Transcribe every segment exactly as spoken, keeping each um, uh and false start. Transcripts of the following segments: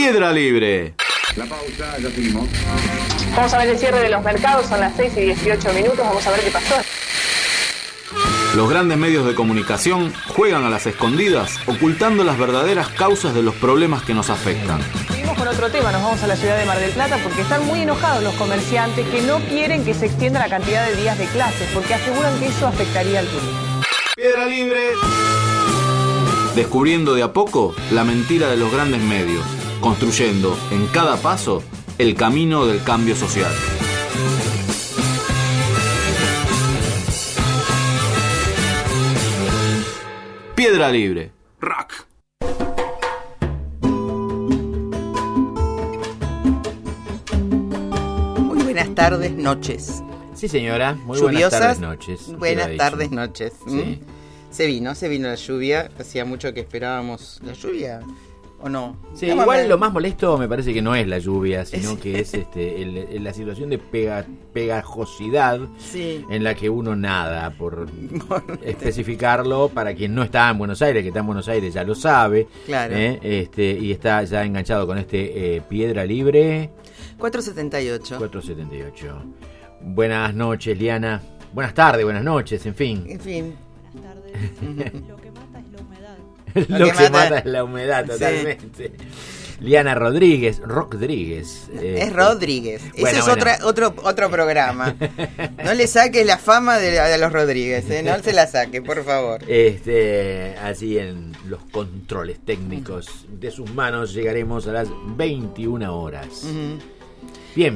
Piedra Libre. La pausa, ya seguimos. Vamos a ver el cierre de los mercados, son las seis y dieciocho minutos, vamos a ver qué pasó. Los grandes medios de comunicación juegan a las escondidas, ocultando las verdaderas causas de los problemas que nos afectan. Seguimos con otro tema, nos vamos a la ciudad de Mar del Plata porque están muy enojados los comerciantes que no quieren que se extienda la cantidad de días de clases porque aseguran que eso afectaría al turismo. Piedra Libre. Descubriendo de a poco la mentira de los grandes medios, construyendo en cada paso el camino del cambio social. Piedra Libre. Rock. Muy buenas tardes, noches. Sí, señora. Muy Lluviosas, buenas tardes, noches. Buenas tardes, noches. Sí. ¿Mm? Se vino, se vino la lluvia. Hacía mucho que esperábamos la lluvia, ¿o no? Sí, no, igual mamá. lo más molesto me parece que no es la lluvia, sino Es- que es este el, el- la situación de pega, pegajosidad Sí. en la que uno nada, por Por- especificarlo para quien no está en Buenos Aires, que está en Buenos Aires ya lo sabe, Claro. ¿eh? este y está ya enganchado con este eh, Piedra Libre cuatrocientos setenta y ocho. cuatrocientos setenta y ocho. Buenas noches, Liana. Buenas tardes, buenas noches, en fin. En fin. Buenas tardes. Lo que mata es la humedad. Lo, Lo que, que se mata- mata es la humedad, Sí. totalmente. Liana Rodríguez, Rodríguez. eh, Es Rodríguez. Ese bueno, es bueno. Otra, otro otro programa. No le saques la fama de, de los Rodríguez, ¿eh? No se la saque, por favor. Este, así en los controles técnicos de sus manos llegaremos a las veintiuna horas. Ujú. Bien,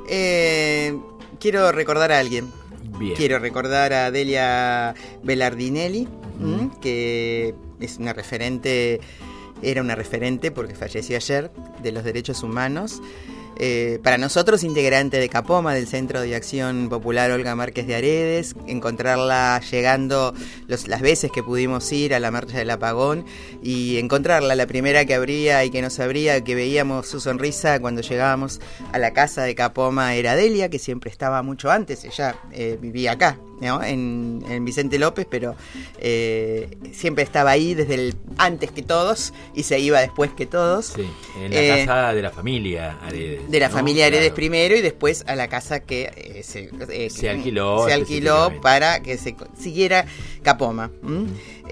Eh, quiero recordar a alguien. bien. Quiero recordar a Delia Belardinelli, ¿m? que es una referente, era una referente porque falleció ayer, de los derechos humanos. Eh, para nosotros, integrante de Capoma, del Centro de Acción Popular Olga Márquez de Aredes, encontrarla llegando los, las veces que pudimos ir a la marcha del apagón y encontrarla, la primera que abría y que nos abría, que veíamos su sonrisa cuando llegábamos a la casa de Capoma, era Delia, que siempre estaba mucho antes, ella eh, vivía acá, ¿no? en, en Vicente López, pero eh, siempre estaba ahí desde el antes que todos y se iba después que todos. Sí, en la Eh, casa de la familia Aredes. De la ¿no? familia Aredes Claro. primero y después a la casa que eh, se, eh, Se alquiló se alquiló específicamente. para que se co- siguiera Capoma. ¿m?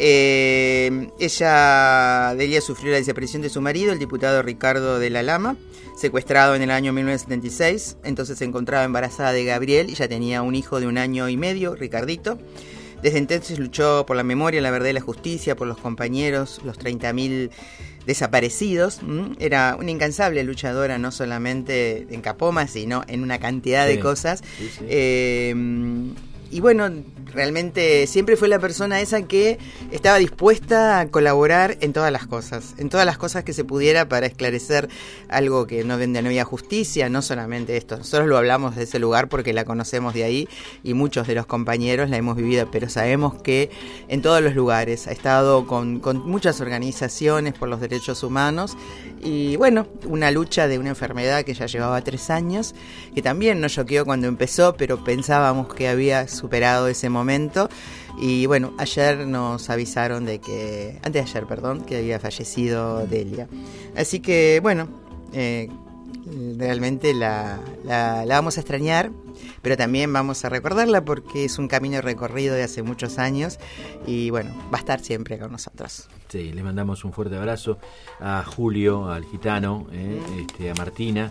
Eh, ella, Delia, sufrió la desaparición de su marido, el diputado Ricardo de la Lama, secuestrado en el año mil novecientos setenta y seis. Entonces se encontraba embarazada de Gabriel y ya tenía un hijo de un año y medio, Ricardito. Desde entonces luchó por la memoria, la verdad y la justicia, por los compañeros, los treinta mil desaparecidos. ¿m? Era una incansable luchadora, no solamente en Capoma, sino en una cantidad Sí. de cosas. Sí, sí. Eh, y bueno, realmente siempre fue la persona esa que estaba dispuesta a colaborar en todas las cosas, en todas las cosas que se pudiera para esclarecer algo que no, donde no había justicia, no solamente esto. Nosotros lo hablamos de ese lugar porque la conocemos de ahí y muchos de los compañeros la hemos vivido, pero sabemos que en todos los lugares ha estado con, con muchas organizaciones por los derechos humanos y bueno, una lucha de una enfermedad que ya llevaba tres años, que también nos choqueó cuando empezó, pero pensábamos que había superado ese momento. Y bueno, ayer nos avisaron de que, antes de ayer, perdón, que había fallecido Delia. Así que bueno, eh, realmente la, la, la vamos a extrañar, pero también vamos a recordarla porque es un camino recorrido de hace muchos años y bueno, va a estar siempre con nosotros. Sí, les mandamos un fuerte abrazo a Julio, al gitano, eh, este, a Martina,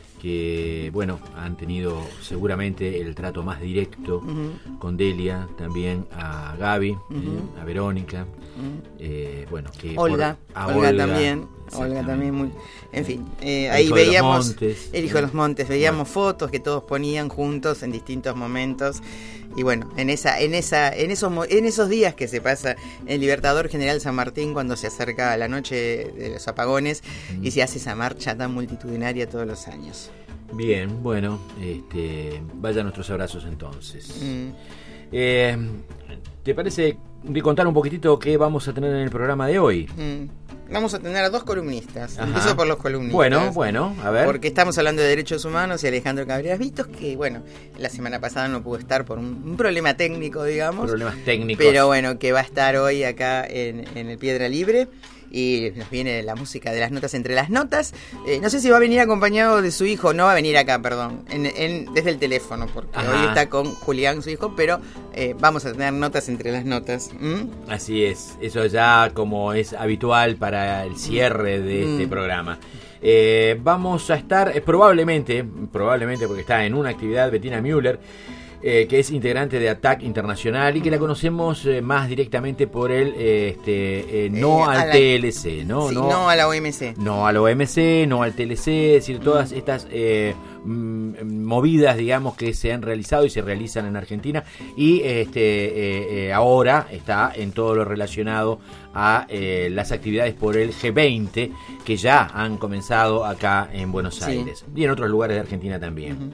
que bueno, han tenido seguramente el trato más directo Uh-huh. con Delia, también a Gaby, Uh-huh. eh, a Verónica, Uh-huh. eh, bueno, que Olga, por- a Olga, también, Olga exactamente. también muy, en fin, eh, El ahí Hijo de los veíamos Montes. el Hijo de los Montes, veíamos fotos que todos ponían juntos en distintos momentos y bueno, en esa, en esa, en esos, mo- en esos días que se pasa el Libertador General San Martín cuando se acerca la noche de los apagones Ujú. y se hace esa marcha tan multitudinaria todos los años. Bien, bueno, este, vaya nuestros abrazos entonces. Mm. Eh, ¿Te parece de contar un poquitito qué vamos a tener en el programa de hoy? Mm. Vamos a tener a dos columnistas. Ajá. Empiezo por los columnistas. Bueno, bueno, a ver. Porque estamos hablando de derechos humanos y Alejandro Cabreras Vistos, que bueno, la semana pasada no pudo estar por un, un problema técnico, digamos. Problemas técnicos. Pero bueno, que va a estar hoy acá en, en el Piedra Libre. y nos viene la música de las notas entre las notas. Eh, no sé si va a venir acompañado de su hijo, no va a venir acá, perdón, en, en, desde el teléfono, porque Ajá. hoy está con Julián, su hijo, pero eh, vamos a tener notas entre las notas. ¿Mm? Así es, eso ya como es habitual para el cierre de este Mm. programa. Eh, vamos a estar, eh, probablemente, probablemente porque está en una actividad, Bettina Müller, eh, que es integrante de ATTAC Internacional y que la conocemos eh, más directamente por el eh, este, eh, no Eh, a al la- T L C, ¿no? Sí, no, no a la O M C. no al O M C, no al T L C, es decir, todas estas eh, mm, movidas, digamos, que se han realizado y se realizan en Argentina y este eh, eh, ahora está en todo lo relacionado a eh, las actividades por el G veinte que ya han comenzado acá en Buenos Sí. Aires y en otros lugares de Argentina también.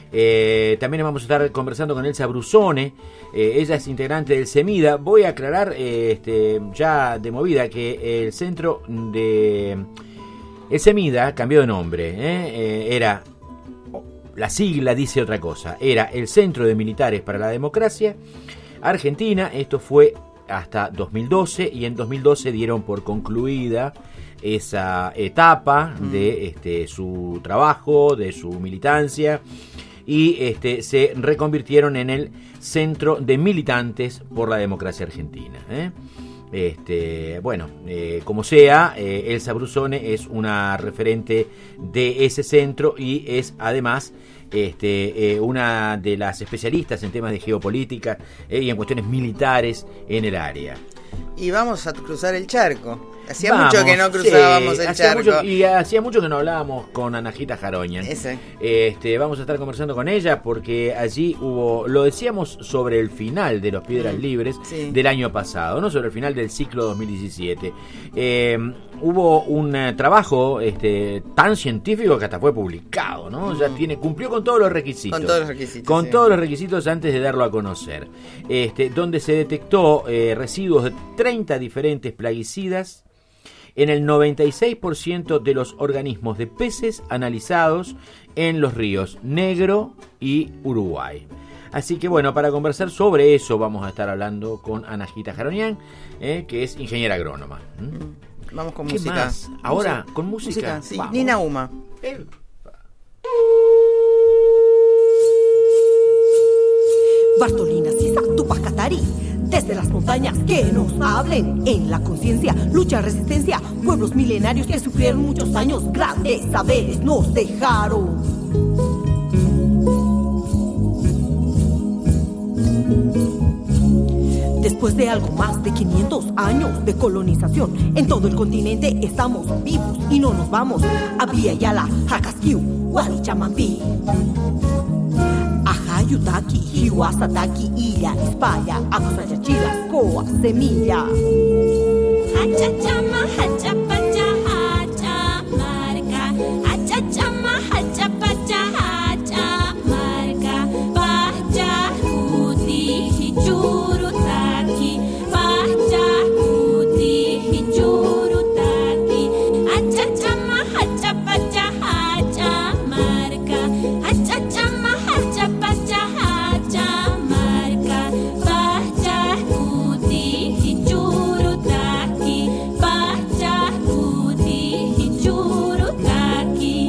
Eh, también vamos a estar conversando con Elsa Brusone, eh, ella es integrante del CEMIDA. Voy a aclarar eh, este, ya de movida que el centro de... El CEMIDA cambió de nombre, ¿eh? Eh, era... La sigla dice otra cosa, era el Centro de Militares para la Democracia Argentina. Esto fue hasta dos mil doce y en dos mil doce dieron por concluida esa etapa de este, su trabajo, de su militancia, y este, se reconvirtieron en el Centro de Militantes por la Democracia Argentina, ¿eh? Este, bueno, eh, como sea, eh, Elsa Brusone es una referente de ese centro y es además este, eh, una de las especialistas en temas de geopolítica eh, y en cuestiones militares en el área. Y vamos a cruzar el charco. Hacía Vamos, mucho que no cruzábamos sí, el hacía charco. mucho- y hacía mucho que no hablábamos con Anahita Jaroñan. Ese. Este, vamos a estar conversando con ella porque allí hubo, lo decíamos sobre el final de los Piedras Mm, Libres sí. del año pasado, ¿no? Sobre el final del ciclo dos mil diecisiete. Eh, hubo un eh, trabajo este, tan científico que hasta fue publicado, ¿no? Ya tiene, cumplió con todos los requisitos. Con todos los requisitos, Con sí. todos los requisitos antes de darlo a conocer. Este, donde se detectó eh, residuos de treinta diferentes plaguicidas en el noventa y seis por ciento de los organismos de peces analizados en los ríos Negro y Uruguay. Así que bueno, para conversar sobre eso vamos a estar hablando con Anahita Jaroñan, eh, que es ingeniera agrónoma. ¿Mm? Vamos con ¿Qué música. más? Ahora, con música. sí. Vamos. Nina Uma. Bartolina Sisa, Tupac Katari, desde las montañas que nos hablen en la conciencia, lucha, resistencia, pueblos milenarios que sufrieron muchos años, grandes saberes nos dejaron. Después de algo más de quinientos años de colonización, en todo el continente estamos vivos y no nos vamos. Abya Yala, Hakasquiu, Hualichamampi. Ajayutaki, Hiwasataki, Illa, Ispaya, Acusayachilas, Coa, Semilla. Hachachama, hachapacha, hachamarca. Hachachama, hachapacha, hachamarca. Pachacuti, hichurutaki. Pachacuti, hichurutaki. Hachachama, hachapacha, hachamarca. Hachachama, hachapacha, hachamarca. Pachacuti, hichurutaki. Pachacuti, hichurutaki.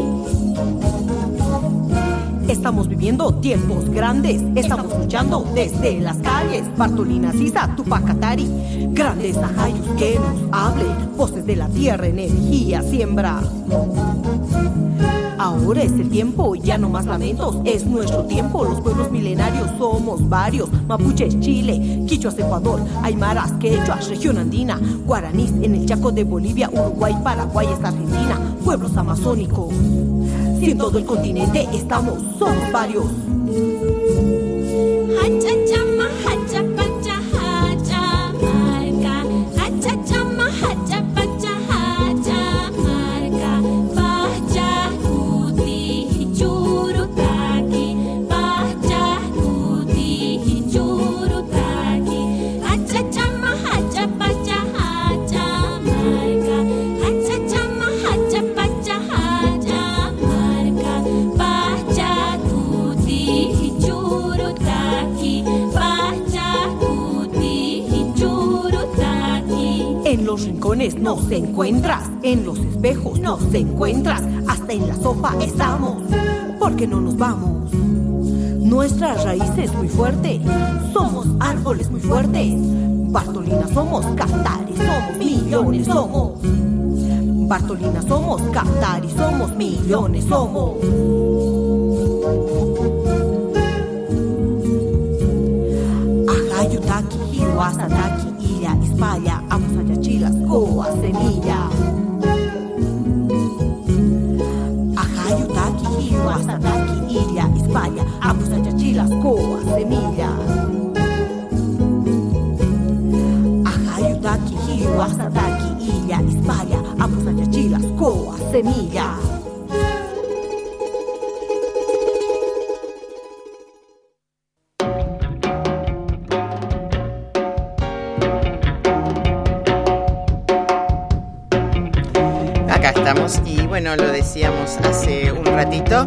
Estamos viviendo tiempos grandes, estamos luchando desde las calles. Bartolina Sisa, Tupac Katari, grandes ajayos que nos hablen, voces de la tierra, energía, siembra. Ahora es el tiempo, ya no más lamentos, es nuestro tiempo. Los pueblos milenarios somos varios: mapuches, Chile, quichuas, Ecuador, aymaras, quechuas, región andina, guaraníes en el Chaco de Bolivia, Uruguay, Paraguay, es Argentina, pueblos amazónicos. Si en todo el continente estamos, somos varios. Hachachama, hachapacha, hachamarca. Hachachama, hachapacha, hachamarca. Pachacuti, hichurutaki. Pachacuti, hichurutaki. Hachachama, hachapacha, hachamarca. Hachachama, hachapacha, hachamarca. Pachacuti, hichurutaki. Pachacuti, millones. Nos encuentras en los espejos, nos encuentras hasta en la sopa estamos. Porque no nos vamos. Nuestras raíces muy fuertes, somos árboles muy fuertes. Bartolina somos, Catarí somos, millones somos. Bartolina somos, Catarí somos, millones somos. Ajayutaki, Hiruasataki, Illa, Ispaya, Amusayachilas, Coa, Semilla. Ajayutaki, Hiruasataki, Illa, Ispaya, Amusayachilas, Coa, Semilla. Ajayutaki, Hiruasataki, Illa, Ispaya, Amusayachilas, Coa, Semilla. Y bueno, lo decíamos hace un ratito,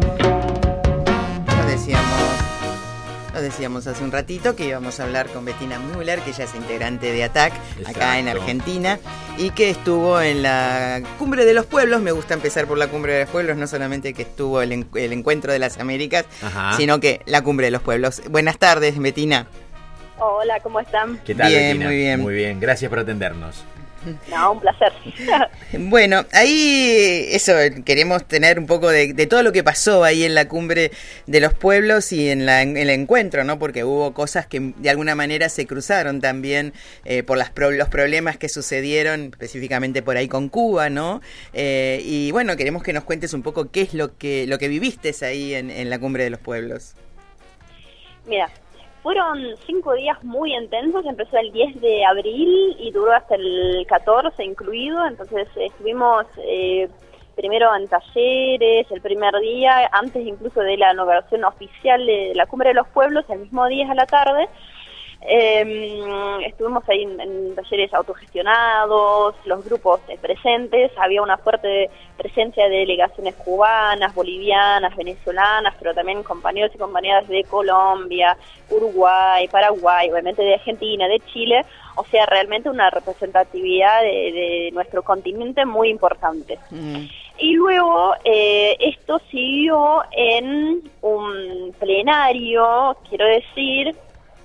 lo decíamos, lo decíamos hace un ratito que íbamos a hablar con Bettina Müller, que ella es integrante de ATAC, Exacto. acá en Argentina, y que estuvo en la Cumbre de los Pueblos. Me gusta empezar por la Cumbre de los Pueblos, no solamente que estuvo el, en, el Encuentro de las Américas, Ajá. sino que la Cumbre de los Pueblos. Buenas tardes, Bettina. Hola, ¿cómo están? ¿Qué tal, bien, Bettina? Muy bien, muy bien. Gracias por atendernos. No, un placer. Bueno, ahí eso, queremos tener un poco de, de todo lo que pasó ahí en la Cumbre de los Pueblos y en, la, en el encuentro, ¿no? Porque hubo cosas que de alguna manera se cruzaron también eh, por las pro, los problemas que sucedieron específicamente por ahí con Cuba, ¿no? Eh, y bueno, queremos que nos cuentes un poco qué es lo que lo que viviste ahí en, en la Cumbre de los Pueblos. Mira, fueron cinco días muy intensos, empezó el diez de abril y duró hasta el catorce incluido, entonces eh, estuvimos eh, primero en talleres, el primer día, antes incluso de la inauguración oficial de la Cumbre de los Pueblos, el mismo día a la tarde. Eh, estuvimos ahí en, en talleres autogestionados, los grupos eh, presentes, había una fuerte presencia de delegaciones cubanas, bolivianas, venezolanas, pero también compañeros y compañeras de Colombia, Uruguay, Paraguay, obviamente de Argentina, de Chile, o sea, realmente una representatividad de, de nuestro continente muy importante. Mm. Y luego eh, esto siguió en un plenario, quiero decir,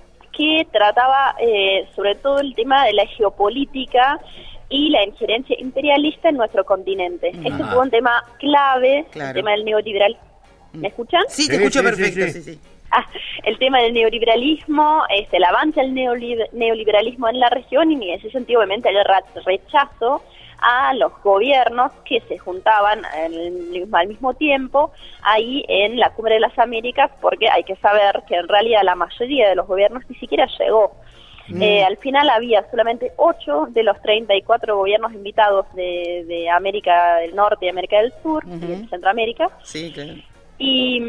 que trataba eh, sobre todo el tema de la geopolítica y la injerencia imperialista en nuestro continente. Ajá. Este fue un tema clave, claro. El tema del neoliberalismo. ¿Me escuchan? Sí, te sí, escucho sí, perfecto. Sí, sí. Sí, sí. Ah, el tema del neoliberalismo, este, el avance del neoliber- neoliberalismo en la región y en ese sentido obviamente el rechazo a los gobiernos que se juntaban el, al mismo tiempo ahí en la Cumbre de las Américas, porque hay que saber que en realidad la mayoría de los gobiernos ni siquiera llegó. Mm. Eh, al final había solamente ocho de los treinta y cuatro gobiernos invitados de, de América del Norte y América del Sur, uh-huh. y de Centroamérica. Sí, claro. Y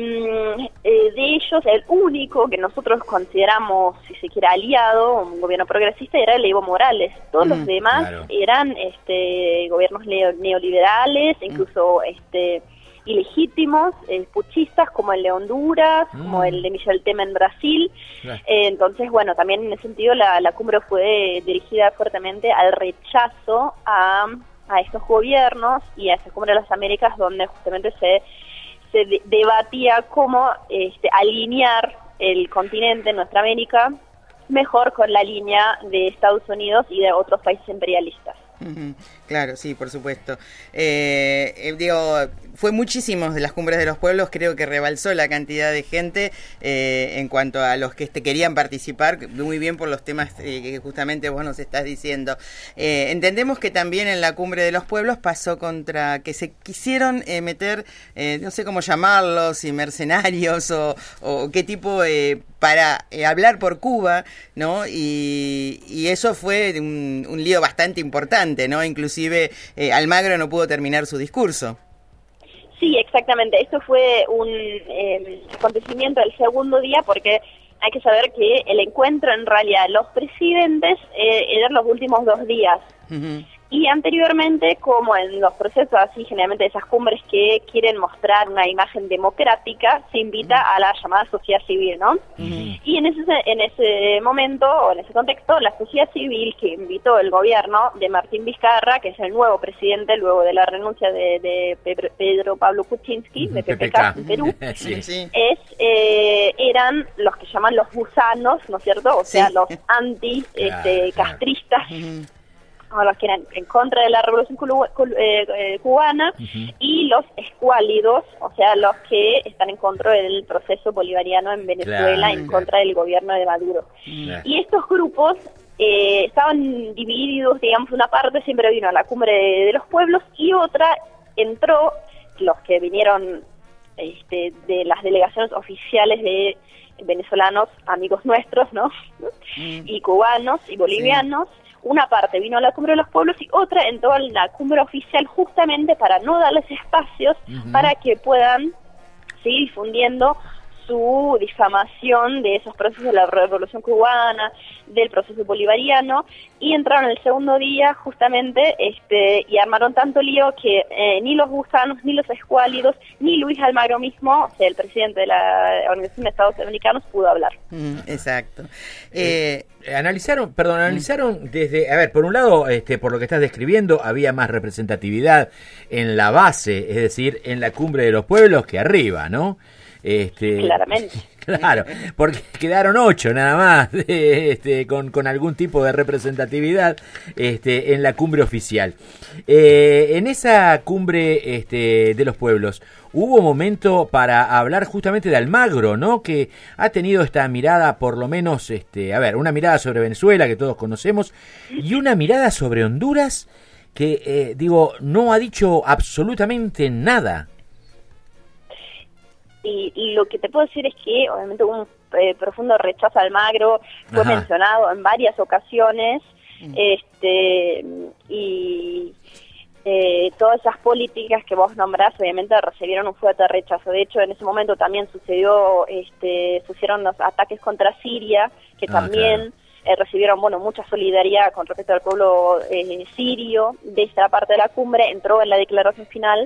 eh, de ellos, el único que nosotros consideramos, si se quiere, aliado, un gobierno progresista, era el Evo Morales. Todos mm, los demás claro. eran este, gobiernos neo, neoliberales, mm. incluso este, ilegítimos, eh, puchistas, como el de Honduras, mm. como el de Michel Temer en Brasil. Yeah. Eh, entonces, bueno, también en ese sentido la, la cumbre fue dirigida fuertemente al rechazo a, a estos gobiernos y a esa Cumbre de las Américas, donde justamente se... se de- debatía cómo este, alinear el continente, nuestra América, mejor con la línea de Estados Unidos y de otros países imperialistas. Uh-huh. Claro, sí, por supuesto. Eh, eh, digo, fue muchísimos de las Cumbres de los Pueblos, creo que rebalsó la cantidad de gente eh, en cuanto a los que este, querían participar, muy bien por los temas eh, que justamente vos nos estás diciendo. Eh, entendemos que también en la Cumbre de los Pueblos pasó contra que se quisieron eh, meter, eh, no sé cómo llamarlos, si mercenarios o, o qué tipo, eh, para eh, hablar por Cuba, ¿no? Y, y eso fue un, un lío bastante importante, ¿no? Inclusive eh, Almagro no pudo terminar su discurso. Sí, exactamente. Esto fue un eh, acontecimiento del segundo día porque hay que saber que el encuentro en realidad, los presidentes eh, eran los últimos dos días. Uh-huh. Y anteriormente, como en los procesos así, generalmente de esas cumbres que quieren mostrar una imagen democrática, se invita a la llamada sociedad civil, ¿no? Uh-huh. Y en ese en ese momento, o en ese contexto, la sociedad civil que invitó el gobierno de Martín Vizcarra, que es el nuevo presidente luego de la renuncia de, de Pedro, Pedro Pablo Kuczynski, de P P K en Perú, sí. es eh, eran los que llaman los gusanos, ¿no es cierto? O sea, sí. los anti-castristas. Este, uh-huh. o los que eran en contra de la revolución culu, culu, eh, eh, cubana, uh-huh. y los escuálidos, o sea, los que están en contra del proceso bolivariano en Venezuela, claro, en contra claro. del gobierno de Maduro. Claro. Y estos grupos eh, estaban divididos, digamos, una parte siempre vino a la cumbre de, de los pueblos y otra entró, los que vinieron este, de las delegaciones oficiales de venezolanos, amigos nuestros, ¿no? Mm. Y cubanos y bolivianos. Sí. Una parte vino a la cumbre de los pueblos y otra entró a la cumbre oficial justamente para no darles espacios uh-huh. para que puedan seguir difundiendo su difamación de esos procesos de la revolución cubana, del proceso bolivariano, y entraron el segundo día justamente este y armaron tanto lío que eh, ni los gusanos, ni los escuálidos, ni Luis Almagro mismo, o sea, el presidente de la Organización de Estados Americanos, pudo hablar. Mm, exacto. Eh, eh, analizaron, perdón, analizaron mm. desde, a ver, por un lado, este, por lo que estás describiendo, había más representatividad en la base, es decir, en la cumbre de los pueblos que arriba, ¿no? Este, Claramente. Claro, porque quedaron ocho nada más este, con, con algún tipo de representatividad este, en la cumbre oficial. Eh, en esa cumbre este, de los pueblos hubo momento para hablar justamente de Almagro, ¿no? Que ha tenido esta mirada, por lo menos, este, a ver, una mirada sobre Venezuela que todos conocemos y una mirada sobre Honduras que, eh, digo, no ha dicho absolutamente nada. Y, y lo que te puedo decir es que obviamente hubo un eh, profundo rechazo a Almagro, fue Ajá. mencionado en varias ocasiones, mm. este y eh, todas esas políticas que vos nombrás obviamente recibieron un fuerte rechazo. De hecho, en ese momento también sucedió, este, sucedieron los ataques contra Siria, que ah, también claro. eh, recibieron bueno mucha solidaridad con respecto al pueblo eh, sirio. De esta parte de la cumbre entró en la declaración final.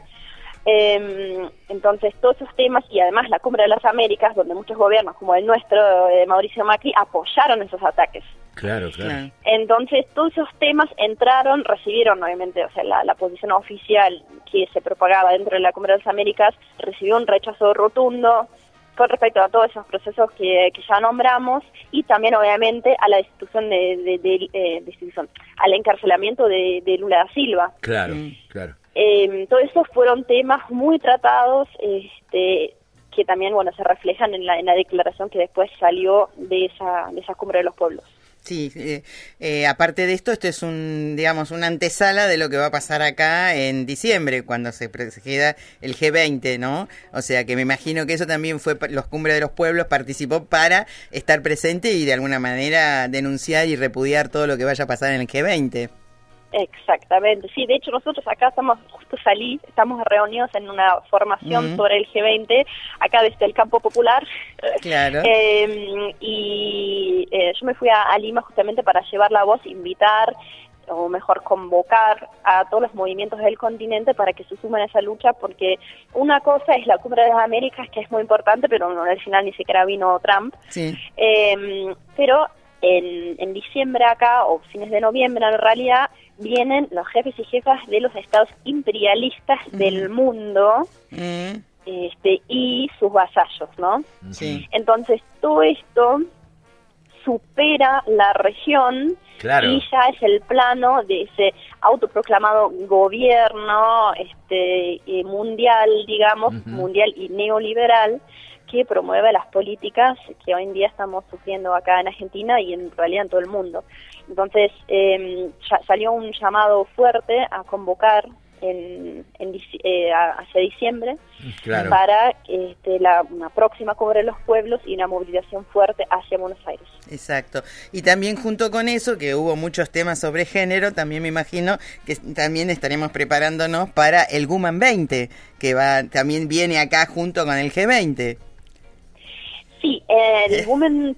Eh, entonces todos esos temas y además la Cumbre de las Américas, donde muchos gobiernos como el nuestro, de Mauricio Macri, apoyaron esos ataques. Claro, claro. Entonces todos esos temas entraron, recibieron obviamente, o sea, la, la posición oficial que se propagaba dentro de la Cumbre de las Américas recibió un rechazo rotundo con respecto a todos esos procesos que, que ya nombramos y también obviamente a la destitución de, de, de, de, destitución, al encarcelamiento de, de Lula da Silva. Claro, mm. claro. Eh, todos esos fueron temas muy tratados, este, que también bueno se reflejan en la, en la declaración que después salió de esa de esa cumbre de los pueblos. Sí, eh, eh, aparte de esto, esto es un, digamos, una antesala de lo que va a pasar acá en diciembre, cuando se presida el G veinte, ¿no? O sea, que me imagino que eso también fue, los Cumbres de los Pueblos participó para estar presente y de alguna manera denunciar y repudiar todo lo que vaya a pasar en el G veinte. Exactamente, sí, de hecho nosotros acá estamos, justo salí, estamos reunidos en una formación uh-huh. sobre el G veinte, acá desde el campo popular, claro. eh, y eh, yo me fui a, a Lima justamente para llevar la voz, invitar, o mejor convocar a todos los movimientos del continente para que se sumen a esa lucha, porque una cosa es la Cumbre de las Américas, que es muy importante, pero no, al final ni siquiera vino Trump, sí. eh, pero en, en diciembre acá, o fines de noviembre en realidad, vienen los jefes y jefas de los estados imperialistas mm. del mundo mm. este, y sus vasallos, ¿no? Sí. Entonces todo esto supera la región claro. y ya es el plano de ese autoproclamado gobierno este eh, mundial, digamos, uh-huh. mundial y neoliberal, que promueve las políticas que hoy en día estamos sufriendo acá en Argentina y en realidad en todo el mundo. Entonces eh, ya salió un llamado fuerte a convocar en, en eh, hacia diciembre claro. para este, la, una próxima Cumbre de los Pueblos y una movilización fuerte hacia Buenos Aires. Exacto. Y también junto con eso, que hubo muchos temas sobre género, también me imagino que también estaremos preparándonos para el Guman veinte, que va también viene acá junto con el G veinte. Sí, el Women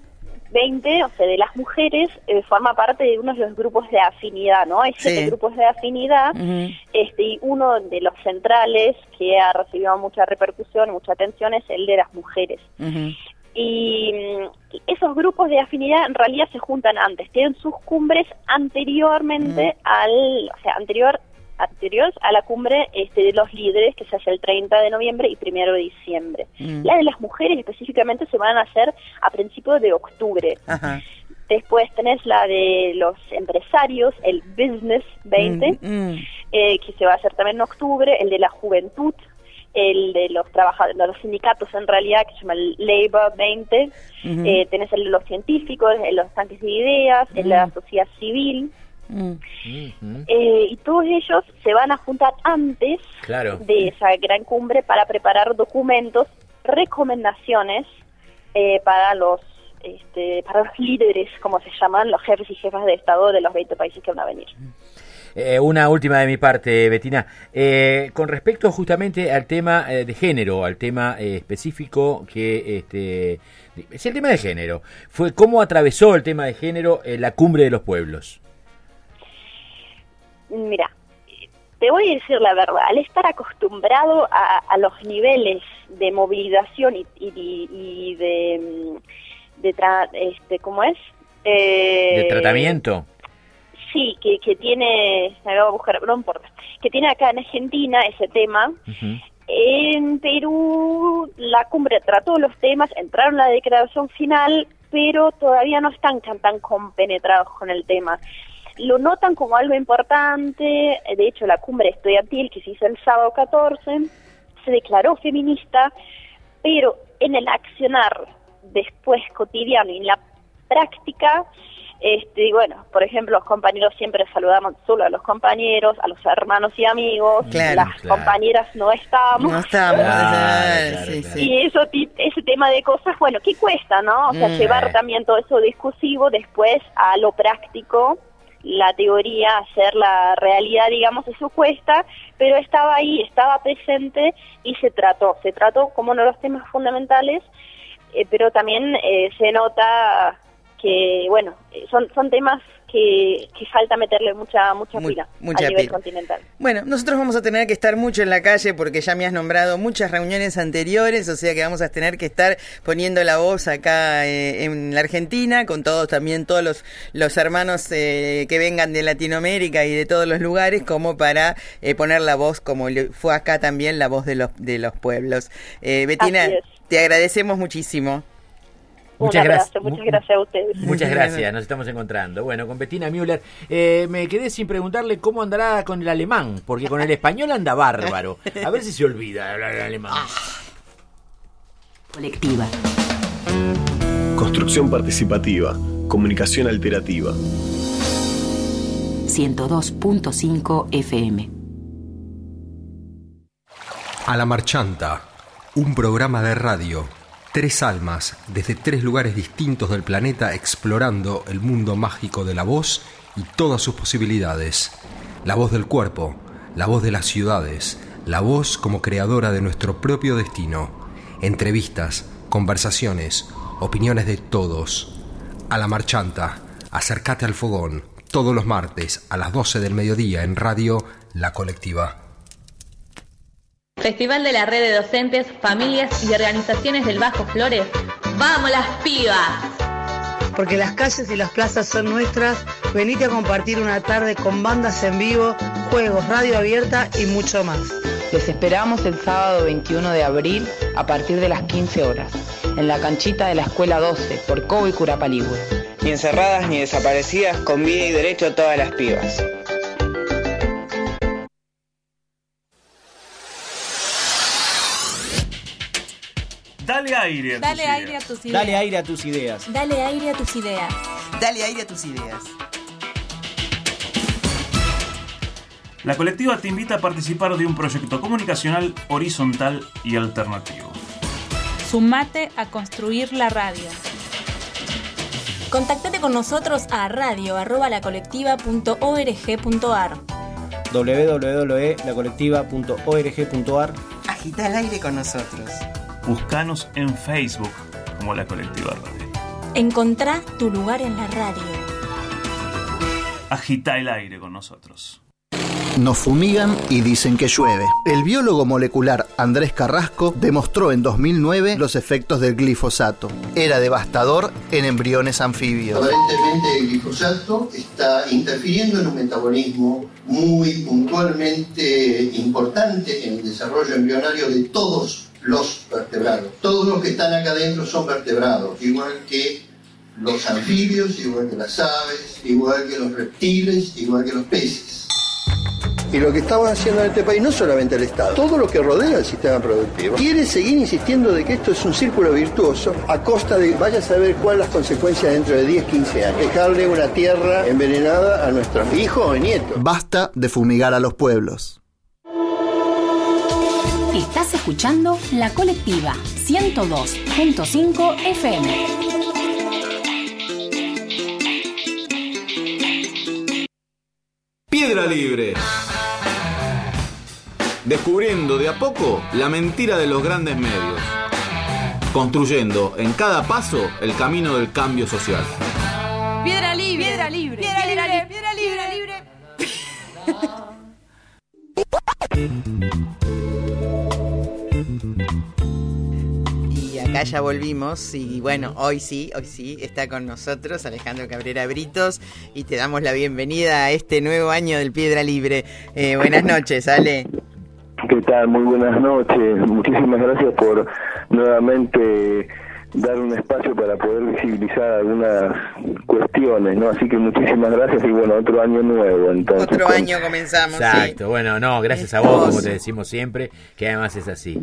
veinte, o sea, de las mujeres, eh, forma parte de uno de los grupos de afinidad, ¿no? Hay siete Sí. grupos de afinidad, Ujú. este, y uno de los centrales que ha recibido mucha repercusión, mucha atención, es el de las mujeres. Ujú. Y mm, esos grupos de afinidad en realidad se juntan antes, tienen sus cumbres anteriormente Mm. al, o sea, anterior anteriores a la cumbre este, de los líderes, que se hace el treinta de noviembre y primero de diciembre. Mm. La de las mujeres específicamente se van a hacer a principios de octubre. Ajá. Después tenés la de los empresarios, el Business veinte, Mm, mm. eh, que se va a hacer también en octubre, el de la juventud, el de los trabajadores, de los sindicatos en realidad, que se llama el Labor veinte, Ujú. eh, tenés el de los científicos, el de los tanques de ideas, el de la Mm. sociedad civil, Mm. Ujú. eh, y todos ellos se van a juntar antes Claro. de esa gran cumbre para preparar documentos, recomendaciones eh, para los este, para los líderes, como se llaman, los jefes y jefas de Estado de los veinte países que van a venir. Eh, una última de mi parte, Bettina. Eh, con respecto justamente al tema eh, de género, al tema eh, específico que este es el tema de género, fue cómo atravesó el tema de género en la cumbre de los pueblos. Mira, te voy a decir la verdad, al estar acostumbrado a, a los niveles de movilización y, y, y de, mm, de tra- este, ¿cómo es? Eh, ¿De tratamiento? Sí, que, que tiene, me voy a buscar, no importa, que tiene acá en Argentina ese tema. Ujú. En Perú la cumbre trató los temas, entraron en la declaración final, pero todavía no están tan, tan compenetrados con el tema. Lo notan como algo importante, de hecho la cumbre estudiantil que se hizo el sábado catorce se declaró feminista, pero en el accionar después cotidiano y en la práctica, este, bueno, por ejemplo, los compañeros siempre saludamos solo a los compañeros, a los hermanos y amigos, Claro. las Claro. compañeras no estamos. No estamos. Claro, ah, claro, sí, claro. sí. Y eso, ti- ese tema de cosas, bueno, ¿qué cuesta, no? O sea, Mm. llevar también todo eso discursivo después a lo práctico, la teoría, hacer la realidad, digamos, eso cuesta, pero estaba ahí, estaba presente y se trató, se trató como uno de los temas fundamentales, eh, pero también eh, se nota que, bueno, eh, son son temas que, que falta meterle mucha mucha Mu- pila mucha a nivel pila. continental. Bueno, nosotros vamos a tener que estar mucho en la calle porque ya me has nombrado muchas reuniones anteriores, o sea que vamos a tener que estar poniendo la voz acá eh, en la Argentina, con todos también, todos los, los hermanos eh, que vengan de Latinoamérica y de todos los lugares, como para eh, poner la voz, como le- fue acá también la voz de los, de los pueblos. Eh, Bettina, Así es. te agradecemos muchísimo. Muchas Un abrazo, gracias. muchas gracias a ustedes. Muchas gracias, nos estamos encontrando. Bueno, con Bettina Müller, eh, me quedé sin preguntarle cómo andará con el alemán, porque con el español anda bárbaro. A ver si se olvida de hablar el alemán. Colectiva. Construcción participativa. Comunicación alterativa. ciento dos punto cinco F M. A la Marchanta, un programa de radio. Tres almas desde tres lugares distintos del planeta explorando el mundo mágico de la voz y todas sus posibilidades. La voz del cuerpo, la voz de las ciudades, la voz como creadora de nuestro propio destino. Entrevistas, conversaciones, opiniones de todos. A la Marchanta, acércate al fogón, todos los martes a las doce del mediodía en radio La Colectiva. Festival de la Red de Docentes, Familias y Organizaciones del Bajo Flores. ¡Vamos las pibas! Porque las calles y las plazas son nuestras, venite a compartir una tarde con bandas en vivo, juegos, radio abierta y mucho más. Les esperamos el sábado veintiuno de abril a partir de las quince horas, en la canchita de la Escuela doce, por Cobo y Curapaligüe. Ni encerradas ni desaparecidas, con vida y derecho a todas las pibas. Dale aire a tus Dale ideas. aire a tus ideas. Dale aire a tus ideas. Dale aire a tus ideas. Dale aire a tus ideas. La colectiva te invita a participar de un proyecto comunicacional horizontal y alternativo. Sumate a construir la radio. Contactate con nosotros a radio arroba lacolectiva punto org punto ar. doble u doble u doble u punto la colectiva punto org punto ar. Agita el aire con nosotros. Búscanos en Facebook como La Colectiva Radio. Encontrá tu lugar en la radio. Agita el aire con nosotros. Nos fumigan y dicen que llueve. El biólogo molecular Andrés Carrasco demostró en dos mil nueve los efectos del glifosato. Era devastador en embriones anfibios. Aparentemente el glifosato está interfiriendo en un metabolismo muy puntualmente importante en el desarrollo embrionario de todos los vertebrados. Todos los que están acá adentro son vertebrados, igual que los anfibios, igual que las aves, igual que los reptiles, igual que los peces. Y lo que estamos haciendo en este país, no solamente el Estado, todo lo que rodea el sistema productivo, quiere seguir insistiendo de que esto es un círculo virtuoso a costa de, vaya a saber cuáles las consecuencias dentro de diez, quince años. Dejarle una tierra envenenada a nuestros hijos o nietos. Basta de fumigar a los pueblos. Estás escuchando La Colectiva ciento dos punto cinco F M. Piedra Libre. Descubriendo de a poco la mentira de los grandes medios. Construyendo en cada paso el camino del cambio social. Piedra Libre. Piedra Libre. Piedra Libre. Piedra Libre. Y acá ya volvimos y bueno, hoy sí, hoy sí está con nosotros Alejandro Cabrera Britos y te damos la bienvenida a este nuevo año del Piedra Libre. Eh, buenas noches, Ale. ¿Qué tal? Muy buenas noches. Muchísimas gracias por nuevamente dar un espacio para poder visibilizar algunas cuestiones, ¿no? Así que muchísimas gracias y bueno, otro año nuevo. Entonces, otro año comenzamos. Exacto, sí. Bueno, no, gracias a vos, como te decimos siempre, que además es así.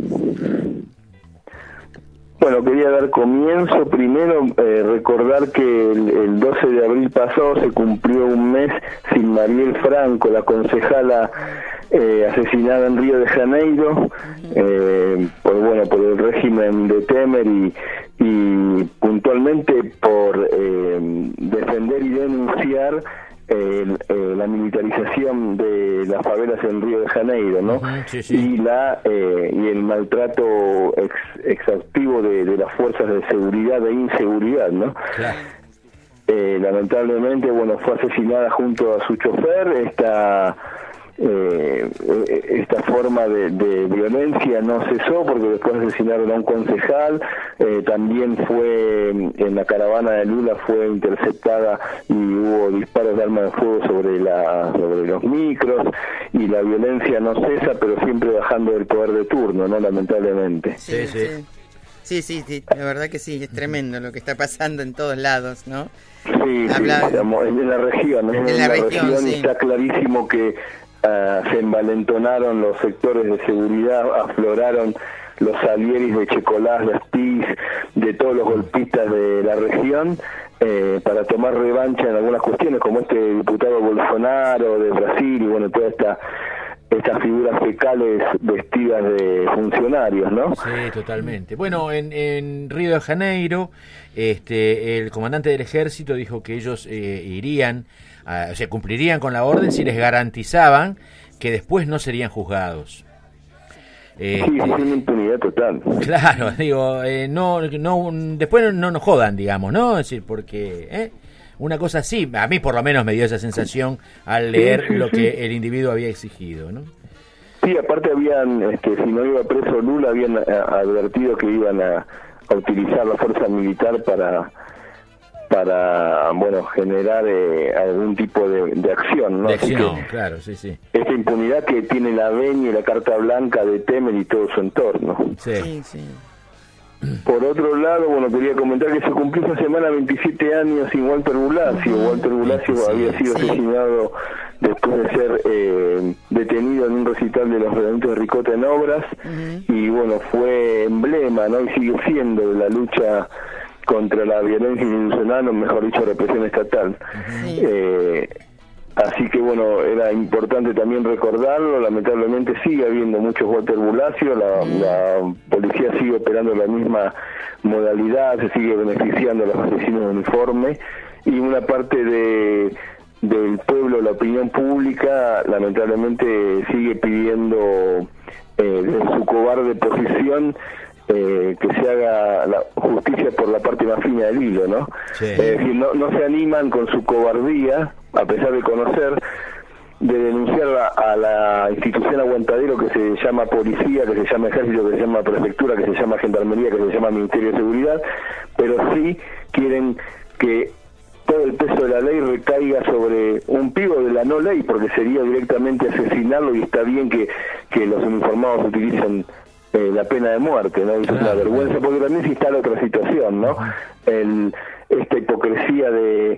Bueno, quería dar comienzo. Primero, eh, recordar que el, el doce de abril pasado se cumplió un mes sin Mariel Franco, la concejala eh, asesinada en Río de Janeiro, eh, por bueno por el régimen de Temer y, y puntualmente por eh, defender y denunciar Eh, eh, la militarización de las favelas en Río de Janeiro, ¿no? Uh-huh, sí, sí. Y la eh, y el maltrato ex, exhaustivo de, de las fuerzas de seguridad e inseguridad, ¿no? Claro. Eh, lamentablemente, bueno, fue asesinada junto a su chofer. Esta eh, esta forma de, de violencia no cesó porque después asesinaron a un concejal. Eh, también fue en la caravana de Lula fue interceptada y hubo disparos de arma de fuego sobre la sobre los micros y la violencia no cesa, pero siempre bajando del poder de turno, no, lamentablemente. Sí, sí. Sí, sí, sí, la verdad que sí, es tremendo lo que está pasando en todos lados, ¿no? Sí, Habla... sí digamos, en la región, ¿no? en, en la, la región, región sí. Está clarísimo que Uh, se envalentonaron los sectores de seguridad, afloraron los Salieris de Checolás, de Astiz, de todos los golpistas de la región, eh, para tomar revancha en algunas cuestiones, como este diputado Bolsonaro de Brasil y bueno, toda esta estas figuras fecales vestidas de funcionarios, ¿no? Sí, totalmente. Bueno, en, en Río de Janeiro, este, el comandante del ejército dijo que ellos eh, irían, a, o sea, cumplirían con la orden si les garantizaban que después no serían juzgados. Eh, sí, es una impunidad total. Claro, digo, eh, no, no, después no, no nos jodan, digamos, ¿no? Es decir, porque... ¿eh? Una cosa así, a mí por lo menos me dio esa sensación al leer sí, sí, lo sí. que el individuo había exigido, ¿no? Sí, aparte habían, este, si no iba preso Lula, habían a, advertido que iban a, a utilizar la fuerza militar para, para bueno, generar eh, algún tipo de, de acción, ¿no? De acción, que, claro, sí, sí. Esta impunidad que tiene la venia y la Carta Blanca de Temer y todo su entorno. Sí, sí. sí. Por otro lado, bueno, quería comentar que se cumplió esta semana veintisiete años sin Walter Bulacio. Walter Bulacio sí, había sido sí. asesinado después de ser eh, detenido en un recital de los Redonditos de Ricota en Obras. Uh-huh. Y bueno, fue emblema, ¿no? Y sigue siendo de la lucha contra la violencia institucional, o mejor dicho, represión estatal. Uh-huh. Eh, Así que bueno, era importante también recordarlo. Lamentablemente sigue habiendo muchos Walter Bulacio, la, mm. la policía sigue operando la misma modalidad, se sigue beneficiando a los asesinos de uniforme y una parte de del pueblo, la opinión pública, lamentablemente sigue pidiendo eh, de su cobarde posición eh, que se haga la justicia por la parte más fina del hilo, ¿no? Sí. Es decir, no, no se animan con su cobardía, a pesar de conocer, de denunciar a, a la institución aguantadero que se llama policía, que se llama ejército, que se llama prefectura, que se llama gendarmería, que se llama Ministerio de Seguridad, pero sí quieren que todo el peso de la ley recaiga sobre un pivo de la no ley, porque sería directamente asesinarlo, y está bien que, que los uniformados utilicen eh, la pena de muerte, ¿no? Eso es una vergüenza, porque también se instala otra situación, ¿no? El, esta hipocresía de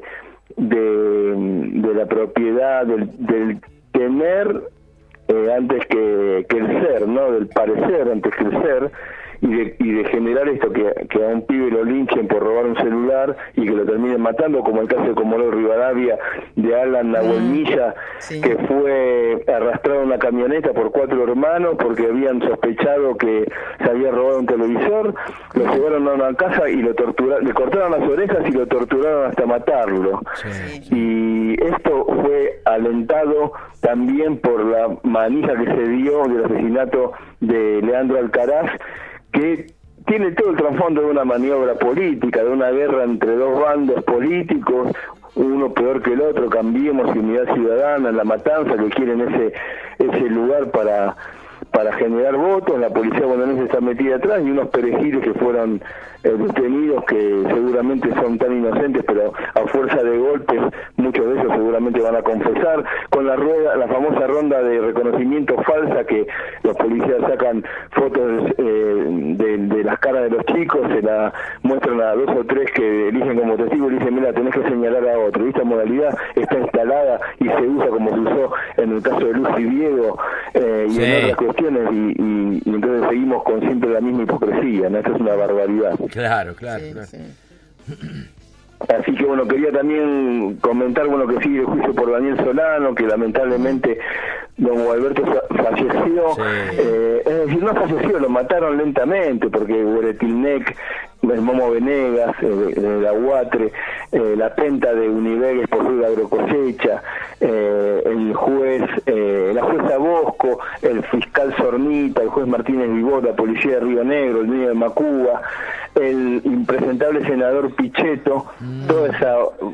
de, de la propiedad, del, del tener eh, antes que, que el ser, ¿no? Del parecer antes que el ser, y de, y de generar esto, que, que a un pibe lo linchen por robar un celular y que lo terminen matando, como el caso de Comodoro Rivadavia, de Alan Nahuelmilla, sí. que fue arrastrado en una camioneta por cuatro hermanos porque habían sospechado que se había robado un televisor, lo llevaron a una casa y lo torturaron, le cortaron las orejas y lo torturaron hasta matarlo. Sí. Y esto fue alentado también por la manija que se dio del asesinato de Leandro Alcaraz, que tiene todo el trasfondo de una maniobra política, de una guerra entre dos bandos políticos, uno peor que el otro, Cambiemos y Unidad Ciudadana, La Matanza, que quieren ese ese lugar para para generar votos. La policía bonaerense está metida atrás, y unos perejiles que fueron eh, detenidos, que seguramente son tan inocentes, pero a fuerza de golpes muchos de ellos seguramente van a confesar, con la rueda, la famosa ronda de reconocimiento falsa, que los policías sacan fotos eh, de, de las caras de los chicos, se la muestran a dos o tres que eligen como testigos y dicen, mira, tenés que señalar a otro. Y esta modalidad está instalada y se usa como se usó en el caso de Luz y Diego eh, y sí. en otras cuestiones, y, y, y entonces seguimos con siempre la misma hipocresía, ¿no? Esto es una barbaridad. Claro, claro, Sí, claro. sí. Así que bueno, quería también comentar, bueno, que sigue el juicio por Daniel Solano, que lamentablemente don Gualberto fa- falleció, Sí. eh, es decir, no falleció, lo mataron lentamente, porque Hueretilnec, el Momo Venegas, eh, el Aguatre, eh, la Penta de Univegues por su agrocosecha, eh, el juez, eh, la jueza Bosco, el fiscal Zornita, el juez Martínez Vivó, la policía de Río Negro, el dueño de Macuba, el impresentable senador Pichetto, mm. toda esa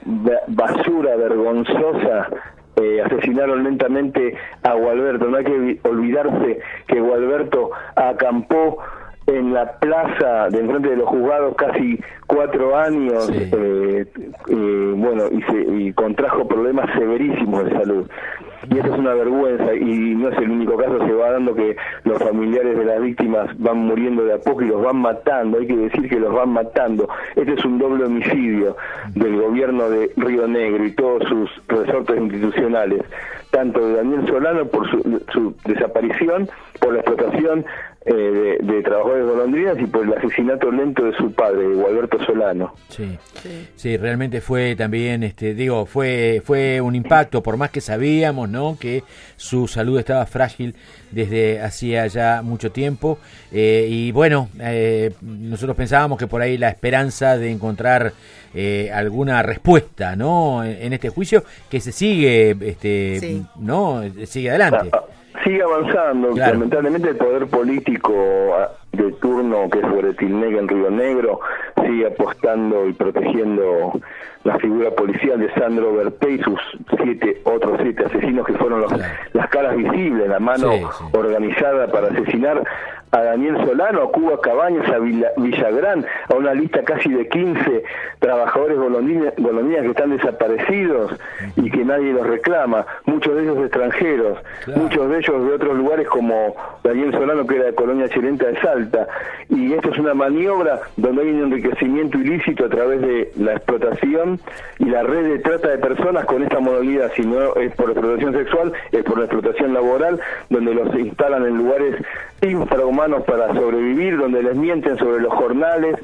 basura vergonzosa. Eh, asesinaron lentamente a Gualberto. No hay que olvidarse que Gualberto acampó en la plaza de enfrente de los juzgados casi cuatro años, sí. eh, eh, bueno, y, se, y contrajo problemas severísimos de salud. Y esto es una vergüenza, y no es el único caso, se va dando que los familiares de las víctimas van muriendo de a poco y los van matando, hay que decir que los van matando. Este es un doble homicidio del gobierno de Río Negro y todos sus resortes institucionales, tanto de Daniel Solano por su, su desaparición, por la explotación eh, de, de trabajadores golondrinas, y por el asesinato lento de su padre, Gualberto Solano. Sí, sí, sí, realmente fue también, este, digo, fue fue un impacto, por más que sabíamos, ¿no?, que su salud estaba frágil desde hacía ya mucho tiempo, eh, y bueno, eh, nosotros pensábamos que por ahí la esperanza de encontrar eh, alguna respuesta, ¿no?, en, en este juicio, que se sigue, este, sí. ¿no?, sigue adelante. Ah, sigue avanzando, claro. Lamentablemente el poder político de turno, que es Hueretilnec en Río Negro, sigue apostando y protegiendo la figura policial de Sandro Berté y sus siete otros siete asesinos, que fueron los, claro. las caras visibles, la mano sí, sí. organizada para asesinar a Daniel Solano, a Cuba Cabañas, a Villa, Villagrán, a una lista casi de quince trabajadores golondrinas, golondrinas que están desaparecidos y que nadie los reclama, muchos de ellos extranjeros, claro. muchos de ellos de otros lugares, como Daniel Solano, que era de Colonia Chelenta de Salta. Y esto es una maniobra donde hay un enriquecimiento ilícito a través de la explotación y la red de trata de personas con esta modalidad. Si no es por explotación sexual, es por la explotación laboral, donde los instalan en lugares infrahumanos para sobrevivir, donde les mienten sobre los jornales,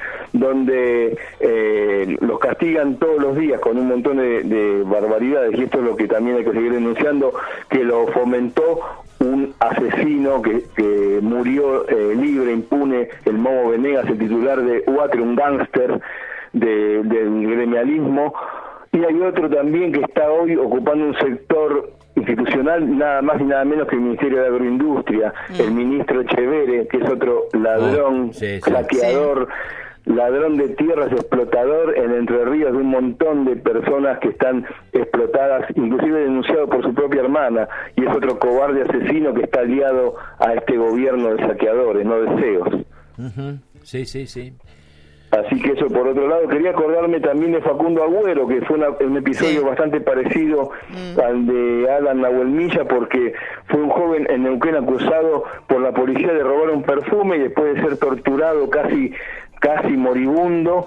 donde eh, los castigan todos los días con un montón de, de barbaridades. Y esto es lo que también hay que seguir denunciando, que lo fomentó un asesino que, que murió eh, libre, impune, el Momo Venegas, el titular de Huatre, un gángster de, del gremialismo. Y hay otro también que está hoy ocupando un sector institucional, nada más y nada menos que el Ministerio de Agroindustria, mm. el ministro Echeverre, que es otro ladrón, oh, sí, sí. saqueador, sí. ladrón de tierras, explotador en Entre Ríos de un montón de personas que están explotadas, inclusive denunciado por su propia hermana, y es otro cobarde asesino que está aliado a este gobierno de saqueadores, no de C E Os. Uh-huh. Sí, sí, sí. Así que eso por otro lado. Quería acordarme también de Facundo Agüero, que fue una, un episodio sí. bastante parecido mm. al de Alan Nahuel Milla, porque fue un joven en Neuquén acusado por la policía de robar un perfume y después de ser torturado casi casi moribundo,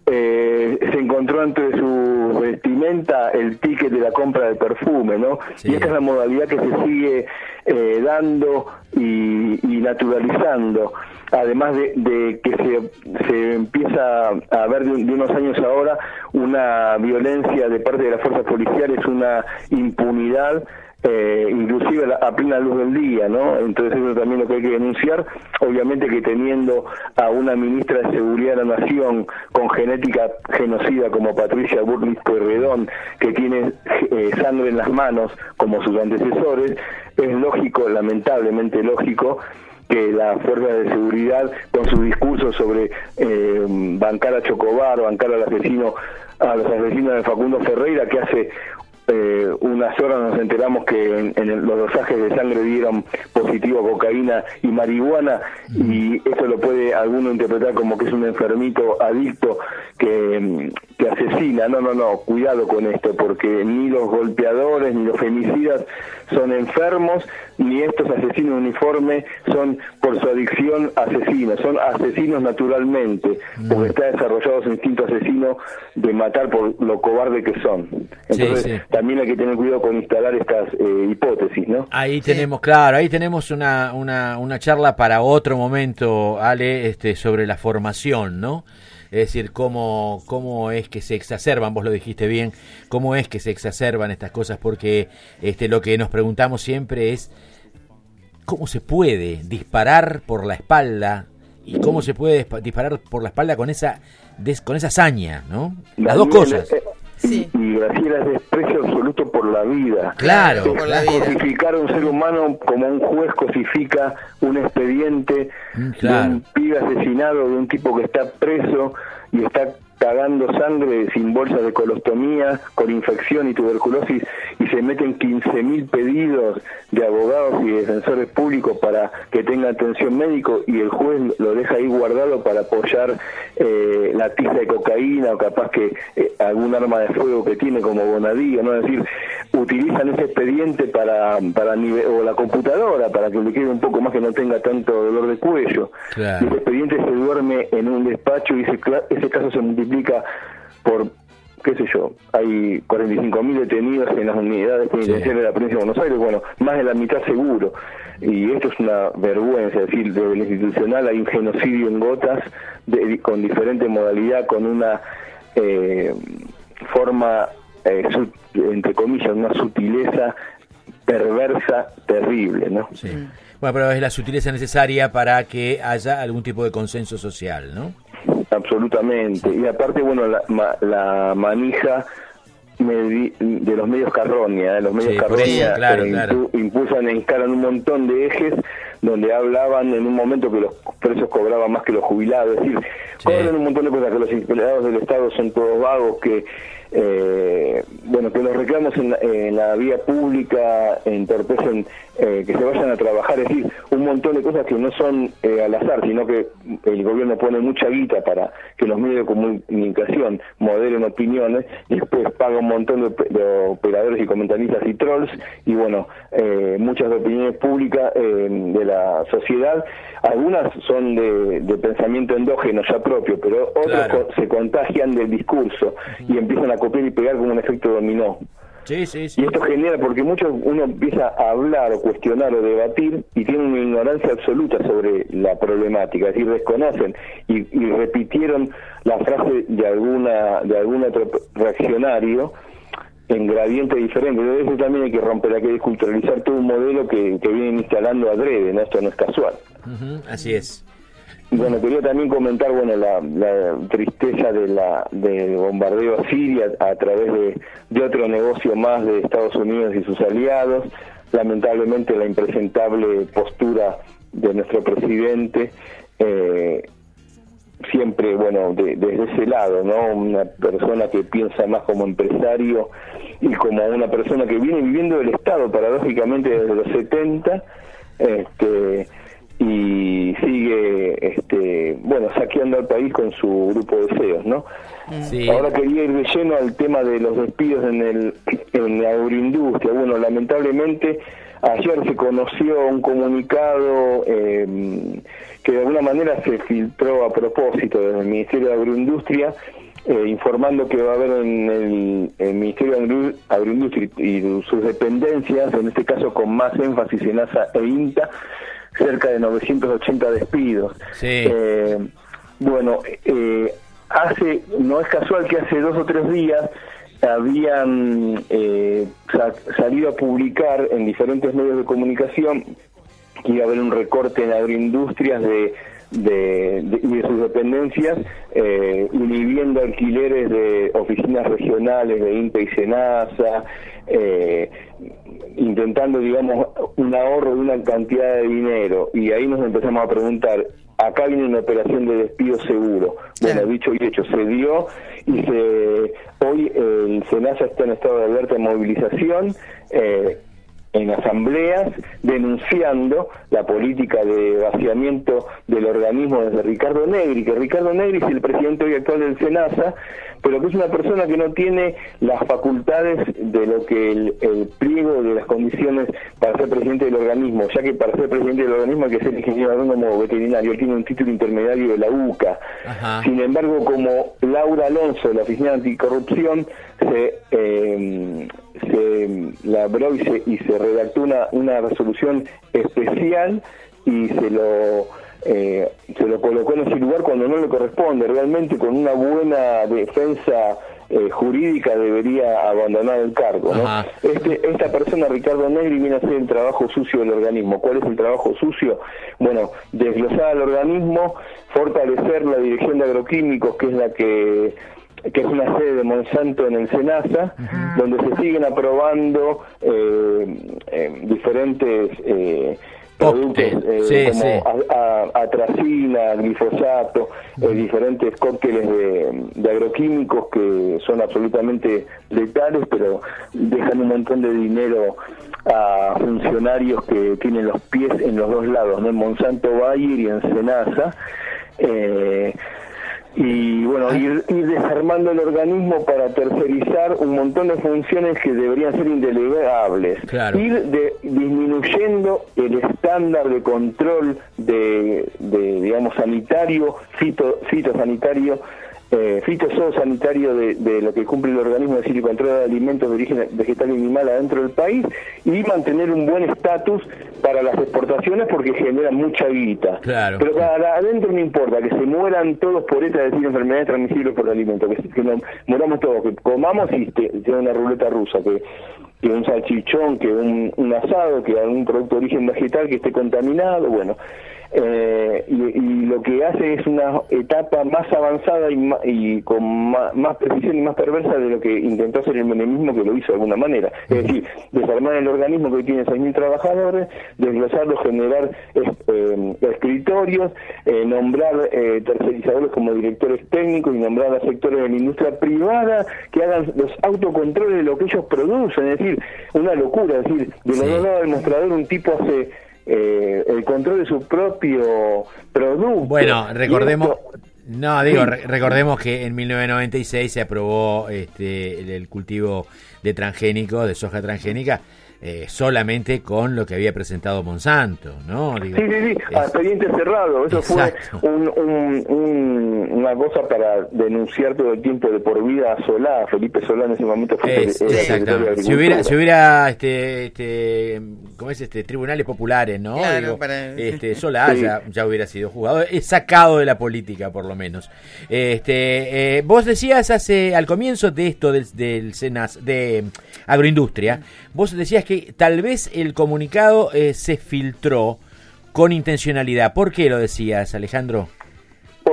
eh, se encontró entre su vestimenta el ticket de la compra del perfume, ¿no? Sí. Y esta es la modalidad que se sigue eh, dando y, y naturalizando. Además de, de que se, se empieza a ver de, de unos años ahora una violencia de parte de las fuerzas policiales, una impunidad, eh, inclusive a, la, a plena luz del día, ¿no? Entonces eso también es lo que hay que denunciar. Obviamente que teniendo a una ministra de Seguridad de la Nación con genética genocida como Patricia Bullrich Pueyrredón, que tiene eh, sangre en las manos como sus antecesores, es lógico, lamentablemente lógico, que las fuerzas de seguridad, con su discurso sobre eh, bancar a Chocobar, bancar al asesino, a los asesinos de Facundo Ferreira, que hace eh, unas horas nos enteramos que en, en el, los dosajes de sangre dieron positivo a cocaína y marihuana, y eso lo puede alguno interpretar como que es un enfermito adicto que, que asesina. No, no, no, cuidado con esto, porque ni los golpeadores ni los femicidas son enfermos, ni estos asesinos uniformes son por su adicción asesinos, son asesinos naturalmente, porque está desarrollado su instinto asesino de matar por lo cobarde que son. Entonces sí, sí. también hay que tener cuidado con instalar estas eh, hipótesis, ¿no? Ahí tenemos, claro, ahí tenemos una, una, una charla para otro momento, Ale, este, sobre la formación, ¿no? Es decir, cómo, cómo es que se exacerban, vos lo dijiste bien, cómo es que se exacerban estas cosas, porque este, lo que nos preguntamos siempre es cómo se puede disparar por la espalda y cómo se puede disparar por la espalda con esa des, con esa hazaña, ¿no? Las dos cosas. Sí. Y Graciela, es desprecio absoluto por la vida. Claro. Es, por la vida. Cosificar a un ser humano como un juez cosifica un expediente claro. de un pibe asesinado, de un tipo que está preso y está cagando sangre sin bolsas de colostomía, con infección y tuberculosis, y se meten quince mil pedidos de abogados y defensores públicos para que tenga atención médico, y el juez lo deja ahí guardado para apoyar eh, la tiza de cocaína o capaz que eh, algún arma de fuego que tiene como Bonadía, ¿no? Es decir, utilizan ese expediente para, para nive- o la computadora para que le quede un poco más, que no tenga tanto dolor de cuello. Claro. Y ese expediente se duerme en un despacho y ese, ese caso se multiplica por, qué sé yo, hay cuarenta y cinco mil detenidos en las unidades penitenciarias sí. de la provincia de Buenos Aires, bueno, más de la mitad seguro, y esto es una vergüenza. Es decir, desde el institucional hay un genocidio en gotas, de, con diferente modalidad, con una eh, forma, eh, su, entre comillas, una sutileza perversa, terrible, ¿no? Sí. Bueno, pero es la sutileza necesaria para que haya algún tipo de consenso social, ¿no? Absolutamente. Y aparte, bueno, la, ma, la manija medi- de los medios Carroña, ¿eh? los medios sí, Carroña claro, eh, claro. Impu- impulsan e instalan un montón de ejes donde hablaban en un momento que los presos cobraban más que los jubilados. Es decir, sí. cobran un montón de cosas, que los empleados del Estado son todos vagos, que eh, bueno, que los reclamos en la, en la vía pública entorpecen eh, que se vayan a trabajar. Es decir, un montón de cosas que no son eh, al azar, sino que el gobierno pone mucha guita para que los medios de comunicación moderen opiniones, y después paga un montón de, de operadores y comentaristas y trolls, y bueno, eh, muchas opiniones públicas eh, de la sociedad, algunas son de, de pensamiento endógeno ya propio, pero otras claro. se contagian del discurso uh-huh. y empiezan a copiar y pegar como un efecto dominó. Sí, sí, sí. Y esto genera, porque muchos, uno empieza a hablar o cuestionar o debatir y tiene una ignorancia absoluta sobre la problemática, es decir, desconocen y, y repitieron la frase de alguna de algún otro reaccionario en gradiente diferente. Entonces eso también hay que romper, hay que desculturalizar todo un modelo que, que vienen instalando adrede, ¿no? Esto no es casual. Uh-huh, así es. Bueno, quería también comentar, bueno, la, la tristeza de la del bombardeo a Siria a través de, de otro negocio más de Estados Unidos y sus aliados. Lamentablemente la impresentable postura de nuestro presidente, eh, siempre, bueno, de, desde ese lado, ¿no? Una persona que piensa más como empresario y como una persona que viene viviendo del Estado, paradójicamente, desde los setenta, este, y sigue, este, bueno, saqueando al país con su grupo de C E Os, ¿no? Sí. Ahora quería ir de lleno al tema de los despidos en el en la agroindustria. Bueno, lamentablemente ayer se conoció un comunicado eh, que de alguna manera se filtró a propósito desde el Ministerio de Agroindustria, eh, informando que va a haber en el, el Ministerio de Agroindustria y sus dependencias, en este caso con más énfasis en ASA e INTA, cerca de novecientos ochenta despidos. Sí. Eh, bueno, eh, hace no es casual que hace dos o tres días habían eh, sa salido a publicar en diferentes medios de comunicación que iba a haber un recorte en agroindustrias de de, de, de sus dependencias, eh, inhibiendo alquileres de oficinas regionales de INTA y SENASA, eh, intentando, digamos, un ahorro de una cantidad de dinero. Y ahí nos empezamos a preguntar, acá viene una operación de despido seguro. Bueno, dicho y hecho, se dio y se hoy el SENASA está en estado de alerta de movilización, eh, en asambleas, denunciando la política de vaciamiento del organismo desde Ricardo Negri, que Ricardo Negri es el presidente hoy actual del SENASA, pero que es una persona que no tiene las facultades de lo que el, el pliego de las condiciones para ser presidente del organismo, ya que para ser presidente del organismo hay que ser ingeniero agrónomo veterinario. Él tiene un título intermediario de la U C A. Ajá. Sin embargo, como Laura Alonso de la Oficina Anticorrupción se, eh, se labró y se, y se redactó una, una resolución especial y se lo Eh, se lo colocó en ese lugar cuando no le corresponde. Realmente con una buena defensa eh, jurídica debería abandonar el cargo, ¿no? Este, esta persona, Ricardo Negri, viene a hacer el trabajo sucio del organismo. ¿Cuál es el trabajo sucio? Bueno, desglosar al organismo, fortalecer la dirección de agroquímicos, que es la que que es una sede de Monsanto en el SENASA, uh-huh. donde se siguen aprobando eh, eh, diferentes eh, productos eh, sí, como sí. A, a, atracina, glifosato, eh, diferentes cócteles de, de agroquímicos que son absolutamente letales, pero dejan un montón de dinero a funcionarios que tienen los pies en los dos lados, ¿no? En Monsanto Bayer y en SENASA. Eh, y bueno, ir, ir desarmando el organismo para tercerizar un montón de funciones que deberían ser indelegables. Claro. Ir de, disminuyendo el estándar de control de, de digamos, sanitario, fito, fitosanitario, eh, fitosanitario de, de lo que cumple el organismo, es decir, el control de alimentos de origen vegetal y animal adentro del país, y mantener un buen estatus para las exportaciones porque generan mucha guita. Claro. Pero para adentro no importa, que se mueran todos por esta, es decir, enfermedades transmisibles por alimentos, que, que nos moramos todos, que comamos y sea una ruleta rusa, que, que un salchichón, que un, un asado, que algún producto de origen vegetal que esté contaminado, bueno. Eh, y, y lo que hace es una etapa más avanzada y, ma, y con ma, más precisión y más perversa de lo que intentó hacer el menemismo, que lo hizo de alguna manera. Es decir, desarmar el organismo que hoy tiene seis mil trabajadores, desglosarlo, generar eh, escritorios, eh, nombrar eh, tercerizadores como directores técnicos y nombrar a sectores de la industria privada que hagan los autocontroles de lo que ellos producen. Es decir, una locura. Es decir, de los dos lados del mostrador un tipo hace Eh, el control de su propio producto. Bueno, recordemos, esto... no digo, sí. re recordemos que en mil novecientos noventa y seis se aprobó este el, el cultivo de transgénicos, de soja transgénica, eh, solamente con lo que había presentado Monsanto, ¿no? Digo, sí, sí, sí, es... a expediente cerrado. Eso Exacto. fue un, un, un, una cosa para denunciar todo el tiempo de por vida a Solá. Felipe Solá en ese momento fue es, exactamente. Si hubiera, si hubiera este, este, ¿cómo es este? Tribunales populares, ¿no? Claro, Digo, para... este, Solá sí. ya, ya hubiera sido juzgado, es sacado de la política por lo menos. Este, eh, vos decías hace al comienzo de esto del, del Senas, de agroindustria, vos decías que tal vez el comunicado eh, se filtró con intencionalidad. ¿Por qué lo decías, Alejandro?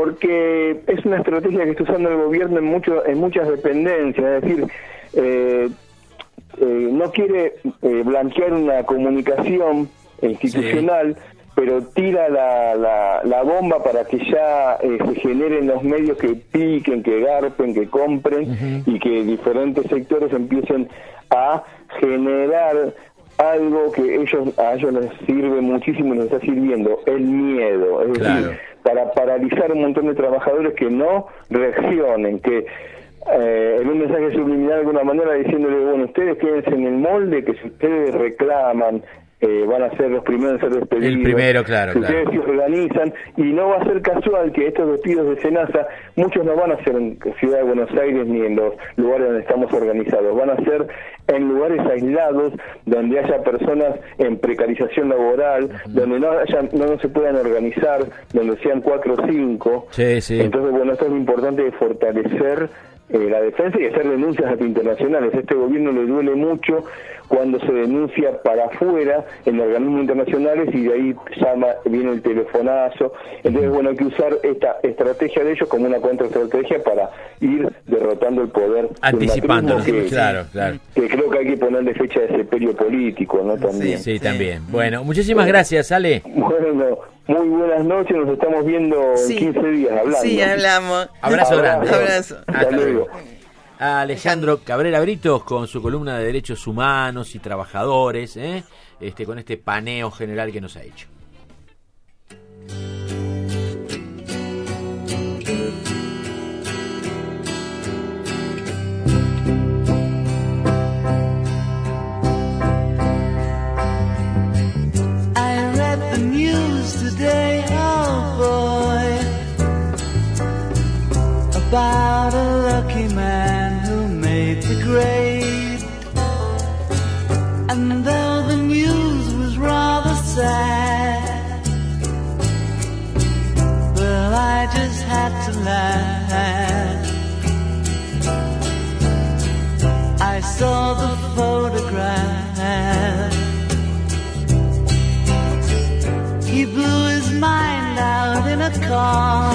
porque es una estrategia que está usando el gobierno en, mucho, en muchas dependencias, es decir, eh, eh, no quiere eh, blanquear una comunicación institucional, sí, pero tira la, la, la bomba para que ya eh, se generen los medios que piquen, que garpen, que compren, uh-huh, y que diferentes sectores empiecen a generar algo que ellos a ellos les sirve muchísimo y les está sirviendo, el miedo, es claro, decir, para paralizar un montón de trabajadores que no reaccionen, que eh, en un mensaje subliminal de alguna manera diciéndole, bueno, ustedes quédense en el molde, que si ustedes reclaman, Eh, van a ser los primeros en ser despedidos. El primero, claro, si claro. Ustedes se organizan, y no va a ser casual que estos despidos de SENASA, muchos no van a ser en Ciudad de Buenos Aires ni en los lugares donde estamos organizados, van a ser en lugares aislados, donde haya personas en precarización laboral, uh-huh, donde no, haya, no, no se puedan organizar, donde sean cuatro o cinco. Sí, sí. Entonces, bueno, esto es lo importante de fortalecer Eh, la defensa y hacer denuncias internacionales. A este gobierno le duele mucho cuando se denuncia para afuera en organismos internacionales y de ahí llama, viene el telefonazo. Entonces, bueno, hay que usar esta estrategia de ellos como una contraestrategia para ir derrotando el poder. Anticipando, que, claro, claro. Que creo que hay que ponerle fecha de sepelio político, ¿no? También. Sí, sí, también. Bueno, muchísimas gracias, Ale. Bueno, muy buenas noches, nos estamos viendo sí. en quince días hablando. Sí, hablamos. Abrazo grande. Abrazo. Hasta luego. A Alejandro Cabrera Britos con su columna de derechos humanos y trabajadores, ¿eh? este, con este paneo general que nos ha hecho. I read the news today, oh boy, about a lucky man who made the grade. And though the news was rather sad, well, I just had to laugh. I saw the photograph. He blew his mind out in a car.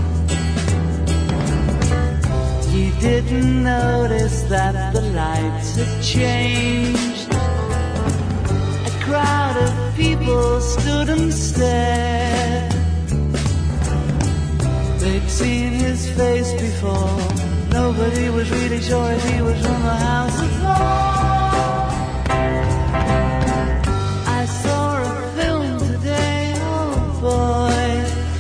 He didn't notice that the lights had changed. A crowd of people stood and stared. They'd seen his face before. Nobody was really sure if he was from the House of Lords. I saw a film today, oh boy.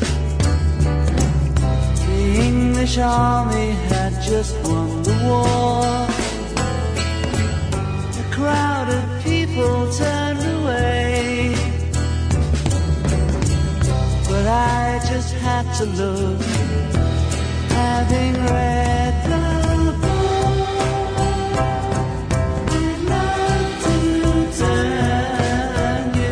The English army had just won the war. A crowd of people turned away, but I just had to look, having read the book. I'd love to turn you.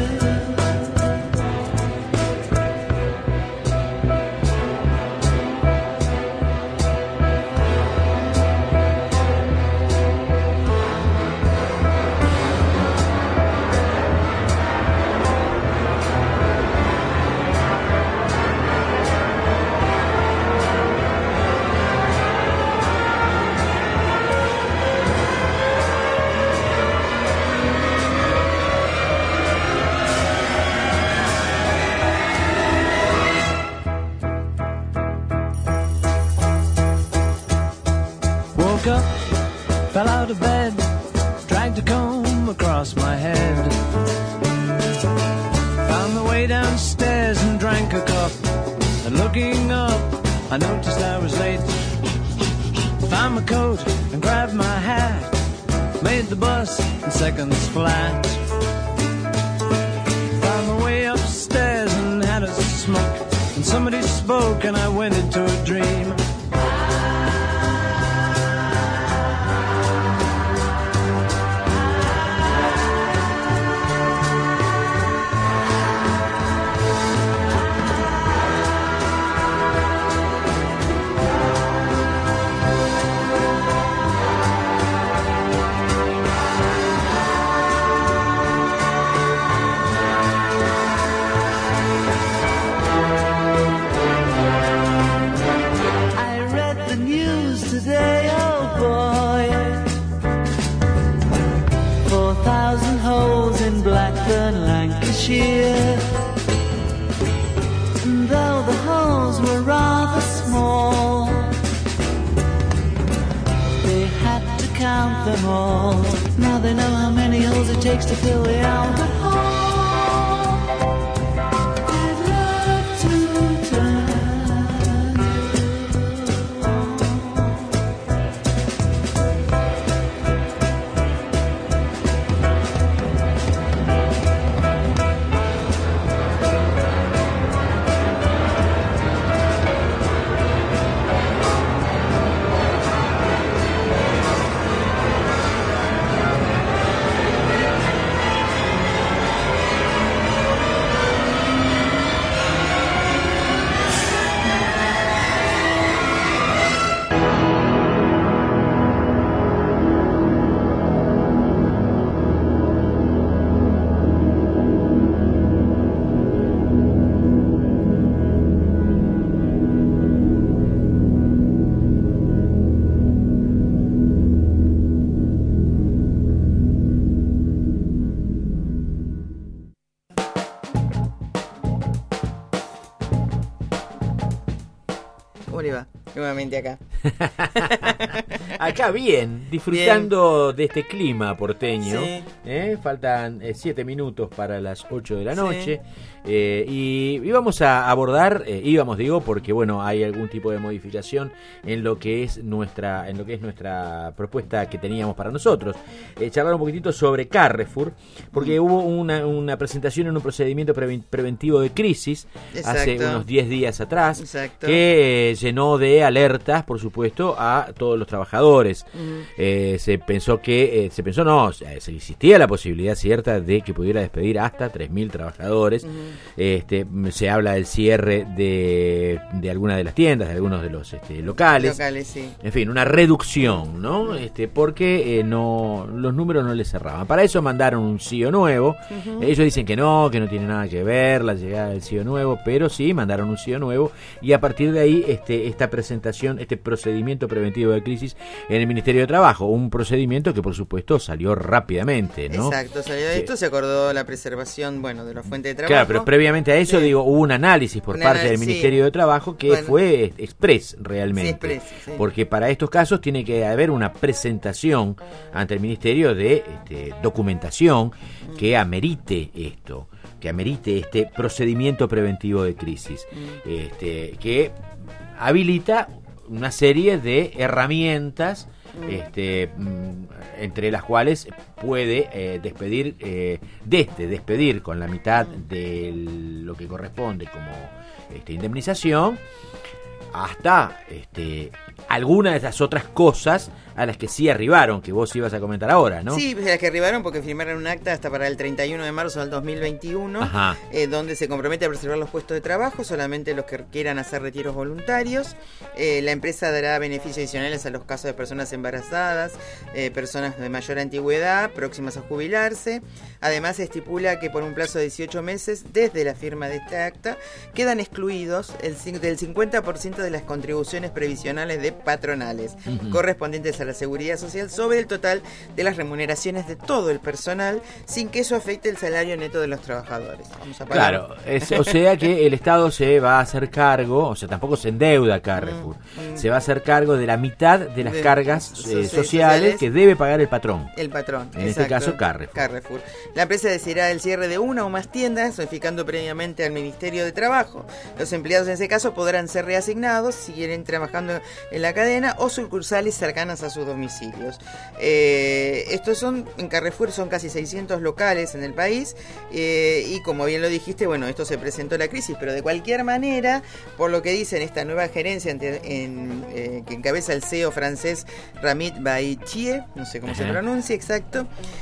Woke up, fell out of bed, dragged a comb across my head. Found the way downstairs and drank a cup. And looking up, I noticed I was late. Found my coat and grabbed my hat. Made the bus in seconds flat. Found my way upstairs and had a smoke. And somebody spoke and I went into a dream. the hall. Now they know how many holes it takes to fill the Albert Hall. I'd love to tell ¿Cómo le va? Nuevamente acá. Acá bien, disfrutando bien. de este clima porteño. Sí. ¿eh? Faltan eh, siete minutos para las ocho de la Sí. noche. Eh, y íbamos a abordar, eh, íbamos digo, porque bueno, hay algún tipo de modificación en lo que es nuestra, en lo que es nuestra propuesta que teníamos para nosotros. Eh, charlar un poquitito sobre Carrefour, porque hubo una, una presentación en un procedimiento pre- preventivo de crisis hace Exacto. unos diez días atrás, Exacto. que eh, llenó de alertas, por supuesto, a todos los trabajadores. Mm. Eh, se pensó que, eh, se pensó no, o sea, se existía la posibilidad cierta de que pudiera despedir hasta tres mil trabajadores. Mm. Este, se habla del cierre de, de algunas de las tiendas, de algunos de los este, locales. Locales, sí. En fin, una reducción, ¿no? Este, porque eh, no los números no les cerraban. Para eso mandaron un C E O nuevo. Ujú. Ellos dicen que no, que no tiene nada que ver la llegada del C E O nuevo, pero sí mandaron un C E O nuevo y a partir de ahí este, esta presentación, este procedimiento preventivo de crisis en el Ministerio de Trabajo, un procedimiento que por supuesto salió rápidamente, ¿no? Exacto, salió de Sí. esto, se acordó la preservación, bueno, de la fuente de trabajo. Claro, pero previamente a eso, Sí. digo, hubo un análisis por Un parte análisis, del Ministerio de Trabajo que Bueno. fue express realmente. Sí, express, sí. Porque para estos casos tiene que haber una presentación ante el Ministerio de este, documentación que amerite esto, que amerite este procedimiento preventivo de crisis, este, que habilita una serie de herramientas este, mm, entre las cuales puede eh, despedir eh, desde despedir con la mitad de lo que corresponde como este, indemnización hasta este, alguna de esas otras cosas a las que sí arribaron, que vos ibas a comentar ahora, ¿no? Sí, las que arribaron porque firmaron un acta hasta para el treinta y uno de marzo del dos mil veintiuno, Ajá. eh, donde se compromete a preservar los puestos de trabajo, solamente los que quieran hacer retiros voluntarios. Eh, la empresa dará beneficios adicionales a los casos de personas embarazadas, eh, personas de mayor antigüedad, próximas a jubilarse. Además, se estipula que por un plazo de dieciocho meses, desde la firma de este acta, quedan excluidos el, cin- del cincuenta por ciento de las contribuciones previsionales de patronales, Ujú. correspondientes a la Seguridad Social, sobre el total de las remuneraciones de todo el personal, sin que eso afecte el salario neto de los trabajadores. Vamos a pagar. Claro, es- o sea que el Estado se va a hacer cargo, o sea, tampoco se endeuda Carrefour, Mm, mm. se va a hacer cargo de la mitad de las De- cargas so- eh, sociales. sociales que debe pagar el patrón. El patrón. En este exacto. caso, Carrefour. Carrefour. La empresa decidirá el cierre de una o más tiendas, notificando previamente al Ministerio de Trabajo. Los empleados en ese caso podrán ser reasignados si quieren trabajando en la cadena o sucursales cercanas a sus domicilios. Eh, estos son, en Carrefour son casi seiscientos locales en el país eh, y como bien lo dijiste, bueno, esto se presentó la crisis, pero de cualquier manera, por lo que dicen esta nueva gerencia ante- en, eh, que encabeza el C E O francés Ramit Baichie, no sé cómo se Ajá. pronuncia exacto,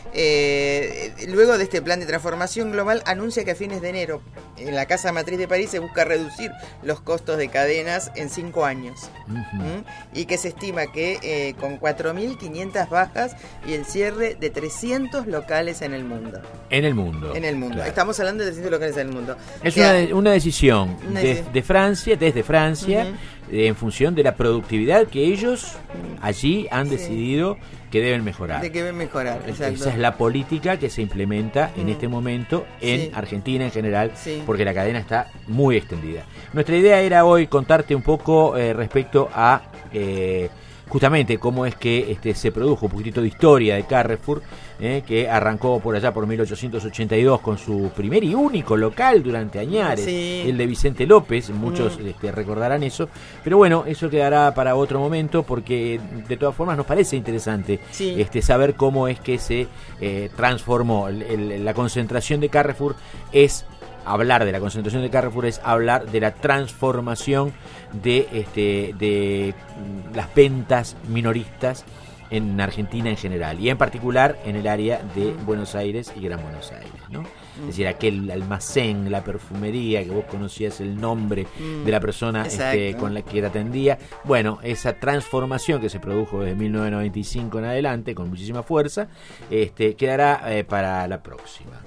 eh, luego de este plan de transformación global anuncia que a fines de enero en la casa matriz de París se busca reducir los costos de cadenas en cinco años. Ujú. ¿Mm? Y que se estima que eh, con cuatro mil quinientas bajas y el cierre de trescientos locales en el mundo. En el mundo. En el mundo. Claro. Estamos hablando de trescientos locales en el mundo. Es O sea, una, de- una decisión Una de, deci- de Francia, desde Francia, Ujú. eh, en función de la productividad que ellos allí han Sí. decidido que deben mejorar. de que debe mejorar. Exacto. Esa es la política que se implementa en Mm. este momento en Sí. Argentina en general, Sí. porque la cadena está muy extendida. Nuestra idea era hoy contarte un poco eh, respecto a eh, justamente cómo es que este, se produjo un poquitito de historia de Carrefour, eh, que arrancó por allá por mil ochocientos ochenta y dos con su primer y único local durante añares, sí. el de Vicente López, muchos mm. este, recordarán eso, pero bueno, eso quedará para otro momento porque de todas formas nos parece interesante sí. este, saber cómo es que se eh, transformó el, el, la concentración de Carrefour. Es hablar de la concentración de Carrefour es hablar de la transformación de, este, de las ventas minoristas en Argentina en general y en particular en el área de Buenos Aires y Gran Buenos Aires, ¿no? Es decir, aquel almacén, la perfumería que vos conocías el nombre mm, de la persona este, con la que te atendía. Bueno, esa transformación que se produjo desde mil novecientos noventa y cinco en adelante con muchísima fuerza, este, quedará eh, para la próxima.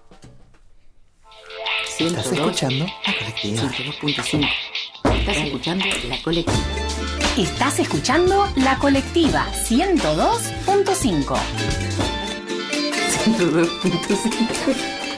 ¿Estás escuchando? La Colectiva. ciento dos punto cinco. ¿Estás escuchando? La Colectiva. Estás escuchando La Colectiva ciento dos punto cinco. ciento dos punto cinco.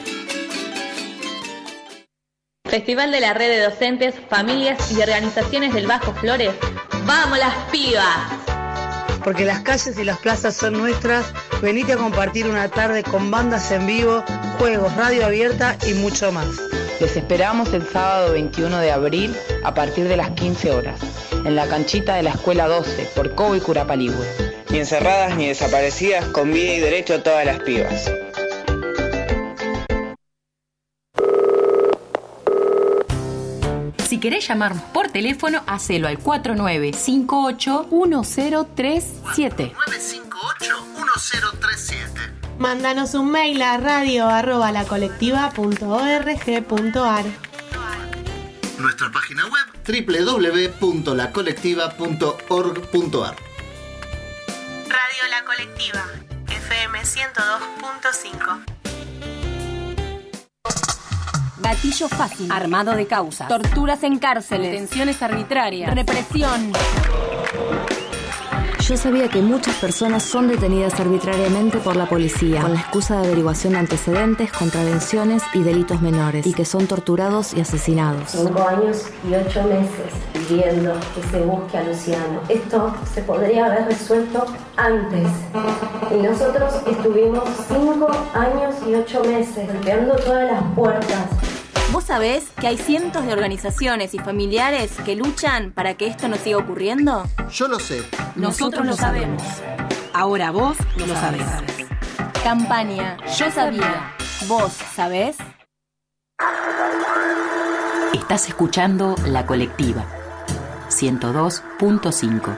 Festival de la Red de Docentes, Familias y Organizaciones del Bajo Flores. ¡Vamos las pibas! Porque las calles y las plazas son nuestras, venite a compartir una tarde con bandas en vivo, juegos, radio abierta y mucho más. Les esperamos el sábado veintiuno de abril a partir de las quince horas, en la canchita de la Escuela doce, por Cobo y Curapaligüe. Ni encerradas ni desaparecidas, con vida y derecho todas las pibas. Si querés llamar por teléfono, hacelo al cuatro nueve cinco ocho uno cero tres siete. nueve cinco ocho uno cero tres siete. Mándanos un mail a radio arroba la colectiva punto org punto ar. Nuestra página web doble u doble u doble u punto la colectiva punto org punto ar. Radio La Colectiva, F M ciento dos punto cinco. Gatillo fácil, armado de causas, torturas en cárceles, detenciones arbitrarias, represión. Yo sabía que muchas personas son detenidas arbitrariamente por la policía, con la excusa de averiguación de antecedentes, contravenciones y delitos menores, y que son torturados y asesinados. Cinco años y ocho meses pidiendo que se busque a Luciano. Esto se podría haber resuelto antes. Y nosotros estuvimos cinco años y ocho meses golpeando todas las puertas. ¿Vos sabés que hay cientos de organizaciones y familiares que luchan para que esto no siga ocurriendo? Yo lo sé. Nosotros lo sabemos. Ahora vos lo sabés. Campaña Yo Sabía. ¿Vos sabés? Estás escuchando La Colectiva ciento dos punto cinco.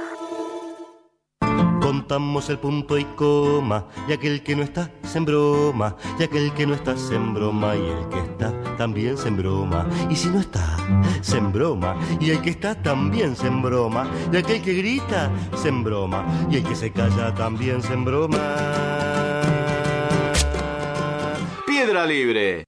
Contamos el punto y coma, y aquel que no está se embroma, y aquel que no está se embroma, y el que está también se embroma, y si no está se embroma, y el que está también se embroma, y aquel que grita se embroma, y el que se calla también se embroma. Piedra Libre.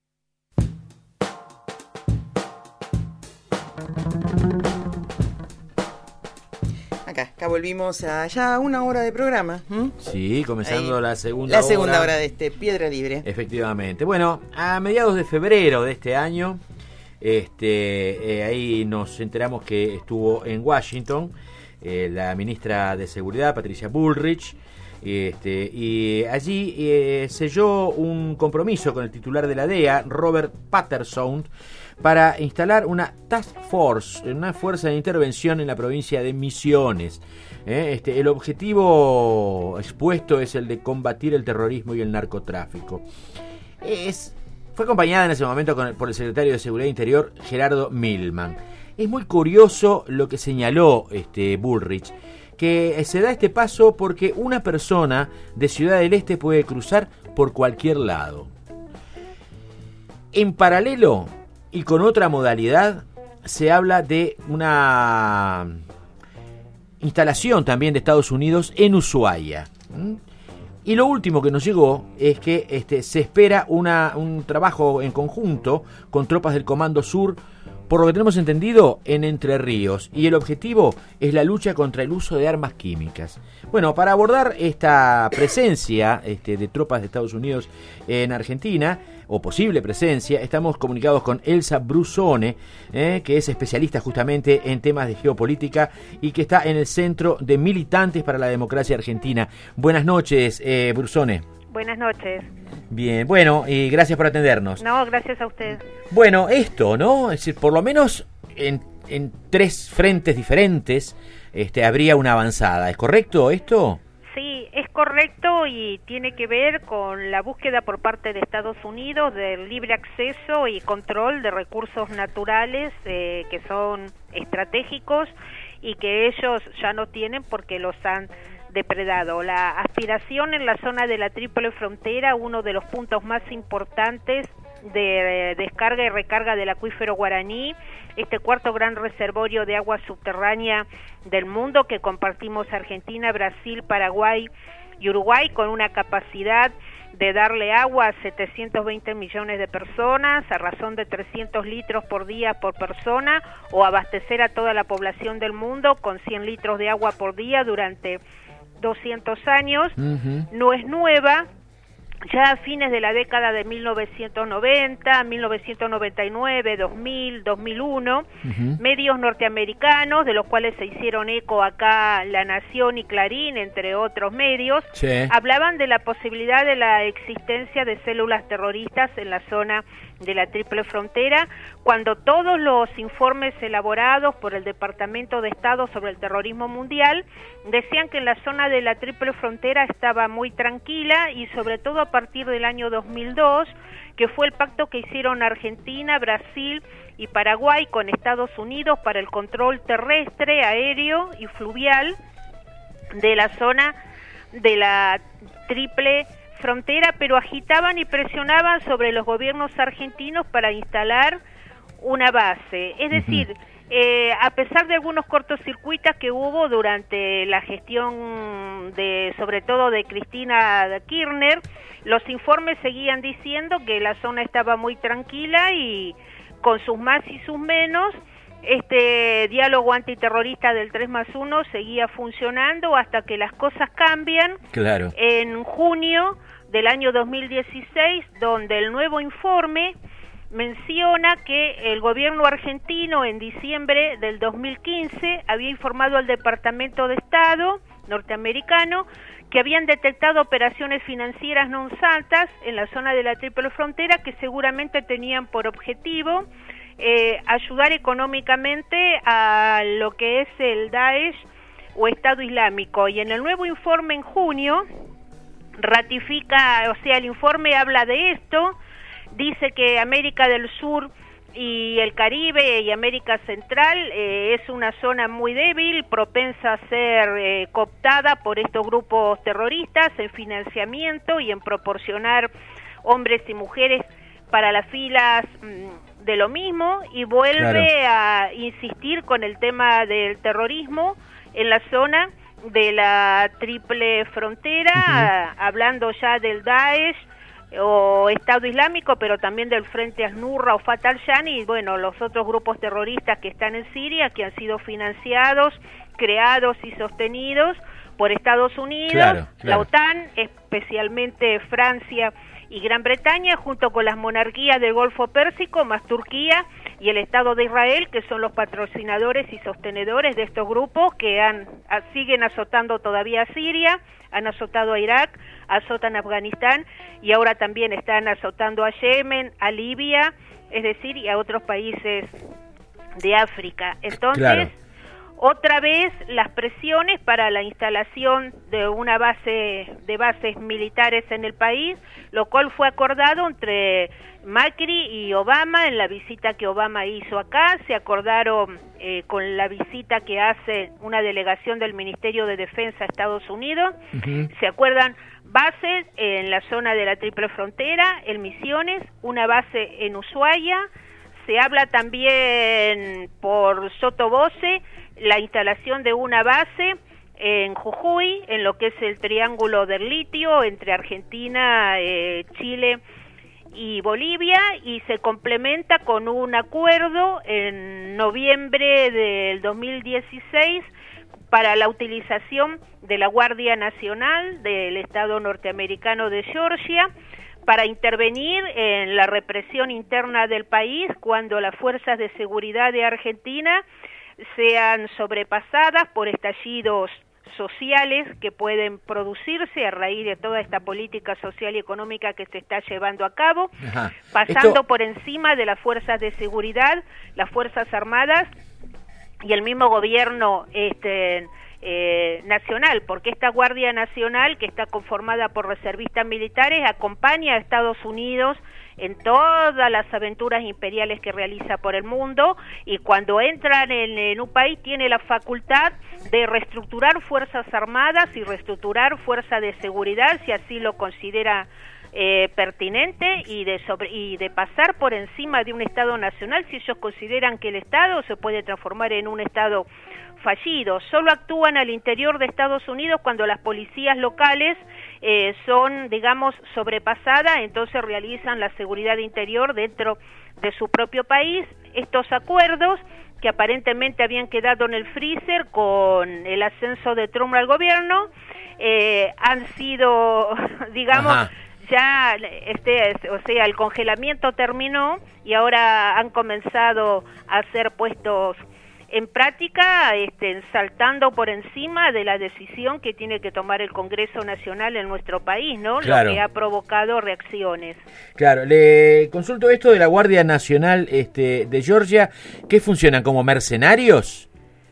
Acá, acá volvimos a ya una hora de programa. ¿Mm? Sí, comenzando Ahí. la segunda la hora. La segunda hora de este Piedra Libre. Efectivamente. Bueno, a mediados de febrero de este año, este, eh, ahí nos enteramos que estuvo en Washington eh, la ministra de Seguridad, Patricia Bullrich, este, y allí eh, selló un compromiso con el titular de la D E A, Robert Patterson, para instalar una task force, una fuerza de intervención en la provincia de Misiones. ¿Eh? Este, el objetivo expuesto es el de combatir el terrorismo y el narcotráfico. Es, fue acompañada en ese momento con el, por el secretario de Seguridad Interior, Gerardo Milman. Es muy curioso lo que señaló este Bullrich, que se da este paso porque una persona de Ciudad del Este puede cruzar por cualquier lado. En paralelo y con otra modalidad, se habla de una instalación también de Estados Unidos en Ushuaia. ¿Mm? Y lo último que nos llegó es que este, se espera una, un trabajo en conjunto con tropas del Comando Sur, por lo que tenemos entendido, en Entre Ríos. Y el objetivo es la lucha contra el uso de armas químicas. Bueno, para abordar esta presencia este, de tropas de Estados Unidos en Argentina, o posible presencia, estamos comunicados con Elsa Brusone, eh, que es especialista justamente en temas de geopolítica y que está en el Centro de Militantes para la Democracia Argentina. Buenas noches, eh, Brusone. Buenas noches. Bien, bueno, y gracias por atendernos. No, gracias a usted. Bueno, esto, ¿no? Es decir, por lo menos en, en tres frentes diferentes este, habría una avanzada. ¿Es correcto esto? Sí, es correcto y tiene que ver con la búsqueda por parte de Estados Unidos del libre acceso y control de recursos naturales eh, que son estratégicos y que ellos ya no tienen porque los han depredado. La aspiración en la zona de la Triple Frontera, uno de los puntos más importantes de descarga y recarga del acuífero guaraní, este cuarto gran reservorio de agua subterránea del mundo que compartimos Argentina, Brasil, Paraguay y Uruguay, con una capacidad de darle agua a setecientos veinte millones de personas a razón de trescientos litros por día por persona, o abastecer a toda la población del mundo con cien litros de agua por día durante doscientos años. Uh-huh. No es nueva. Ya a fines de la década de mil novecientos noventa, mil novecientos noventa y nueve, dos mil, dos mil uno, uh-huh. medios norteamericanos, de los cuales se hicieron eco acá La Nación y Clarín, entre otros medios, sí. hablaban de la posibilidad de la existencia de células terroristas en la zona de la Triple Frontera, cuando todos los informes elaborados por el Departamento de Estado sobre el terrorismo mundial decían que en la zona de la Triple Frontera estaba muy tranquila, y sobre todo a partir del año dos mil dos, que fue el pacto que hicieron Argentina, Brasil y Paraguay con Estados Unidos para el control terrestre, aéreo y fluvial de la zona de la Triple Frontera, pero agitaban y presionaban sobre los gobiernos argentinos para instalar una base. Es decir, uh-huh. eh, a pesar de algunos cortocircuitos que hubo durante la gestión de, sobre todo de Cristina Kirchner, los informes seguían diciendo que la zona estaba muy tranquila y con sus más y sus menos, este diálogo antiterrorista del tres más uno seguía funcionando hasta que las cosas cambian. Claro. En junio del año dos mil dieciséis, donde el nuevo informe menciona que el gobierno argentino en diciembre del dos mil quince había informado al Departamento de Estado norteamericano que habían detectado operaciones financieras no santas en la zona de la Triple Frontera que seguramente tenían por objetivo eh, ayudar económicamente a lo que es el Daesh o Estado Islámico. Y en el nuevo informe en junio ratifica, o sea, el informe habla de esto, dice que América del Sur y el Caribe y América Central eh, es una zona muy débil, propensa a ser eh, cooptada por estos grupos terroristas en financiamiento y en proporcionar hombres y mujeres para las filas mmm, de lo mismo, y vuelve claro. a insistir con el tema del terrorismo en la zona de la Triple Frontera, uh-huh. hablando ya del Daesh o Estado Islámico, pero también del Frente Al-Nusra o Fatah al-Sham y bueno, los otros grupos terroristas que están en Siria, que han sido financiados, creados y sostenidos por Estados Unidos, claro, claro. la OTAN, especialmente Francia y Gran Bretaña, junto con las monarquías del Golfo Pérsico, más Turquía y el Estado de Israel, que son los patrocinadores y sostenedores de estos grupos que han a, siguen azotando todavía a Siria, han azotado a Irak, azotan a Afganistán y ahora también están azotando a Yemen, a Libia, es decir, y a otros países de África. Entonces, claro. otra vez las presiones para la instalación de una base de bases militares en el país, lo cual fue acordado entre Macri y Obama en la visita que Obama hizo acá. Se acordaron eh, con la visita que hace una delegación del Ministerio de Defensa a Estados Unidos. Uh-huh. Se acuerdan bases en la zona de la Triple Frontera, en Misiones, una base en Ushuaia. Se habla también por sotovoce la instalación de una base en Jujuy, en lo que es el Triángulo del Litio, entre Argentina, eh, Chile y Bolivia, y se complementa con un acuerdo en noviembre del dos mil dieciséis para la utilización de la Guardia Nacional del Estado norteamericano de Georgia para intervenir en la represión interna del país cuando las fuerzas de seguridad de Argentina sean sobrepasadas por estallidos sociales que pueden producirse a raíz de toda esta política social y económica que se está llevando a cabo, Ajá. pasando Esto... por encima de las fuerzas de seguridad, las fuerzas armadas y el mismo gobierno este eh, nacional, porque esta Guardia Nacional, que está conformada por reservistas militares, acompaña a Estados Unidos en todas las aventuras imperiales que realiza por el mundo, y cuando entran en, en un país tiene la facultad de reestructurar fuerzas armadas y reestructurar fuerzas de seguridad si así lo considera eh, pertinente, y de sobre, y de pasar por encima de un Estado nacional si ellos consideran que el Estado se puede transformar en un Estado fallido. Solo actúan al interior de Estados Unidos cuando las policías locales eh, son, digamos, sobrepasadas, entonces realizan la seguridad interior dentro de su propio país. Estos acuerdos, que aparentemente habían quedado en el freezer con el ascenso de Trump al gobierno, eh, han sido, digamos, Ajá. ya, este, o sea, el congelamiento terminó y ahora han comenzado a ser puestos en práctica, este, saltando por encima de la decisión que tiene que tomar el Congreso Nacional en nuestro país, ¿no? Claro. Lo que ha provocado reacciones. Claro, le consulto esto de la Guardia Nacional este, de Georgia, ¿qué funcionan como mercenarios?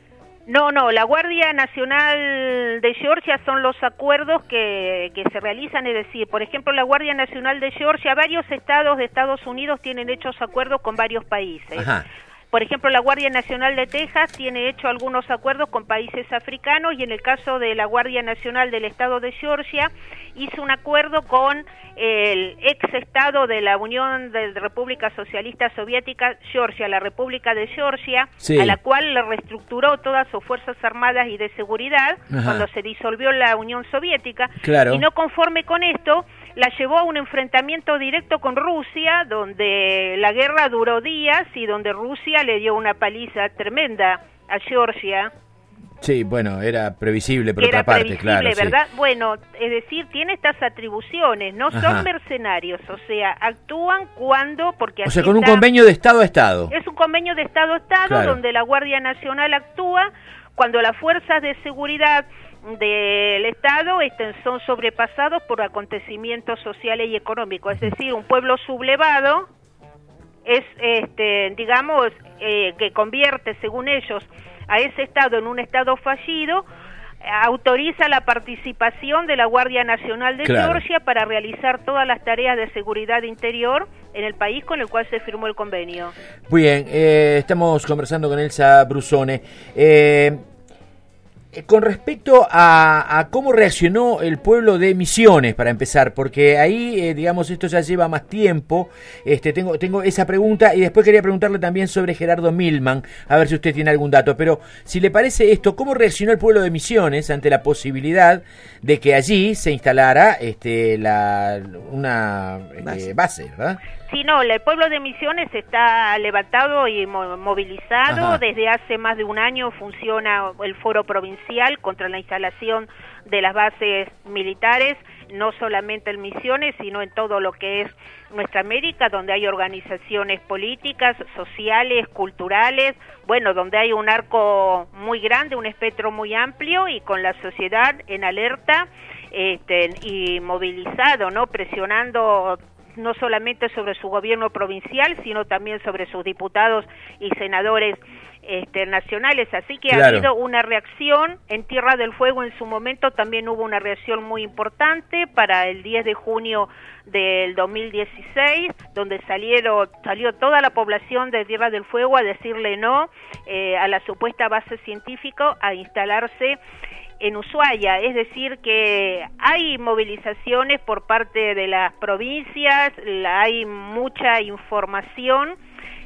No, no, la Guardia Nacional de Georgia son los acuerdos que, que se realizan, es decir, por ejemplo, la Guardia Nacional de Georgia, varios estados de Estados Unidos tienen hechos acuerdos con varios países. Ajá. Por ejemplo, la Guardia Nacional de Texas tiene hecho algunos acuerdos con países africanos, y en el caso de la Guardia Nacional del Estado de Georgia hizo un acuerdo con el ex estado de la Unión de República Socialista Soviética, Georgia, la República de Georgia, sí. a la cual le reestructuró todas sus fuerzas armadas y de seguridad Ajá. cuando se disolvió la Unión Soviética, claro. y no conforme con esto, la llevó a un enfrentamiento directo con Rusia, donde la guerra duró días y donde Rusia le dio una paliza tremenda a Georgia. Sí, bueno, era previsible por era otra parte, previsible, claro. ¿verdad? Sí. Bueno, es decir, tiene estas atribuciones, no Ajá. son mercenarios, o sea, actúan cuando... porque O sea, así con un está, convenio de Estado a Estado. Es un convenio de Estado a Estado, claro. donde la Guardia Nacional actúa cuando las fuerzas de seguridad del Estado estén, son sobrepasados por acontecimientos sociales y económicos, es decir, un pueblo sublevado es, este, digamos, eh, que convierte, según ellos, a ese Estado en un Estado fallido, autoriza la participación de la Guardia Nacional de claro. Georgia para realizar todas las tareas de seguridad interior en el país con el cual se firmó el convenio. Muy bien, eh, estamos conversando con Elsa Brusone. Eh, Con respecto a, a cómo reaccionó el pueblo de Misiones, para empezar, porque ahí, eh, digamos, esto ya lleva más tiempo, este, tengo, tengo esa pregunta, y después quería preguntarle también sobre Gerardo Milman, a ver si usted tiene algún dato, pero si le parece esto, ¿cómo reaccionó el pueblo de Misiones ante la posibilidad de que allí se instalara este, la, una este, base, ¿verdad? Sí, no, el pueblo de Misiones está levantado y mo- movilizado. Ajá. Desde hace más de un año funciona el foro provincial contra la instalación de las bases militares, no solamente en Misiones, sino en todo lo que es nuestra América, donde hay organizaciones políticas, sociales, culturales, bueno, donde hay un arco muy grande, un espectro muy amplio, y con la sociedad en alerta este, y movilizado, ¿no? Presionando no solamente sobre su gobierno provincial, sino también sobre sus diputados y senadores este, nacionales. Así que claro. ha habido una reacción. En Tierra del Fuego en su momento también hubo una reacción muy importante para el diez de junio del dos mil dieciséis, donde salieron, salió toda la población de Tierra del Fuego a decirle no eh, a la supuesta base científica a instalarse en Ushuaia. Es decir, que hay movilizaciones por parte de las provincias, hay mucha información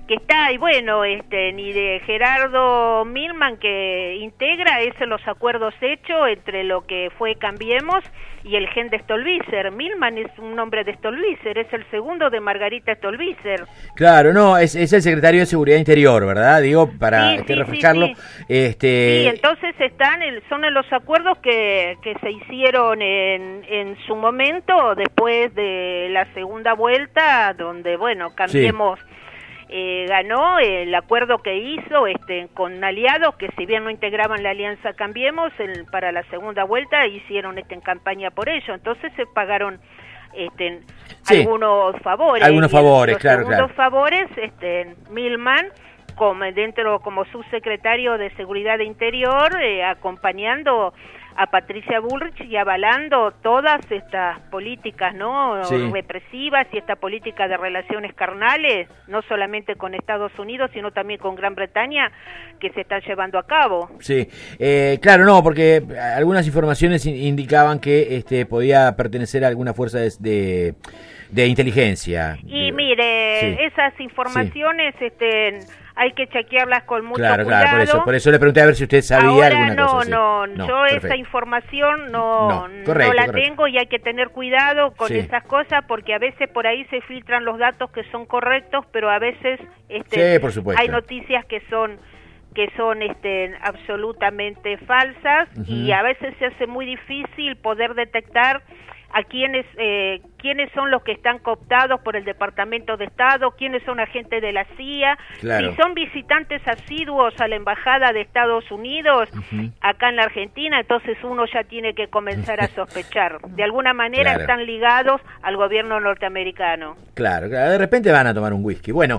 que está, y bueno, este, ni de Gerardo Milman, que integra esos los acuerdos hechos entre lo que fue Cambiemos y el gen de Stolbizer. Milman es un nombre de Stolbizer, es el segundo de Margarita Stolbizer. Claro, no, es, es el secretario de Seguridad Interior, ¿verdad? Digo, para sí, este, sí, refrescarlo. Sí, sí. Este... sí, entonces están, el, son los acuerdos que, que se hicieron en, en su momento, después de la segunda vuelta, donde, bueno, Cambiemos... Sí. Eh, ganó el acuerdo que hizo este, con aliados que, si bien no integraban la alianza Cambiemos, el, para la segunda vuelta hicieron este, en campaña por ello. Entonces se pagaron este, sí. algunos favores. Algunos favores, los claro, segundos claro. favores, este, Milman, como, dentro como subsecretario de Seguridad de Interior, eh, acompañando a Patricia Bullrich y avalando todas estas políticas, ¿no? Sí. represivas y esta política de relaciones carnales, no solamente con Estados Unidos, sino también con Gran Bretaña, que se están llevando a cabo. Sí, eh, claro, no, porque algunas informaciones indicaban que este podía pertenecer a alguna fuerza de, de, de inteligencia. Y de, mire, sí. esas informaciones, sí. este... hay que chequearlas con mucho claro, cuidado. Claro, por eso, por eso le pregunté a ver si usted sabía Ahora, alguna no, cosa. Sí. No, no, yo perfecto. esa información no, no, correcto, no la correcto. tengo, y hay que tener cuidado con sí. esas cosas, porque a veces por ahí se filtran los datos que son correctos, pero a veces este, sí, por supuesto. hay noticias que son que son este, absolutamente falsas, uh-huh. y a veces se hace muy difícil poder detectar a quiénes eh, quiénes son los que están cooptados por el Departamento de Estado, quiénes son agentes de la C I A, claro. si son visitantes asiduos a la Embajada de Estados Unidos, uh-huh. acá en la Argentina, entonces uno ya tiene que comenzar a sospechar. De alguna manera claro. están ligados al gobierno norteamericano. Claro, claro, de repente van a tomar un whisky. Bueno,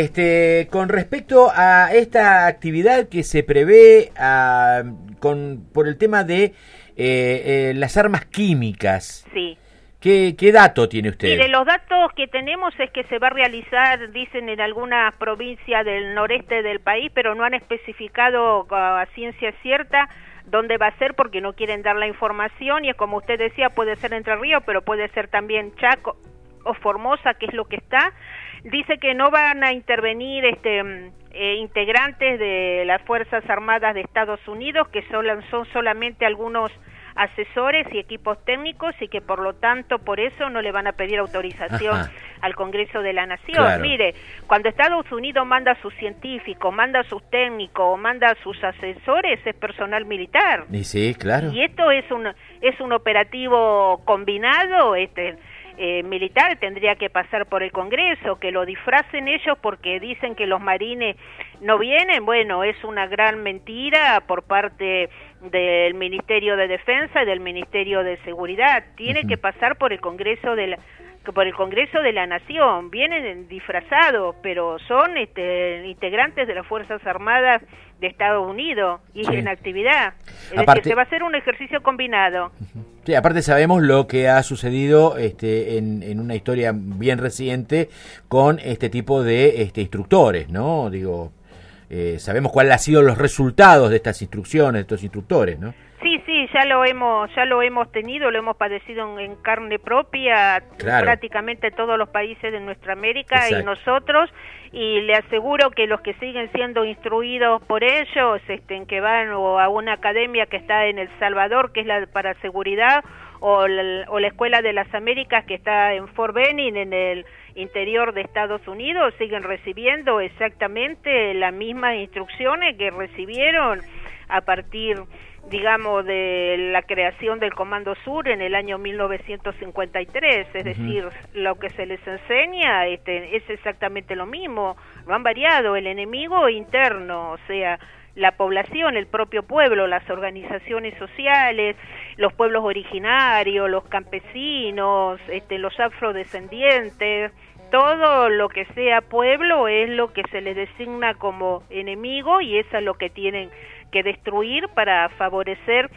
este, con respecto a esta actividad que se prevé a, con por el tema de Eh, eh, las armas químicas. Sí. ¿Qué, ¿Qué dato tiene usted? Mire, los datos que tenemos es que se va a realizar, dicen, en algunas provincias del noreste del país, pero no han especificado a ciencia cierta dónde va a ser, porque no quieren dar la información, y es como usted decía, puede ser Entre Ríos, pero puede ser también Chaco o Formosa, que es lo que está. Dice que no van a intervenir este eh, integrantes de las Fuerzas Armadas de Estados Unidos, que son, son solamente algunos asesores y equipos técnicos, y que por lo tanto por eso no le van a pedir autorización Ajá. al Congreso de la Nación. Claro. Mire, cuando Estados Unidos manda a sus científicos, manda a sus técnicos, manda a sus asesores, es personal militar. Y sí, claro. Y esto es un es un operativo combinado, este Eh, militar, tendría que pasar por el Congreso, que lo disfracen ellos porque dicen que los marines no vienen. Bueno, es una gran mentira por parte del Ministerio de Defensa y del Ministerio de Seguridad. Tiene uh-huh. que pasar por el Congreso de la por el Congreso de la Nación. Vienen disfrazados, pero son este, integrantes de las Fuerzas Armadas de Estados Unidos y sí. en actividad. Es Aparte... decir, se va a hacer un ejercicio combinado. Uh-huh. Sí, aparte sabemos lo que ha sucedido este, en, en una historia bien reciente con este tipo de este, instructores, ¿no? Digo, eh, sabemos cuáles han sido los resultados de estas instrucciones, de estos instructores, ¿no? Sí, sí, ya lo hemos, ya lo hemos tenido, lo hemos padecido en, en carne propia, claro. prácticamente todos los países de nuestra América Exacto. y nosotros, y le aseguro que los que siguen siendo instruidos por ellos, este, que van o a una academia que está en El Salvador, que es la para seguridad, o la, o la Escuela de las Américas, que está en Fort Benning, en el interior de Estados Unidos, siguen recibiendo exactamente las mismas instrucciones que recibieron a partir, digamos, de la creación del Comando Sur en el año mil novecientos cincuenta y tres, es uh-huh. decir, lo que se les enseña este, es exactamente lo mismo, no han variado. El enemigo interno, o sea, la población, el propio pueblo, las organizaciones sociales, los pueblos originarios, los campesinos, este, los afrodescendientes, todo lo que sea pueblo es lo que se les designa como enemigo, y eso es lo que tienen que destruir para favorecer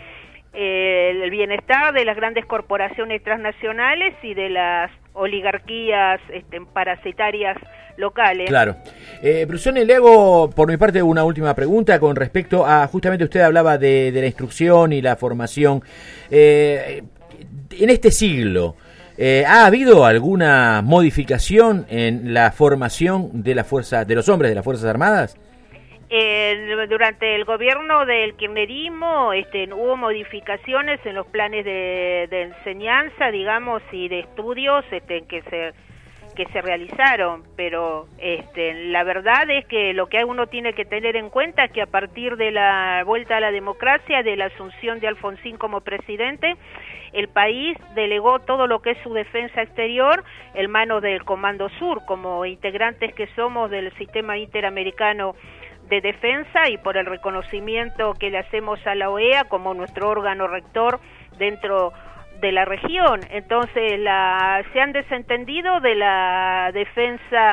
eh, el bienestar de las grandes corporaciones transnacionales y de las oligarquías este, parasitarias locales. Claro. Eh, Brusone, le hago por mi parte una última pregunta con respecto a, justamente usted hablaba de, de la instrucción y la formación. Eh, en este siglo, Eh, ¿Ha habido alguna modificación en la formación de la fuerza, de los hombres de las Fuerzas Armadas? Eh, durante el gobierno del kirchnerismo este, hubo modificaciones en los planes de, de enseñanza, digamos, y de estudios este, que se que se realizaron, pero este, la verdad es que lo que uno tiene que tener en cuenta es que a partir de la vuelta a la democracia, de la asunción de Alfonsín como presidente, el país delegó todo lo que es su defensa exterior en manos del Comando Sur, como integrantes que somos del sistema interamericano de defensa y por el reconocimiento que le hacemos a la O E A como nuestro órgano rector dentro de la región. Entonces la, se han desentendido de la defensa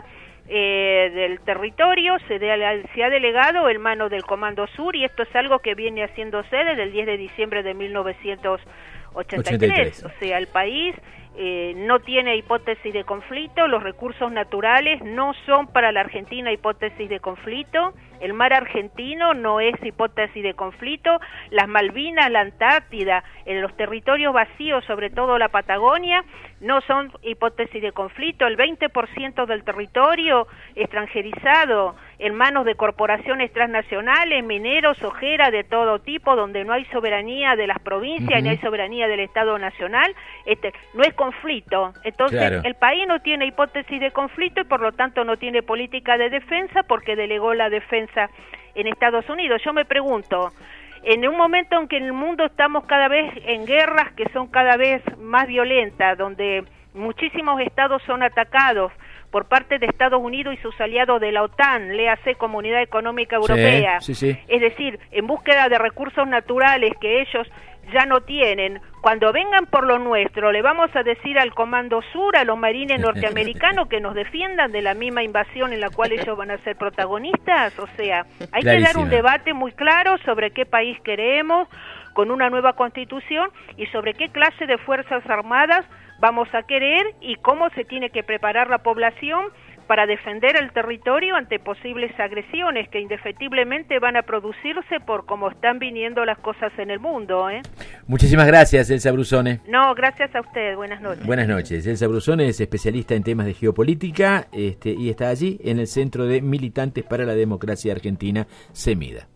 eh, del territorio, se, de, se ha delegado en manos del Comando Sur y esto es algo que viene haciéndose desde el diez de diciembre de mil novecientos ochenta y tres. ochenta y tres. O sea, el país eh, no tiene hipótesis de conflicto, los recursos naturales no son para la Argentina hipótesis de conflicto, el mar argentino no es hipótesis de conflicto, las Malvinas, la Antártida, en los territorios vacíos, sobre todo la Patagonia, no son hipótesis de conflicto, el veinte por ciento del territorio extranjerizado en manos de corporaciones transnacionales, mineros, ojera de todo tipo, donde no hay soberanía de las provincias, uh-huh. ni hay soberanía del Estado Nacional, este, no es conflicto. Entonces, claro. el país no tiene hipótesis de conflicto y por lo tanto no tiene política de defensa porque delegó la defensa en Estados Unidos. Yo me pregunto, en un momento en que en el mundo estamos cada vez en guerras que son cada vez más violentas, donde muchísimos estados son atacados por parte de Estados Unidos y sus aliados de la OTAN, léase Comunidad Económica Europea, sí, sí, sí. es decir, en búsqueda de recursos naturales que ellos ya no tienen, cuando vengan por lo nuestro, le vamos a decir al Comando Sur, a los marines norteamericanos que nos defiendan de la misma invasión en la cual ellos van a ser protagonistas. O sea, hay Clarísima. que dar un debate muy claro sobre qué país queremos, con una nueva constitución, y sobre qué clase de fuerzas armadas vamos a querer y cómo se tiene que preparar la población para defender el territorio ante posibles agresiones que indefectiblemente van a producirse por cómo están viniendo las cosas en el mundo, ¿eh? Muchísimas gracias, Elsa Brusone. No, gracias a usted. Buenas noches. Buenas noches. Elsa Brusone es especialista en temas de geopolítica este, y está allí en el Centro de Militantes para la Democracia Argentina, CEMIDA.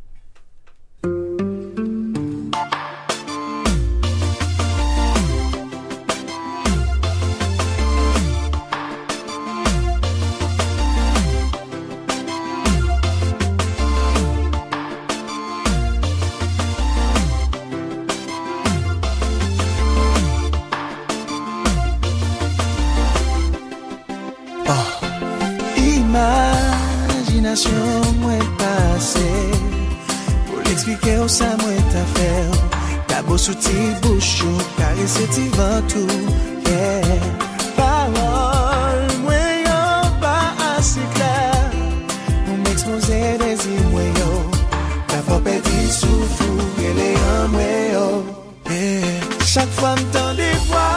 Mwen pase pou l'explike ou sa mwen ta fel Kabo sou ti bouchou, karese ti vantou yeah. Parol mwen yo pa ase kler Pou m'expose desi mwen yo Ta pa peti soufou, gele yon mwen yo yeah. Chak fwa m'tande vwa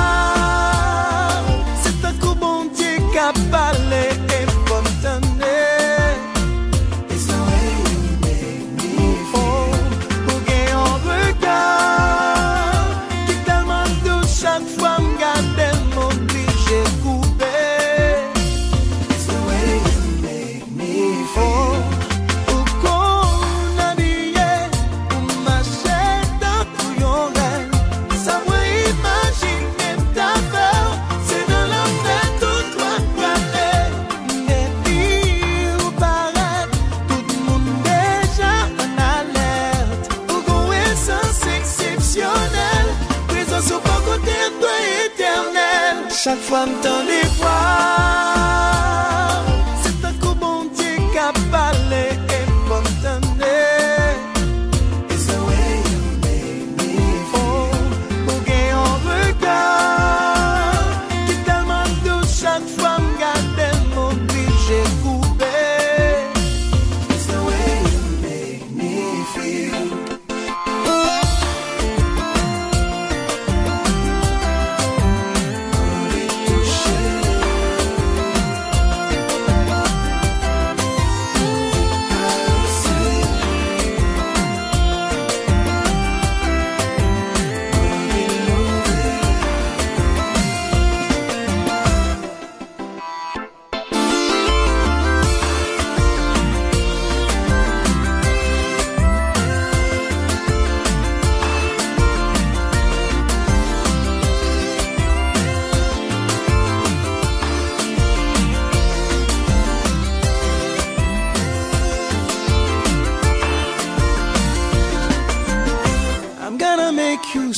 Se ta kou bon Dieu ka pale E fwa m'tande Chaque fois m'tende voir C'est un coup bon Dieu qu'a parlé Et pas m'tende It's the way you make me feel Pour gagner un regard Qui est tellement doux Chaque fois m'garde m'oblige couper It's the way you make me feel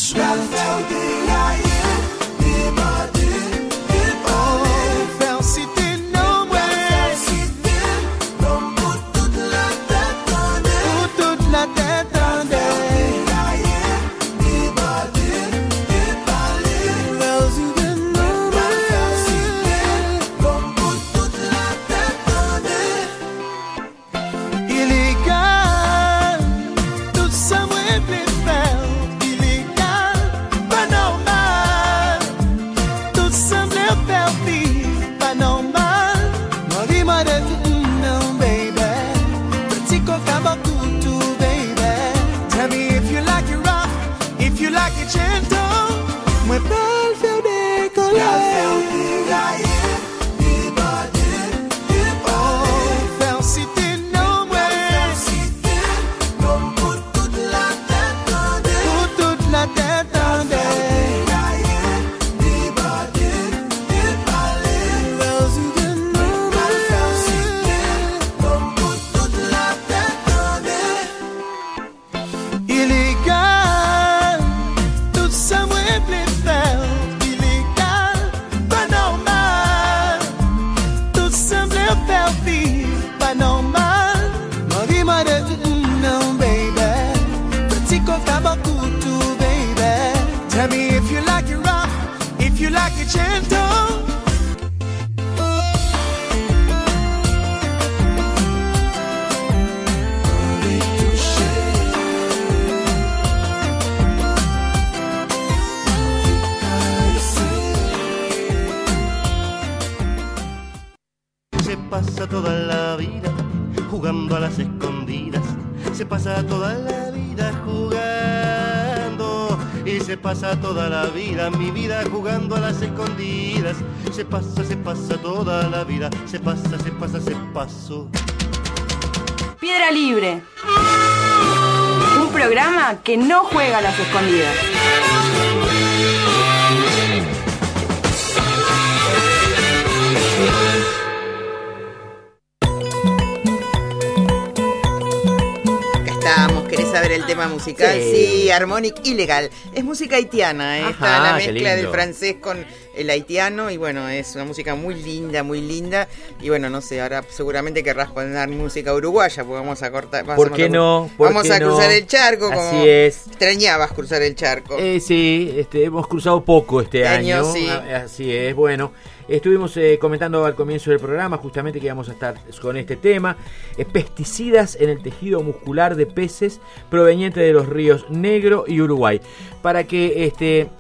Toda la vida, mi vida jugando a las escondidas. Se pasa, se pasa toda la vida. Se pasa, se pasa, se pasó. Piedra Libre. Un programa que no juega a las escondidas. ¿Querés saber el tema musical? Sí, sí, Harmonic Ilegal. Es música haitiana, ¿eh? Ajá, está la mezcla del francés con el haitiano y bueno, es una música muy linda, muy linda. Y bueno, no sé, ahora seguramente querrás poner música uruguaya, porque vamos a cortar. Vamos ¿Por qué a, no? ¿Por vamos qué a cruzar no? el charco. Como Así es. Extrañabas cruzar el charco. Eh, sí, este, hemos cruzado poco este, este año. año sí. Así es, bueno. Estuvimos eh, comentando al comienzo del programa justamente que íbamos a estar con este tema. Eh, pesticidas en el tejido muscular de peces provenientes de los ríos Negro y Uruguay. Para que este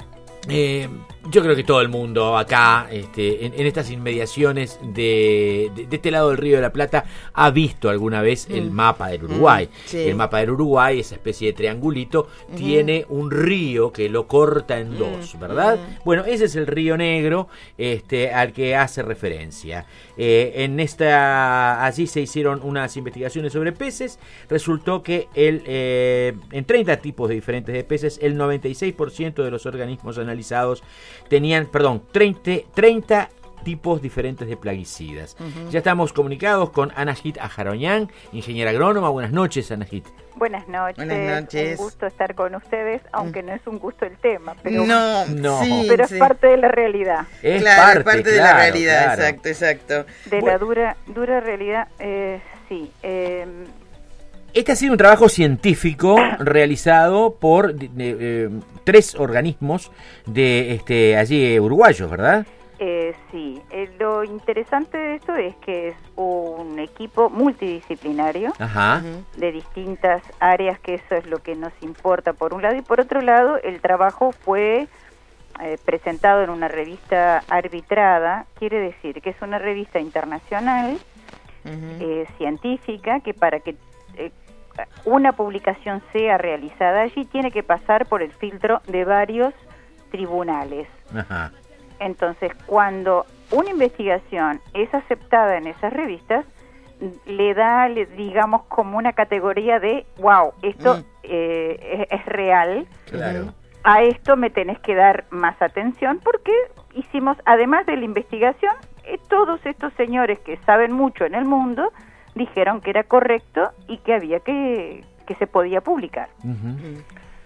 eh, yo creo que todo el mundo acá, este, en, en estas inmediaciones de, de, de este lado del Río de la Plata, ha visto alguna vez mm. el mapa del Uruguay. Mm, sí. El mapa del Uruguay, esa especie de triangulito, mm. tiene un río que lo corta en mm. dos, ¿verdad? Mm. Bueno, ese es el Río Negro, este, al que hace referencia. Eh, en esta, allí se hicieron unas investigaciones sobre peces. Resultó que el, eh, en treinta tipos de diferentes de peces, el noventa y seis por ciento de los organismos analizados tenían, perdón, treinta, treinta tipos diferentes de plaguicidas. Uh-huh. Ya estamos comunicados con Anahit Ajaroñán, ingeniera agrónoma. Buenas noches, Anahit. Buenas noches. Buenas noches. Un gusto estar con ustedes, aunque no es un gusto el tema, pero no, no. Sí, pero sí. es parte de la realidad. Es claro, parte, es parte claro, de la realidad, claro. exacto, exacto. De bueno. la dura, dura realidad, eh, sí. Eh, Este ha sido un trabajo científico realizado por de, de, de, tres organismos de este allí uruguayos, ¿verdad? Eh, sí, eh, lo interesante de esto es que es un equipo multidisciplinario. Ajá. De distintas áreas, que eso es lo que nos importa por un lado, y por otro lado el trabajo fue eh, presentado en una revista arbitrada, quiere decir que es una revista internacional, uh-huh. eh, científica, que para que eh, una publicación sea realizada allí tiene que pasar por el filtro de varios tribunales. Ajá. Entonces, cuando una investigación es aceptada en esas revistas, le da, le, digamos, como una categoría de, wow, esto mm. eh, es, es real. Claro. A esto me tenés que dar más atención, porque hicimos, además de la investigación, eh, todos estos señores que saben mucho en el mundo dijeron que era correcto y que había que, que se podía publicar. Uh-huh.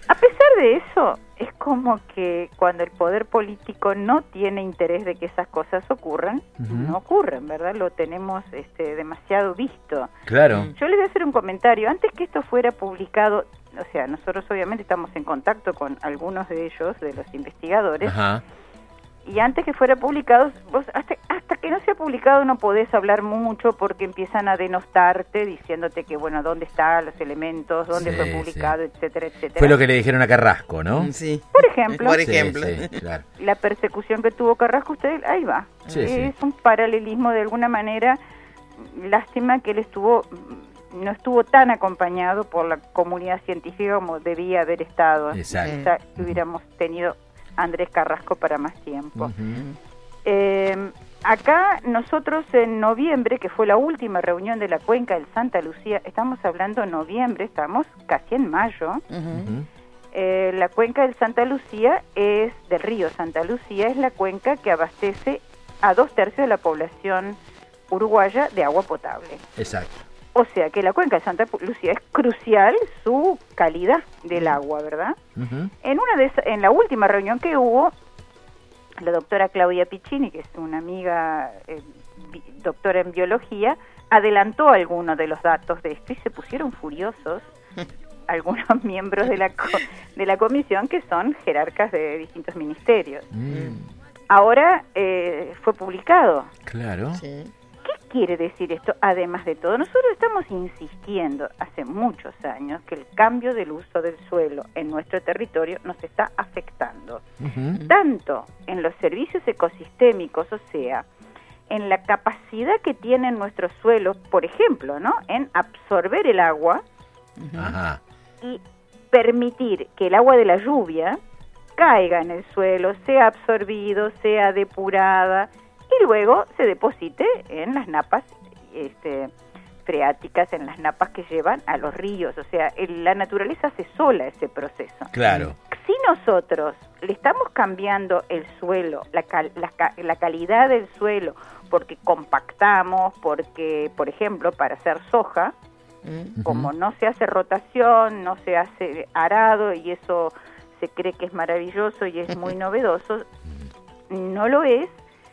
A pesar de eso, es como que cuando el poder político no tiene interés de que esas cosas ocurran, uh-huh. no ocurren, ¿verdad? Lo tenemos este, demasiado visto. Claro. Yo les voy a hacer un comentario. Antes que esto fuera publicado, o sea, nosotros obviamente estamos en contacto con algunos de ellos, de los investigadores, Ajá. y antes que fuera publicado, vos hasta, hasta que no sea publicado no podés hablar mucho porque empiezan a denostarte diciéndote que, bueno, dónde están los elementos, dónde Sí, fue publicado, sí. etcétera, etcétera. Fue lo que le dijeron a Carrasco, ¿no? Sí. Por ejemplo, Por ejemplo. Sí, sí, claro. la persecución que tuvo Carrasco, usted, ahí va. Sí, es sí. un paralelismo de alguna manera. Lástima que él estuvo no estuvo tan acompañado por la comunidad científica como debía haber estado. Exacto. Quizá hubiéramos tenido a Andrés Carrasco para más tiempo. Uh-huh. Eh, acá nosotros en noviembre, que fue la última reunión de la cuenca del Santa Lucía, estamos hablando de noviembre, estamos casi en mayo. Uh-huh. Eh, la cuenca del Santa Lucía es, del río Santa Lucía, es la cuenca que abastece a dos tercios de la población uruguaya de agua potable. Exacto. O sea que la cuenca de Santa Lucía es crucial su calidad del agua, ¿verdad? Uh-huh. En una de esa, en la última reunión que hubo, la doctora Claudia Piccini, que es una amiga eh, bi- doctora en biología, adelantó algunos de los datos de esto y se pusieron furiosos algunos miembros de la co- de la comisión que son jerarcas de distintos ministerios. Mm, Ahora eh, fue publicado. claro. Sí. ¿Qué quiere decir esto? Además de todo, nosotros estamos insistiendo hace muchos años que el cambio del uso del suelo en nuestro territorio nos está afectando, Uh-huh. tanto en los servicios ecosistémicos, o sea, en la capacidad que tienen nuestros suelos, por ejemplo, ¿no?, en absorber el agua Ajá. y permitir que el agua de la lluvia caiga en el suelo, sea absorbido, sea depurada y luego se deposite en las napas este, freáticas, en las napas que llevan a los ríos. O sea, el- la naturaleza hace sola ese proceso. Claro. Si nosotros le estamos cambiando el suelo, la, cal- la, ca- la calidad del suelo, porque compactamos, porque, por ejemplo, para hacer soja, Mm. como no se hace rotación, no se hace arado y eso se cree que es maravilloso y es muy novedoso, no lo es,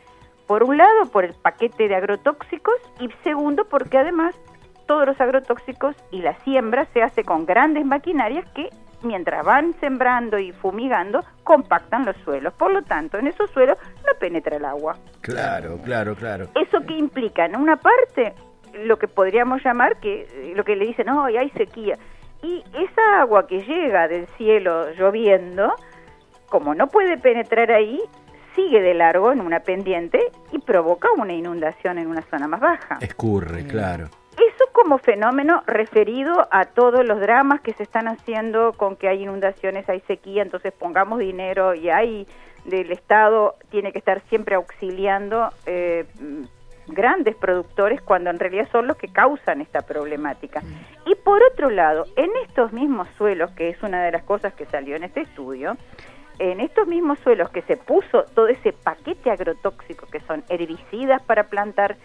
por un lado por el paquete de agrotóxicos y segundo porque además todos los agrotóxicos y la siembra se hace con grandes maquinarias que mientras van sembrando y fumigando compactan los suelos, por lo tanto en esos suelos no penetra el agua. Claro, claro, claro. ¿Eso qué implica? En una parte, lo que podríamos llamar, que lo que le dicen, no, hay sequía. Y esa agua que llega del cielo lloviendo, como no puede penetrar ahí, sigue de largo en una pendiente y provoca una inundación en una zona más baja. Escurre, claro. Eso como fenómeno referido a todos los dramas que se están haciendo con que hay inundaciones, hay sequía, entonces pongamos dinero y hay del Estado, tiene que estar siempre auxiliando eh, grandes productores cuando en realidad son los que causan esta problemática. Y por otro lado, en estos mismos suelos, que es una de las cosas que salió en este estudio, en estos mismos suelos que se puso todo ese paquete agrotóxico que son herbicidas para plantar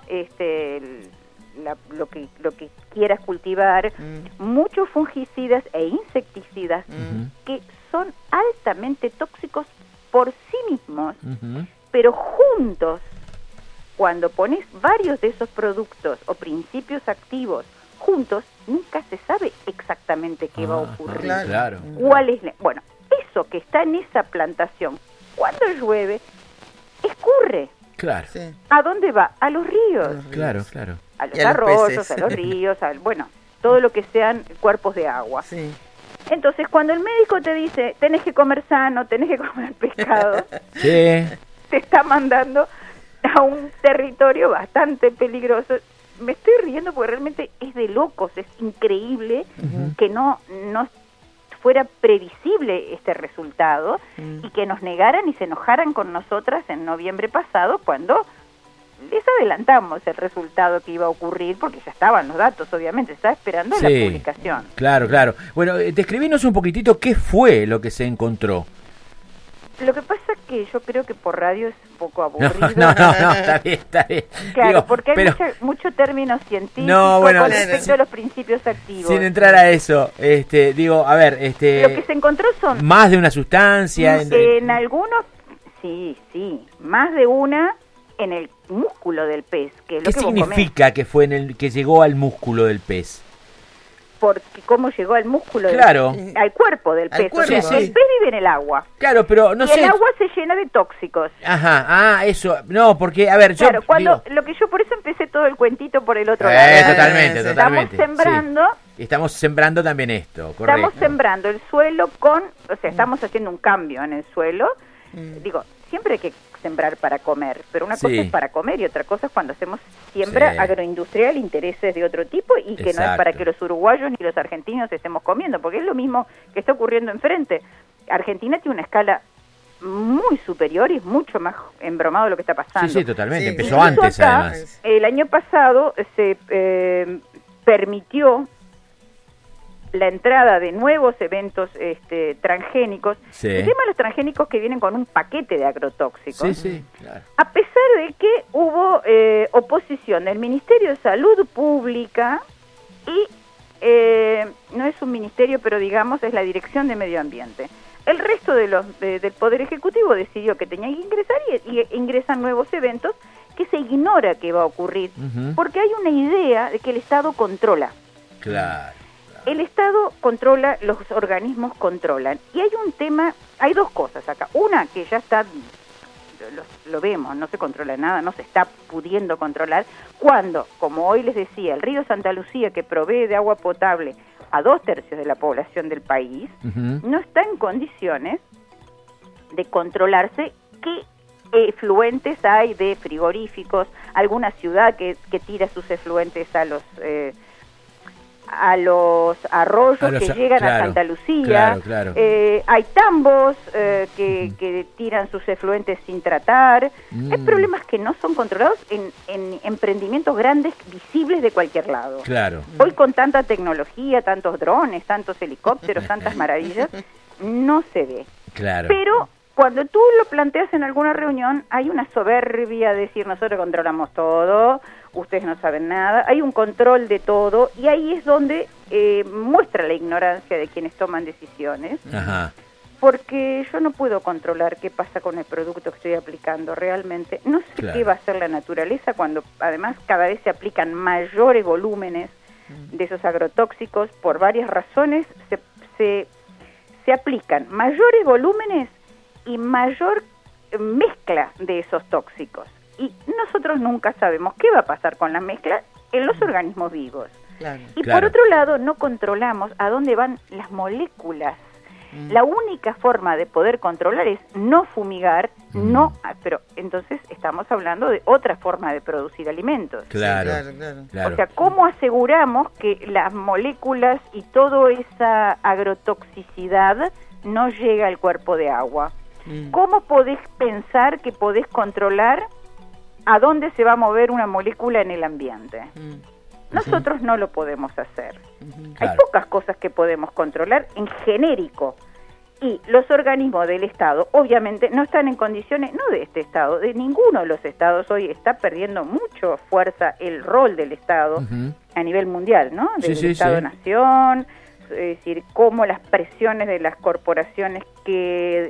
este el, la, lo que lo que quieras cultivar, mm. muchos fungicidas e insecticidas mm. que son altamente tóxicos por sí mismos, uh-huh. pero juntos, cuando pones varios de esos productos o principios activos juntos, nunca se sabe exactamente qué ah, va a ocurrir. Claro. ¿Cuál es la, bueno, eso que está en esa plantación, cuando llueve, escurre. Claro. Sí. ¿A dónde va? A los ríos. A los ríos. Claro, claro. A los Y a los arroyos, peces. a los ríos, a, bueno, todo lo que sean cuerpos de agua. Sí. Entonces, cuando el médico te dice, tenés que comer sano, tenés que comer pescado, Sí. te está mandando a un territorio bastante peligroso. Me estoy riendo porque realmente es de locos, es increíble uh-huh. que no, no fuera previsible este resultado uh-huh. y que nos negaran y se enojaran con nosotras en noviembre pasado cuando les adelantamos el resultado que iba a ocurrir porque ya estaban los datos, obviamente, se estaba esperando Sí. la publicación. Claro, claro. Bueno, eh, describinos un poquitito qué fue lo que se encontró. Lo que pasa que yo creo que por radio es un poco aburrido. No, no, no, no está bien, está bien. Claro, Digo, porque hay pero, mucha, mucho término científico No, bueno, con sí, respecto sí. a los principios activos. sin entrar a eso, este, digo, a ver, este, Lo que se encontró son más de una sustancia. en, en- en algunos, sí, sí, más de una en el músculo del pez, que es lo ¿Qué que vos comés. significa que fue en el que llegó al músculo del pez? Porque cómo llegó al músculo Claro. del al cuerpo del Al pez. cuerpo, O sea, sí. el pez vive en el agua. Claro, pero no y sé. el agua se llena de tóxicos. Ajá, ah, eso, no, porque, a ver, yo Claro, cuando digo, lo que yo por eso empecé todo el cuentito por el otro Eh, lado. totalmente, Estamos totalmente, sembrando, sí. estamos sembrando también esto, correcto. estamos sembrando el suelo con, o sea, estamos haciendo un cambio en el suelo. Digo, siempre hay que sembrar para comer, pero una cosa Sí. es para comer y otra cosa es cuando hacemos siembra Sí. agroindustrial, intereses de otro tipo y que no es Exacto. para que los uruguayos ni los argentinos estemos comiendo, porque es lo mismo que está ocurriendo enfrente. Argentina tiene una escala muy superior y es mucho más embromado de lo que está pasando. Sí, sí, totalmente, empezó Incluso antes acá, además. El año pasado se eh, permitió la entrada de nuevos eventos este, transgénicos. Sí. El tema de los transgénicos que vienen con un paquete de agrotóxicos. Sí, sí, claro. A pesar de que hubo eh, oposición del Ministerio de Salud Pública y eh, no es un ministerio, pero digamos es la Dirección de Medio Ambiente. El resto de los de- del Poder Ejecutivo decidió que tenían que ingresar y, y ingresan nuevos eventos que se ignora que va a ocurrir, Ujú. porque hay una idea de que el Estado controla. Claro. El Estado controla, los organismos controlan. Y hay un tema, hay dos cosas acá. Una que ya está, lo, lo vemos, no se controla nada, no se está pudiendo controlar, cuando, como hoy les decía, el río Santa Lucía, que provee de agua potable a dos tercios de la población del país, Ujú. no está en condiciones de controlarse qué efluentes hay de frigoríficos, alguna ciudad que, que tira sus efluentes a los... eh, a los arroyos A los que a- llegan a claro, Santa Lucía, claro, claro. Eh, hay tambos eh, que, que tiran sus efluentes sin tratar, Mm. hay problemas que no son controlados en, en emprendimientos grandes, visibles de cualquier lado. Claro. Hoy con tanta tecnología, tantos drones, tantos helicópteros, tantas maravillas, no se ve. Claro. Pero cuando tú lo planteas en alguna reunión, hay una soberbia de decir nosotros controlamos todo, ustedes no saben nada, hay un control de todo y ahí es donde eh, muestra la ignorancia de quienes toman decisiones, Ajá. porque yo no puedo controlar qué pasa con el producto que estoy aplicando realmente. No sé Claro. qué va a hacer la naturaleza cuando además cada vez se aplican mayores volúmenes de esos agrotóxicos por varias razones, se, se, se aplican mayores volúmenes y mayor eh, mezcla de esos tóxicos. Y nosotros nunca sabemos qué va a pasar con la mezcla en los organismos vivos. Y Claro. por otro lado, no controlamos a dónde van las moléculas. La única forma de poder controlar es no fumigar, no, ah, pero entonces estamos hablando de otra forma de producir alimentos. Claro, claro, claro. claro. O sea, ¿cómo aseguramos que las moléculas y toda esa agrotoxicidad no llega al cuerpo de agua? ¿Cómo podés pensar que podés controlar a dónde se va a mover una molécula en el ambiente? Nosotros no lo podemos hacer. Hay Claro. pocas cosas que podemos controlar en genérico. Y los organismos del Estado, obviamente, no están en condiciones, no de este Estado, de ninguno de los Estados. Hoy está perdiendo mucho fuerza el rol del Estado Ujú. a nivel mundial, ¿no? Sí, Del sí, sí. Estado-Nación, es decir, cómo las presiones de las corporaciones que,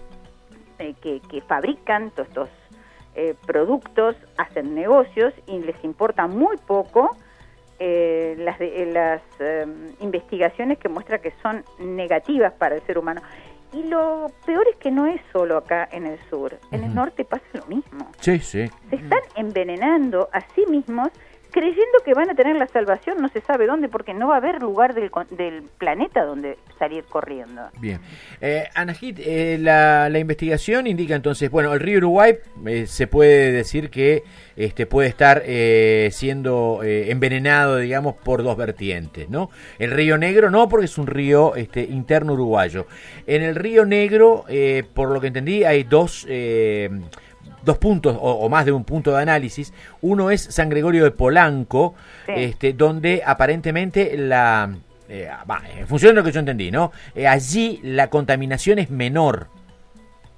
eh, que, que fabrican todos estos eh, productos hacen negocios y les importa muy poco eh, las, de- eh, las eh, investigaciones que muestran que son negativas para el ser humano. Y lo peor es que no es solo acá en el sur, en el Ujú. norte pasa lo mismo. Sí, sí. Se están envenenando a sí mismos creyendo que van a tener la salvación, no se sabe dónde, porque no va a haber lugar del, con- del planeta donde salir corriendo. Bien. Eh, Anahit, eh, la, la investigación indica entonces, bueno, el río Uruguay eh, se puede decir que este, puede estar eh, siendo eh, envenenado, digamos, por dos vertientes, ¿no? El río Negro no, porque es un río este, interno uruguayo. En el río Negro, eh, por lo que entendí, hay dos... Eh, dos puntos o, o más de un punto de análisis. Uno es San Gregorio de Polanco, Sí. este, donde aparentemente la eh, va, en función de lo que yo entendí, ¿no? Eh, allí la contaminación es menor.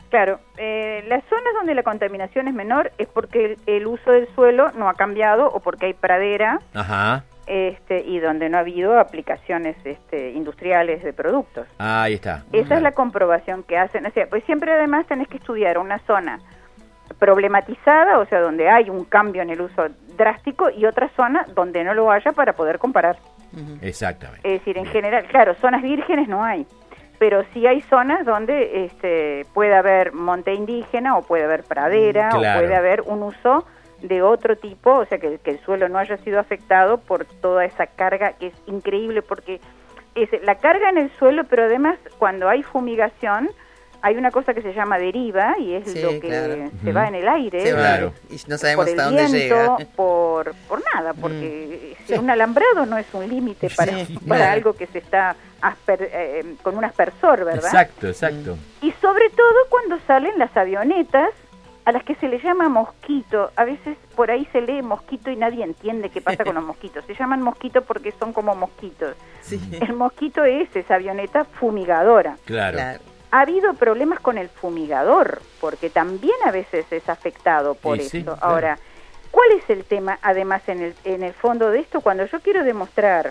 Claro, eh, las zonas donde la contaminación es menor es porque el, el uso del suelo no ha cambiado o porque hay pradera. Ajá. Este, y donde no ha habido aplicaciones este, industriales de productos. Ah, ahí está. Esa es la comprobación que hacen. O sea, pues siempre además tenés que estudiar una zona problematizada, o sea, donde hay un cambio en el uso drástico, y otra zona donde no lo haya para poder comparar. Exactamente. Es decir, en general, claro, zonas vírgenes no hay, pero sí hay zonas donde este, puede haber monte indígena o puede haber pradera, Claro. o puede haber un uso de otro tipo, o sea, que, que el suelo no haya sido afectado por toda esa carga, que es increíble porque es la carga en el suelo, pero además cuando hay fumigación hay una cosa que se llama deriva, y es Sí, lo que claro. se Ujú. va en el aire, Se va, Claro. y no sabemos por el hasta dónde viento, llega. por, por nada, porque si un alambrado no es un límite para, Sí, para claro. algo que se está asper- eh, con un aspersor, ¿verdad? Exacto, exacto. Y sobre todo cuando salen las avionetas, a las que se le llama mosquito. A veces por ahí se lee mosquito y nadie entiende qué pasa con los mosquitos. Se llaman mosquito porque son como mosquitos. El mosquito es esa avioneta fumigadora. Claro. Ha habido problemas con el fumigador, porque también a veces es afectado por Y eso. sí, claro. Ahora, ¿cuál es el tema, además, en el, en el fondo de esto? Cuando yo quiero demostrar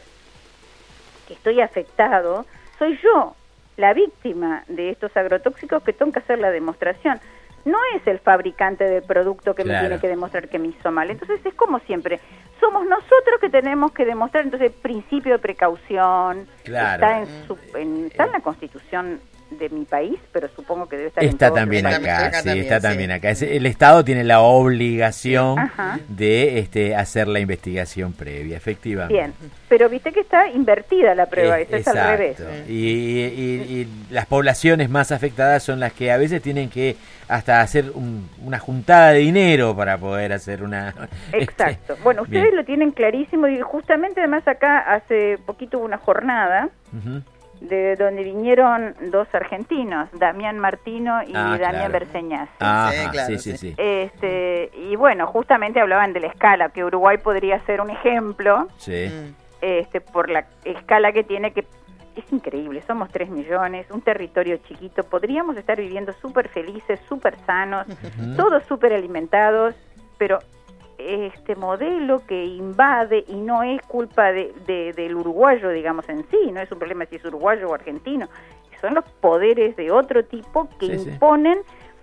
que estoy afectado, soy yo la víctima de estos agrotóxicos que tengo que hacer la demostración. No es el fabricante del producto que Claro. me tiene que demostrar que me hizo mal. Entonces es como siempre, somos nosotros que tenemos que demostrar. Entonces, principio de precaución, Claro. está, en su, en, está en la Constitución de mi país, pero supongo que debe estar en Está todos también los acá, países. sí, está también acá. Es- El Estado tiene la obligación Ajá. de este, hacer la investigación previa, efectivamente. Bien, pero viste que está invertida la prueba, Eh, esa es al revés. Y, y- y las poblaciones más afectadas son las que a veces tienen que hasta hacer un- una juntada de dinero para poder hacer una... Exacto. Bueno, ustedes Bien. lo tienen clarísimo, y justamente además acá hace poquito hubo una jornada Ujú. de donde vinieron dos argentinos, Damián Martino y Ah, Damián claro. Berseñaz. Ajá, Sí, claro, sí, sí, sí. sí. Este, y bueno, justamente hablaban de la escala, que Uruguay podría ser un ejemplo, Sí. este, por la escala que tiene, que es increíble, somos tres millones, un territorio chiquito, podríamos estar viviendo súper felices, súper sanos, Ujú. todos súper alimentados, pero este modelo que invade, y no es culpa de, de- del uruguayo, digamos, en sí, no es un problema si es uruguayo o argentino, son los poderes de otro tipo que Sí, sí. imponen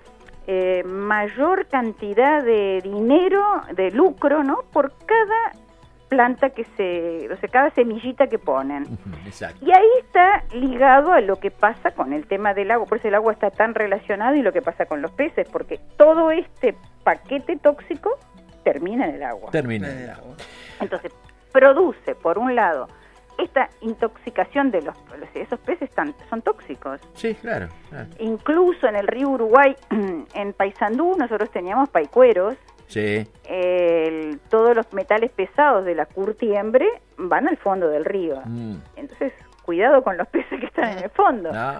eh, mayor cantidad de dinero, de lucro, ¿no?, por cada planta que se, o sea, cada semillita que ponen. Exacto. Y ahí está ligado a lo que pasa con el tema del agua, por eso el agua está tan relacionado, y lo que pasa con los peces, porque todo este paquete tóxico termina en el agua. Termina el agua. Entonces, produce, por un lado, esta intoxicación de los, esos peces tan, son tóxicos. Sí, claro. claro. Incluso en el río Uruguay, en Paysandú, nosotros teníamos paicueros. Sí. El- todos los metales pesados de la curtiembre van al fondo del río. Mm. Entonces, cuidado con los peces que están en el fondo. No.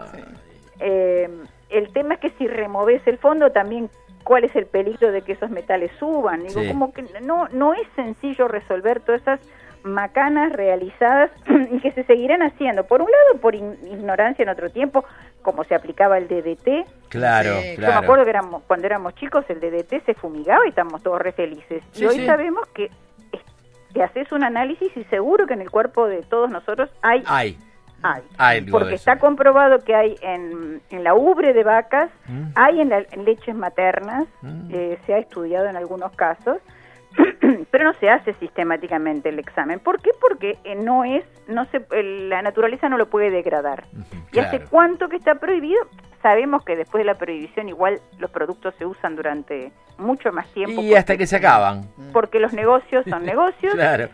Eh, el tema es que si removes el fondo, también cuál es el peligro de que esos metales suban. Digo, Sí. como que no, no es sencillo resolver todas esas macanas realizadas y que se seguirán haciendo. Por un lado, por in- ignorancia en otro tiempo, como se aplicaba el D D T. Claro, Yo me claro. acuerdo que éramos, cuando éramos chicos, el D D T se fumigaba y estábamos todos re felices. Sí, y hoy sí. sabemos que es- te haces un análisis y seguro que en el cuerpo de todos nosotros hay... Hay. Hay. Hay algo Porque de está eso. comprobado que hay en, en la ubre de vacas, Mm. hay en, la- en leches maternas, Mm. eh, se ha estudiado en algunos casos, pero no se hace sistemáticamente el examen. ¿Por qué? Porque eh, no es, no se, el- la naturaleza no lo puede degradar. ¿Y hace claro. cuánto que está prohibido? Sabemos que después de la prohibición igual los productos se usan durante mucho más tiempo. Y hasta que se acaban. Porque los negocios son negocios. Claro.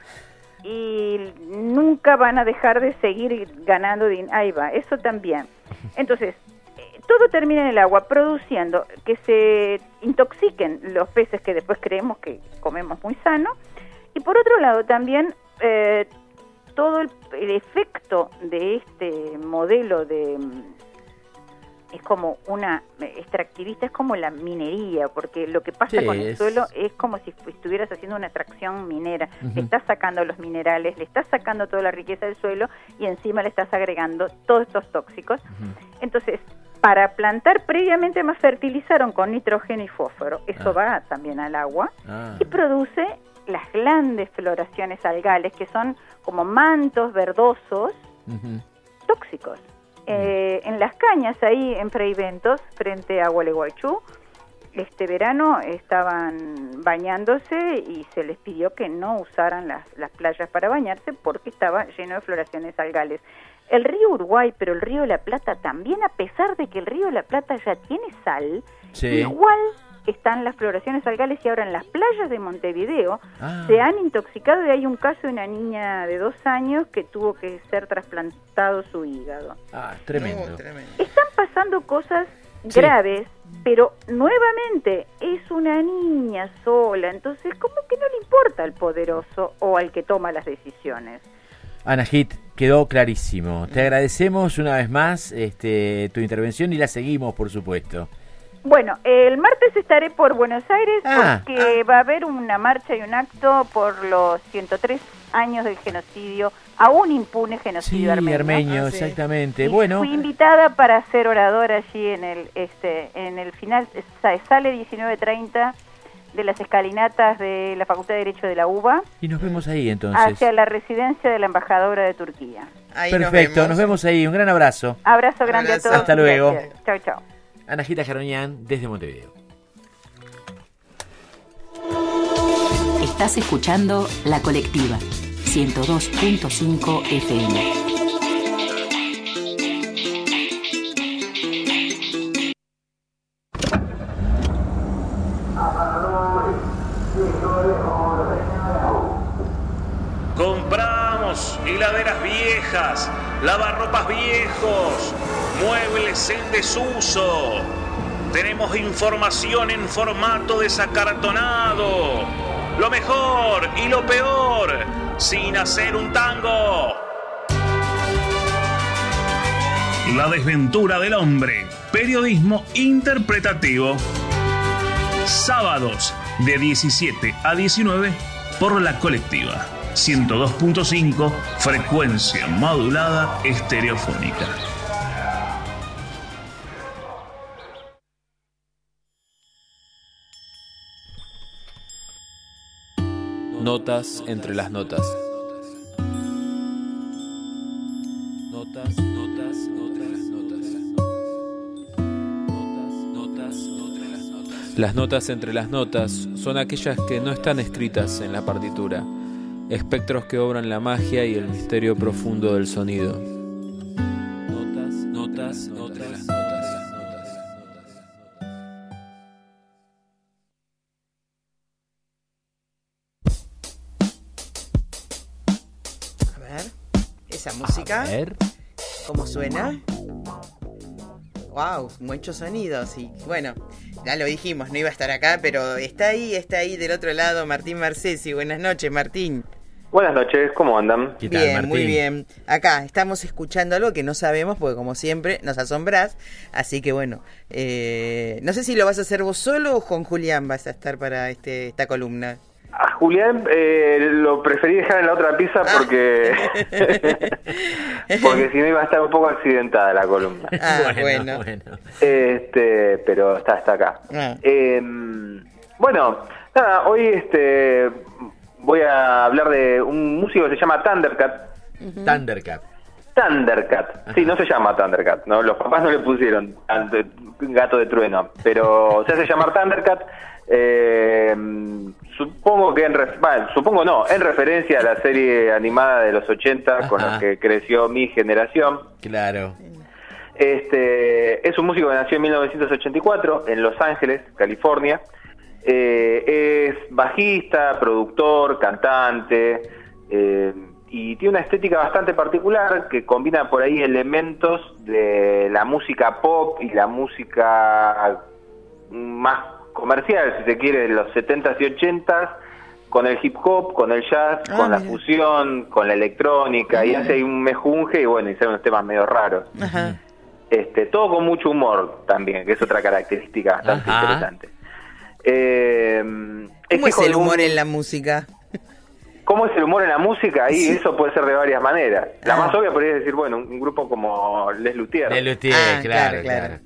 Y nunca van a dejar de seguir ganando dinero. Ahí va, eso también. Entonces, eh, todo termina en el agua, produciendo que se intoxiquen los peces que después creemos que comemos muy sano. Y por otro lado también, eh, todo el, el efecto de este modelo de... mm, es como una eh, extractivista, es como la minería, porque lo que pasa Sí, con el es- suelo es como si fu- estuvieras haciendo una extracción minera. Ujú. Le estás sacando los minerales, le estás sacando toda la riqueza del suelo y encima le estás agregando todos estos tóxicos. Entonces, para plantar previamente más fertilizaron con nitrógeno y fósforo, eso ah. va también al agua, ah. y produce las grandes floraciones algales, que son como mantos verdosos, uh-huh. tóxicos. Uh-huh. Eh, en las cañas, ahí en Freiventos, frente a Gualeguaychú, este verano estaban bañándose y se les pidió que no usaran las, las playas para bañarse porque estaba lleno de floraciones algales. El río Uruguay, pero el río de la Plata también, a pesar de que el río de la Plata ya tiene sal, sí. igual están las floraciones algales, y ahora en las playas de Montevideo ah. se han intoxicado, y hay un caso de una niña de dos años que tuvo que ser trasplantado su hígado. Ah, tremendo. No, tremendo. Están pasando cosas sí. graves, pero nuevamente es una niña sola, entonces como que no le importa al poderoso o al que toma las decisiones. Anahit, quedó clarísimo. Te agradecemos una vez más este, tu intervención y la seguimos, por supuesto. Bueno, el martes estaré por Buenos Aires ah, porque ah. va a haber una marcha y un acto por los ciento tres años del genocidio, aún impune genocidio sí, armenio. armenio, ah, sí. exactamente. Y bueno, fui invitada para ser oradora allí en el este en el final, sale diecinueve treinta de las escalinatas de la Facultad de Derecho de la U B A. Y nos vemos ahí entonces. Hacia la residencia de la embajadora de Turquía. Ahí Perfecto, nos vemos. nos vemos ahí. Un gran abrazo. Abrazo grande abrazo. a todos. Hasta luego. Chao, chao. Anahita Jaronian desde Montevideo. Estás escuchando La Colectiva, ciento dos punto cinco F M. Compramos heladeras viejas, lavarropas viejos, muebles en desuso. Tenemos información en formato desacartonado. Lo mejor y lo peor, sin hacer un tango. La desventura del hombre. Periodismo interpretativo. Sábados de diecisiete a diecinueve por La Colectiva. ciento dos punto cinco, frecuencia modulada estereofónica. Notas entre las notas. Notas, notas, entre las notas. Notas, notas, entre las notas. Las notas entre las notas son aquellas que no están escritas en la partitura. Espectros que obran la magia y el misterio profundo del sonido. Notas, notas, entre las notas. A ver, esa música. A ver. ¿Cómo suena? Wow, muchos sonidos. Y bueno, ya lo dijimos, no iba a estar acá, pero está ahí, está ahí del otro lado Martín Marcesi. Buenas noches, Martín. Buenas noches, ¿cómo andan? ¿Qué tal, bien, Martín? Muy bien. Acá estamos escuchando algo que no sabemos, porque como siempre nos asombrás. Así que bueno, eh, no sé si lo vas a hacer vos solo o con Julián vas a estar para este esta columna. A Julián eh, lo preferí dejar en la otra pieza porque porque si no iba a estar un poco accidentada la columna. Ah, bueno. bueno. Este, pero está, está acá. Ah. Eh, bueno, nada, hoy este... voy a hablar de un músico que se llama Thundercat. Uh-huh. Thundercat. Thundercat. Ajá. Sí, no se llama Thundercat, ¿no? Los papás no le pusieron gato de trueno, pero se hace llamar Thundercat. Eh, supongo que en ref- bueno, supongo no, en referencia a la serie animada de los ochenta. Ajá. Con la que creció mi generación. Claro. Este es un músico que nació en mil novecientos ochenta y cuatro en Los Ángeles, California. Eh, es bajista, productor, cantante, eh, y tiene una estética bastante particular que combina por ahí elementos de la música pop y la música más comercial, si se quiere, de los setentas y ochentas, con el hip hop, con el jazz, ah, con la mira. fusión, con la electrónica, ah, y hace ahí un mejunje y bueno, y salen unos temas medio raros. Ajá. Este, todo con mucho humor también, que es otra característica bastante Ajá. interesante. Eh, ¿Cómo es, es el humor un... en la música? ¿Cómo es el humor en la música? Ahí sí. Eso puede ser de varias maneras. La ah. más obvia podría decir, bueno, un, un grupo como Les Luthiers. Les Luthiers, ah, claro, claro, claro.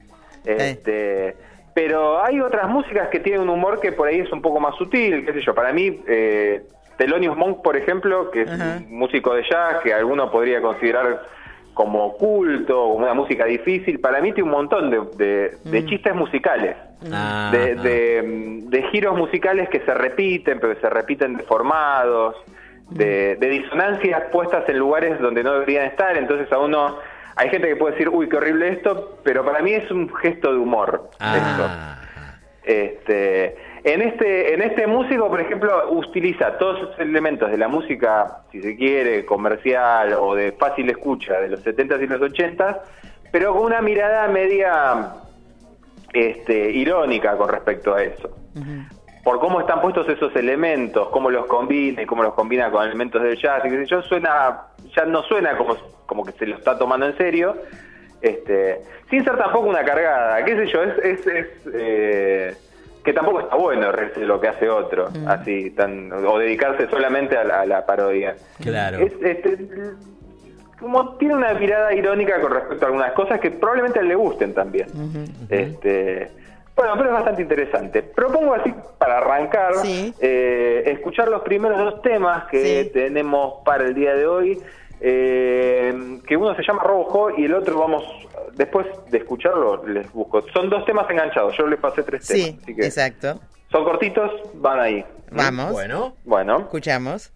Este, pero hay otras músicas que tienen un humor que por ahí es un poco más sutil, qué sé yo. Para mí, eh, Thelonious Monk, por ejemplo, que es Ajá. un músico de jazz que alguno podría considerar como culto, como una música difícil, para mí tiene un montón de, de, de mm. chistes musicales, ah, de, de, de giros musicales que se repiten, pero que se repiten deformados, mm. de, de disonancias puestas en lugares donde no deberían estar. Entonces a uno, hay gente que puede decir, uy, qué horrible esto, pero para mí es un gesto de humor. Ah. Esto. Este, en este en este músico, por ejemplo, utiliza todos esos elementos de la música, si se quiere, comercial o de fácil escucha de los setentas y los ochentas, pero con una mirada media este, irónica con respecto a eso. Uh-huh. Por cómo están puestos esos elementos, cómo los combina y cómo los combina con elementos del jazz, y qué sé yo, suena, ya no suena como, como que se lo está tomando en serio. Este, sin ser tampoco una cargada, qué sé yo, es, es, es eh, que tampoco está bueno lo que hace otro, mm. así, tan, o dedicarse solamente a la, a la parodia. Claro. Es, este, como tiene una mirada irónica con respecto a algunas cosas que probablemente a él le gusten también. Uh-huh, uh-huh. Este, bueno, pero es bastante interesante. Propongo así, para arrancar, sí. eh, escuchar los primeros dos temas que sí. tenemos para el día de hoy. Eh, que uno se llama Rojo y el otro, vamos, después de escucharlo les busco. Son dos temas enganchados, yo les pasé tres temas. Sí, así que exacto. Son cortitos, van ahí. Vamos. Bueno. Bueno. Escuchamos.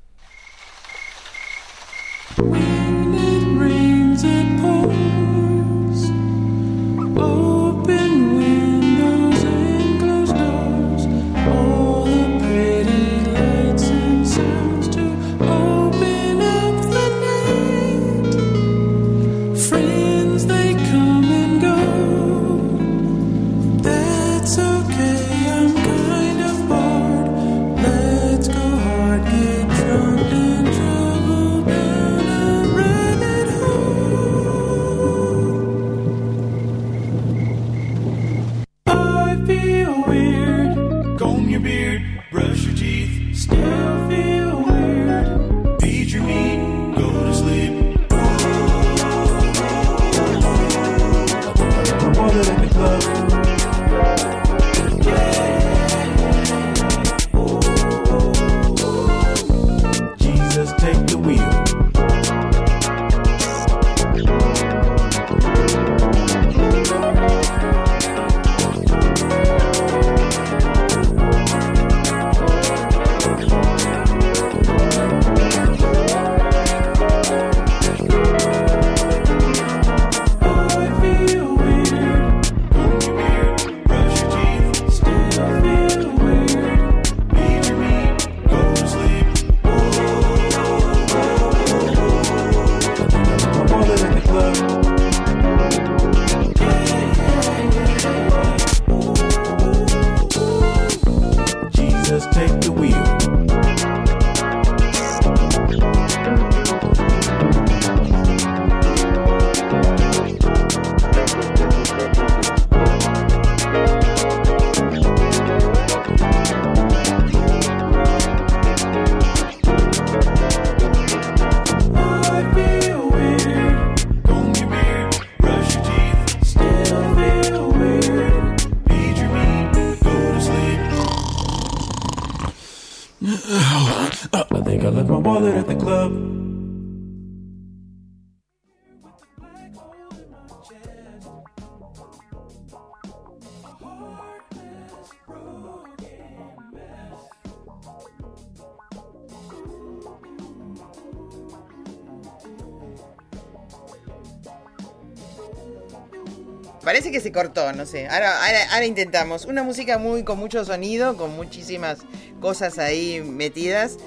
Parece que se cortó, no sé. Ahora, ahora, ahora intentamos. Una música muy con mucho sonido, con muchísimas cosas ahí metidas.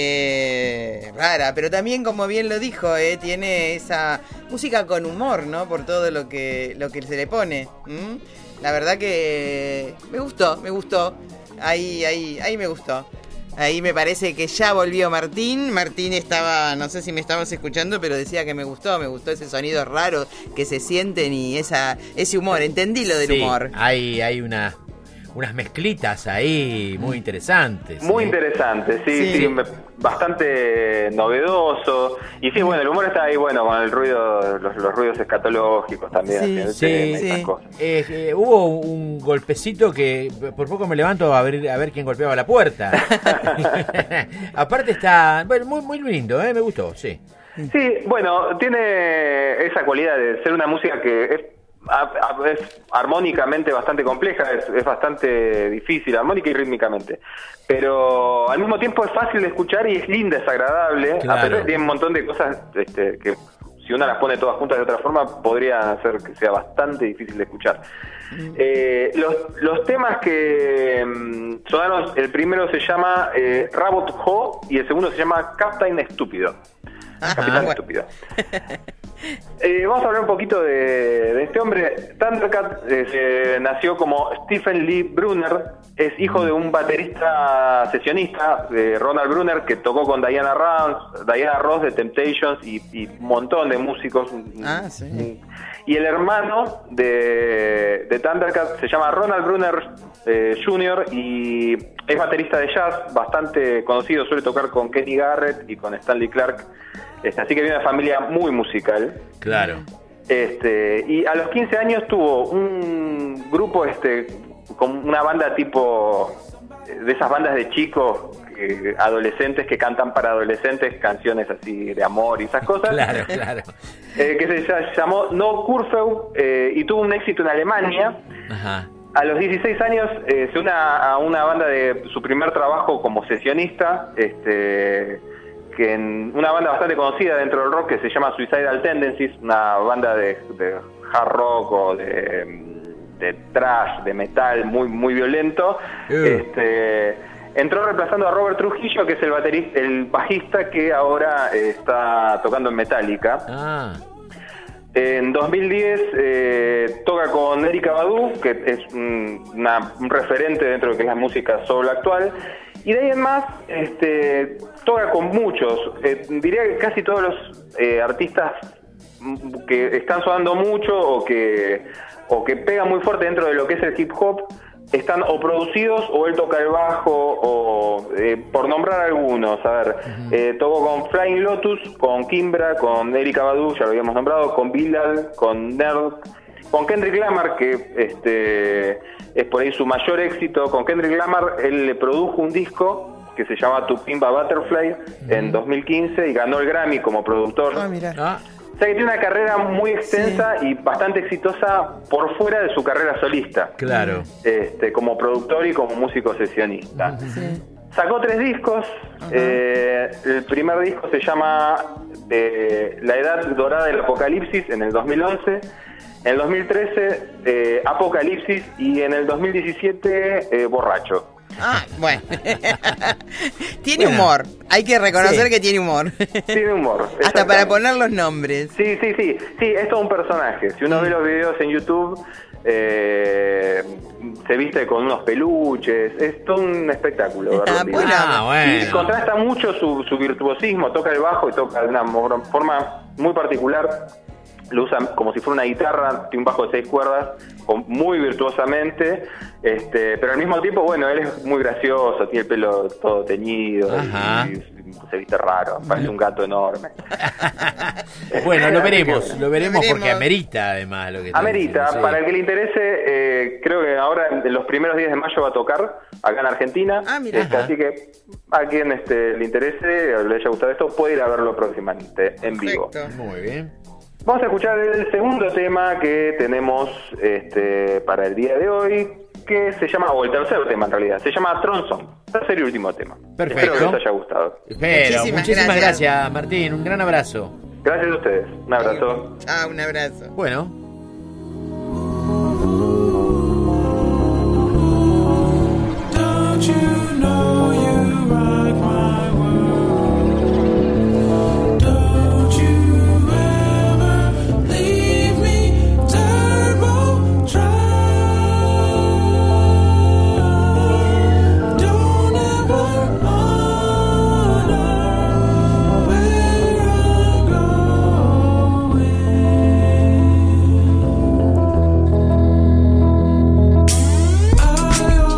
Eh, rara, pero también, como bien lo dijo, eh, tiene esa música con humor, ¿no? Por todo lo que lo que se le pone. ¿Mm? La verdad que me gustó, me gustó. Ahí, ahí, ahí me gustó. Ahí me parece que ya volvió Martín. Martín estaba, no sé si me estabas escuchando, pero decía que me gustó, me gustó ese sonido raro que se sienten y esa ese humor. Entendí lo del sí, humor. Hay, hay una unas mezclitas ahí muy interesantes. Muy ¿eh? interesantes, sí, sí, sí, me- bastante novedoso. Y sí, bueno, el humor está ahí, bueno, con el ruido, los, los ruidos escatológicos también. Sí, haciendo el sí, tema y sí. esas cosas. Eh, eh, hubo un golpecito que por poco me levanto a ver a ver quién golpeaba la puerta. Aparte está, bueno, muy muy lindo, ¿eh? Me gustó, sí. Sí, bueno, tiene esa cualidad de ser una música que es, a- a- es armónicamente bastante compleja, es, es bastante difícil, armónica y rítmicamente. Pero al mismo tiempo es fácil de escuchar y es linda, es agradable. Claro. A pesar de que tiene un montón de cosas este, que si uno las pone todas juntas de otra forma podría hacer que sea bastante difícil de escuchar. Eh, los, los temas que mm, sonaron, el primero se llama eh, Rabot Ho y el segundo se llama Captain Estúpido. Capitán Estúpido. Eh, vamos a hablar un poquito de, de este hombre. Thundercat eh, se nació como Stephen Lee Brunner, es hijo de un baterista sesionista, de Ronald Brunner, que tocó con Diana Ross, Diana Ross de Temptations y, y un montón de músicos. Ah, sí. Y el hermano de, de Thundercat se llama Ronald Brunner eh, junior y es baterista de jazz, bastante conocido, suele tocar con Kenny Garrett y con Stanley Clarke. Este, así que viene de una familia muy musical. Claro. Este, y a los quince años tuvo un grupo, este, con una banda tipo de esas bandas de chicos eh, adolescentes que cantan para adolescentes canciones así de amor y esas cosas. Claro, claro. Eh, que se ll- llamó No Curfew eh, y tuvo un éxito en Alemania. Ajá. A los dieciséis años eh, se une a una banda de su primer trabajo como sesionista, este, que en una banda bastante conocida dentro del rock que se llama Suicidal Tendencies, una banda de, de hard rock o de, de thrash, de metal muy muy violento. Uh. Este, entró reemplazando a Robert Trujillo, que es el baterista, el bajista que ahora eh, está tocando en Metallica. Ah. En dos mil diez eh, toca con Erykah Badu, que es un, una- un referente dentro de lo que es la música soul actual. Y de ahí en más, este, toca con muchos, eh, diría que casi todos los eh, artistas mm, que están sonando mucho o que, o que pegan muy fuerte dentro de lo que es el hip hop, están o producidos o él toca el bajo, o eh, por nombrar algunos, a ver, eh, tocó con Flying Lotus, con Kimbra, con Erykah Badu, ya lo habíamos nombrado, con Bilal, con Nerd, con Kendrick Lamar, que este es por ahí su mayor éxito. Con Kendrick Lamar él le produjo un disco que se llama To Pimp a Butterfly en dos mil quince y ganó el Grammy como productor. Ah, mira. O sea que tiene una carrera muy extensa y bastante exitosa por fuera de su carrera solista. Claro. Este, como productor y como músico sesionista. Sacó tres discos. Eh, el primer disco se llama eh, La Edad Dorada del Apocalipsis en el dos mil once. En el dos mil trece, eh, Apocalipsis. Y en el dos mil diecisiete, eh, Borracho. Ah, bueno. Tiene Bueno. humor. Hay que reconocer Sí. que tiene humor. Tiene humor. Hasta para exactamente. poner los nombres. Sí, sí, sí. Sí, es todo un personaje. Si uno ve los videos en YouTube, eh, se viste con unos peluches. Es todo un espectáculo, ¿verdad? Ah, bueno. Ah, bueno. Y contrasta mucho su, su virtuosismo. Toca el bajo y toca de una mo- forma muy particular. Lo usa como si fuera una guitarra, tiene un bajo de seis cuerdas, con- muy virtuosamente, este, pero al mismo tiempo, bueno, él es muy gracioso, tiene el pelo todo teñido, Ajá. y, y se viste raro, parece un gato enorme. Bueno, lo veremos, lo veremos Lo veremos. porque amerita además lo que está Amerita, diciendo, sí. para el que le interese, eh, creo que ahora en los primeros días de mayo va a tocar acá en Argentina. Ah, mira. Este, así que a quien este, le interese o le haya gustado esto, puede ir a verlo próximamente en vivo. Muy bien. Vamos a escuchar el segundo tema que tenemos este, para el día de hoy, que se llama, o el tercer tema en realidad, se llama Throne Song, tercer y último tema. Perfecto. Espero que les haya gustado. Pero, muchísimas, Muchísimas gracias. gracias. Martín. Un gran abrazo. Gracias a ustedes. Un abrazo. Ah, un abrazo. Bueno. Don't you know you rock my world? Don't you ever leave me turbo dry. Don't ever honor where I'm going. I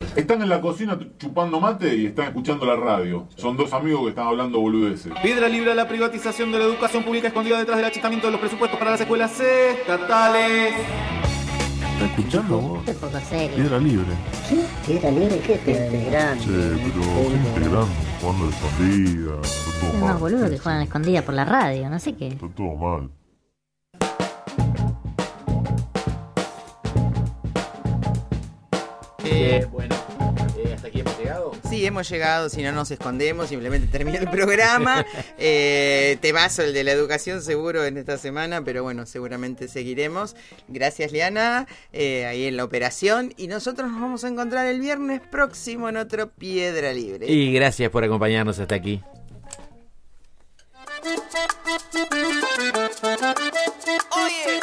Están en la cocina chupando mate y están escuchando la radio. Son dos amigos que están hablando boludeces. Piedra libre a la privatización de la educación pública escondida detrás del achicamiento de los presupuestos para las escuelas estatales. ¿Estás escuchando vos? Qué poco serio. Piedra libre. ¿Qué? ¿Piedra libre? ¿Qué es piedra grande? Sí, pero gente grande, jugando de escondida. Está todo Es mal. más boludo que juegan a escondida por la radio, no sé qué. Está todo mal. Eh, bueno, eh, hasta aquí hemos llegado. Sí, hemos llegado, si no nos escondemos, simplemente termina el programa. eh, temazo el de la educación seguro en esta semana, pero bueno, seguramente seguiremos. Gracias, Liana, eh, ahí en la operación. Y nosotros nos vamos a encontrar el viernes próximo en otro Piedra Libre. Y gracias por acompañarnos hasta aquí. Oye,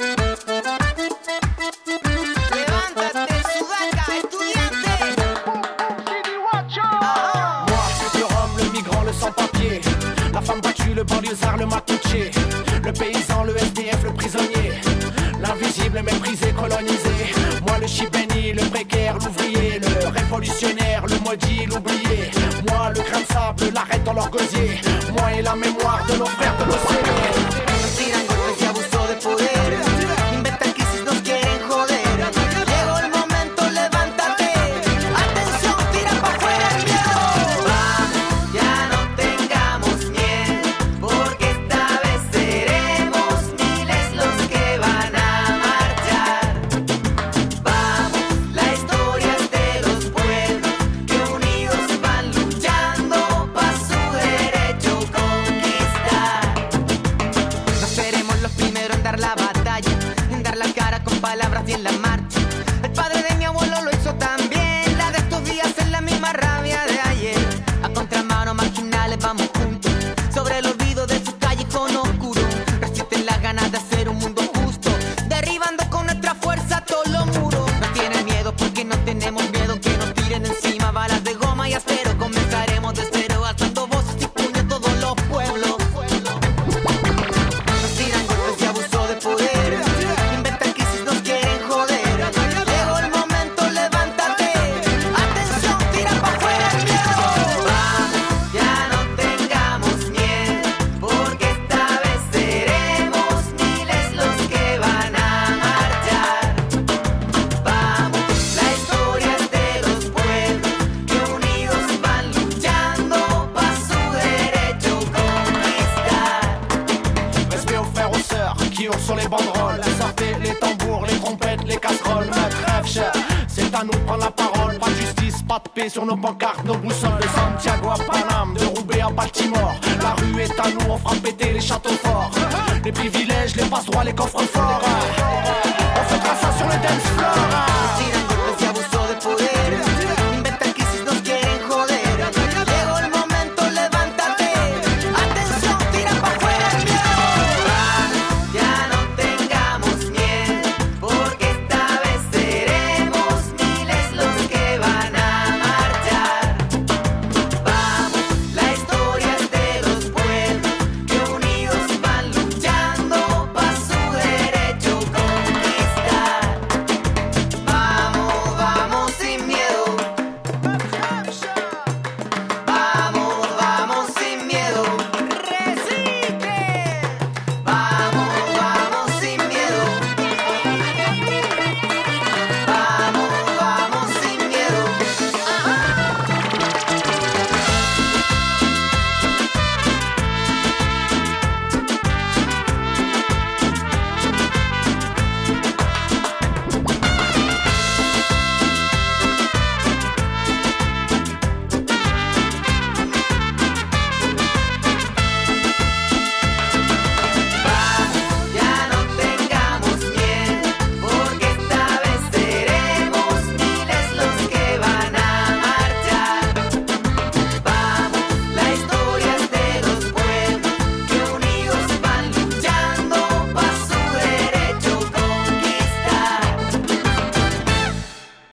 levántate, sudaca, estudiante. Moi, le Rome, le migrant, le sans-papier, la femme battue, le banlieusard, le matouché, le paysan, le S D F, le prisonnier, l'invisible, méprisé, colonisé. Moi, le chibéni, le précaire, l'ouvrier, le révolutionnaire, le maudit, l'oublié. Moi, le grain de sable, l'arrête dans leur gosier. Moi et la mémoire de nos frères de l'océan. Nos tiran golpes y abuso de poder, inventan crisis, nos quieren joder. Llegó el momento, levántate, atención, tira pa' fuera el miedo. Vamos, ya no tengamos miedo, porque esta vez seremos miles los que van a marchar. Vamos, la historia es de los pueblos que unidos van luchando pa' su derecho conquistar. No seremos los primeros en dar la batalla, en dar la cara con palabras y en la marcha. El padre de mi abuelo lo hizo también, la de estos días es la misma rabia de ayer. A contramano marginales vamos juntos, sobre el olvido de su callejón oscuro. Resisten las ganas de hacer un mundo justo, derribando con nuestra fuerza todos los muros. No tienen miedo porque no tenemos miedo que nos tiren encima balas de goma y acero. Comenzaremos de cero, alzando voces y puños todos los pueblos. Nos tiran golpes y abuso de poder, inventan crisis, nos quieren joder. Llegó el momento, levántate, atención, tira pa' fuera el miedo. Vamos, ya no tengamos miedo, porque esta vez seremos miles los que van a marchar. Vamos, la historia es de los pueblos que unidos van luchando pa' su derecho conquistar. Respect aux frères, aux sœurs qui hurlent sur les banderoles. Sortez les tambours, les trompettes, les casseroles. Notre rêve cher, c'est à nous de prendre la parole. Pas de justice, pas de paix sur nos pancartes, nos boussoles. De Santiago à Paname, de Roubaix à Baltimore. La rue est à nous, on fera péter les châteaux forts. Les privilèges, les passe-droits, les coffres forts.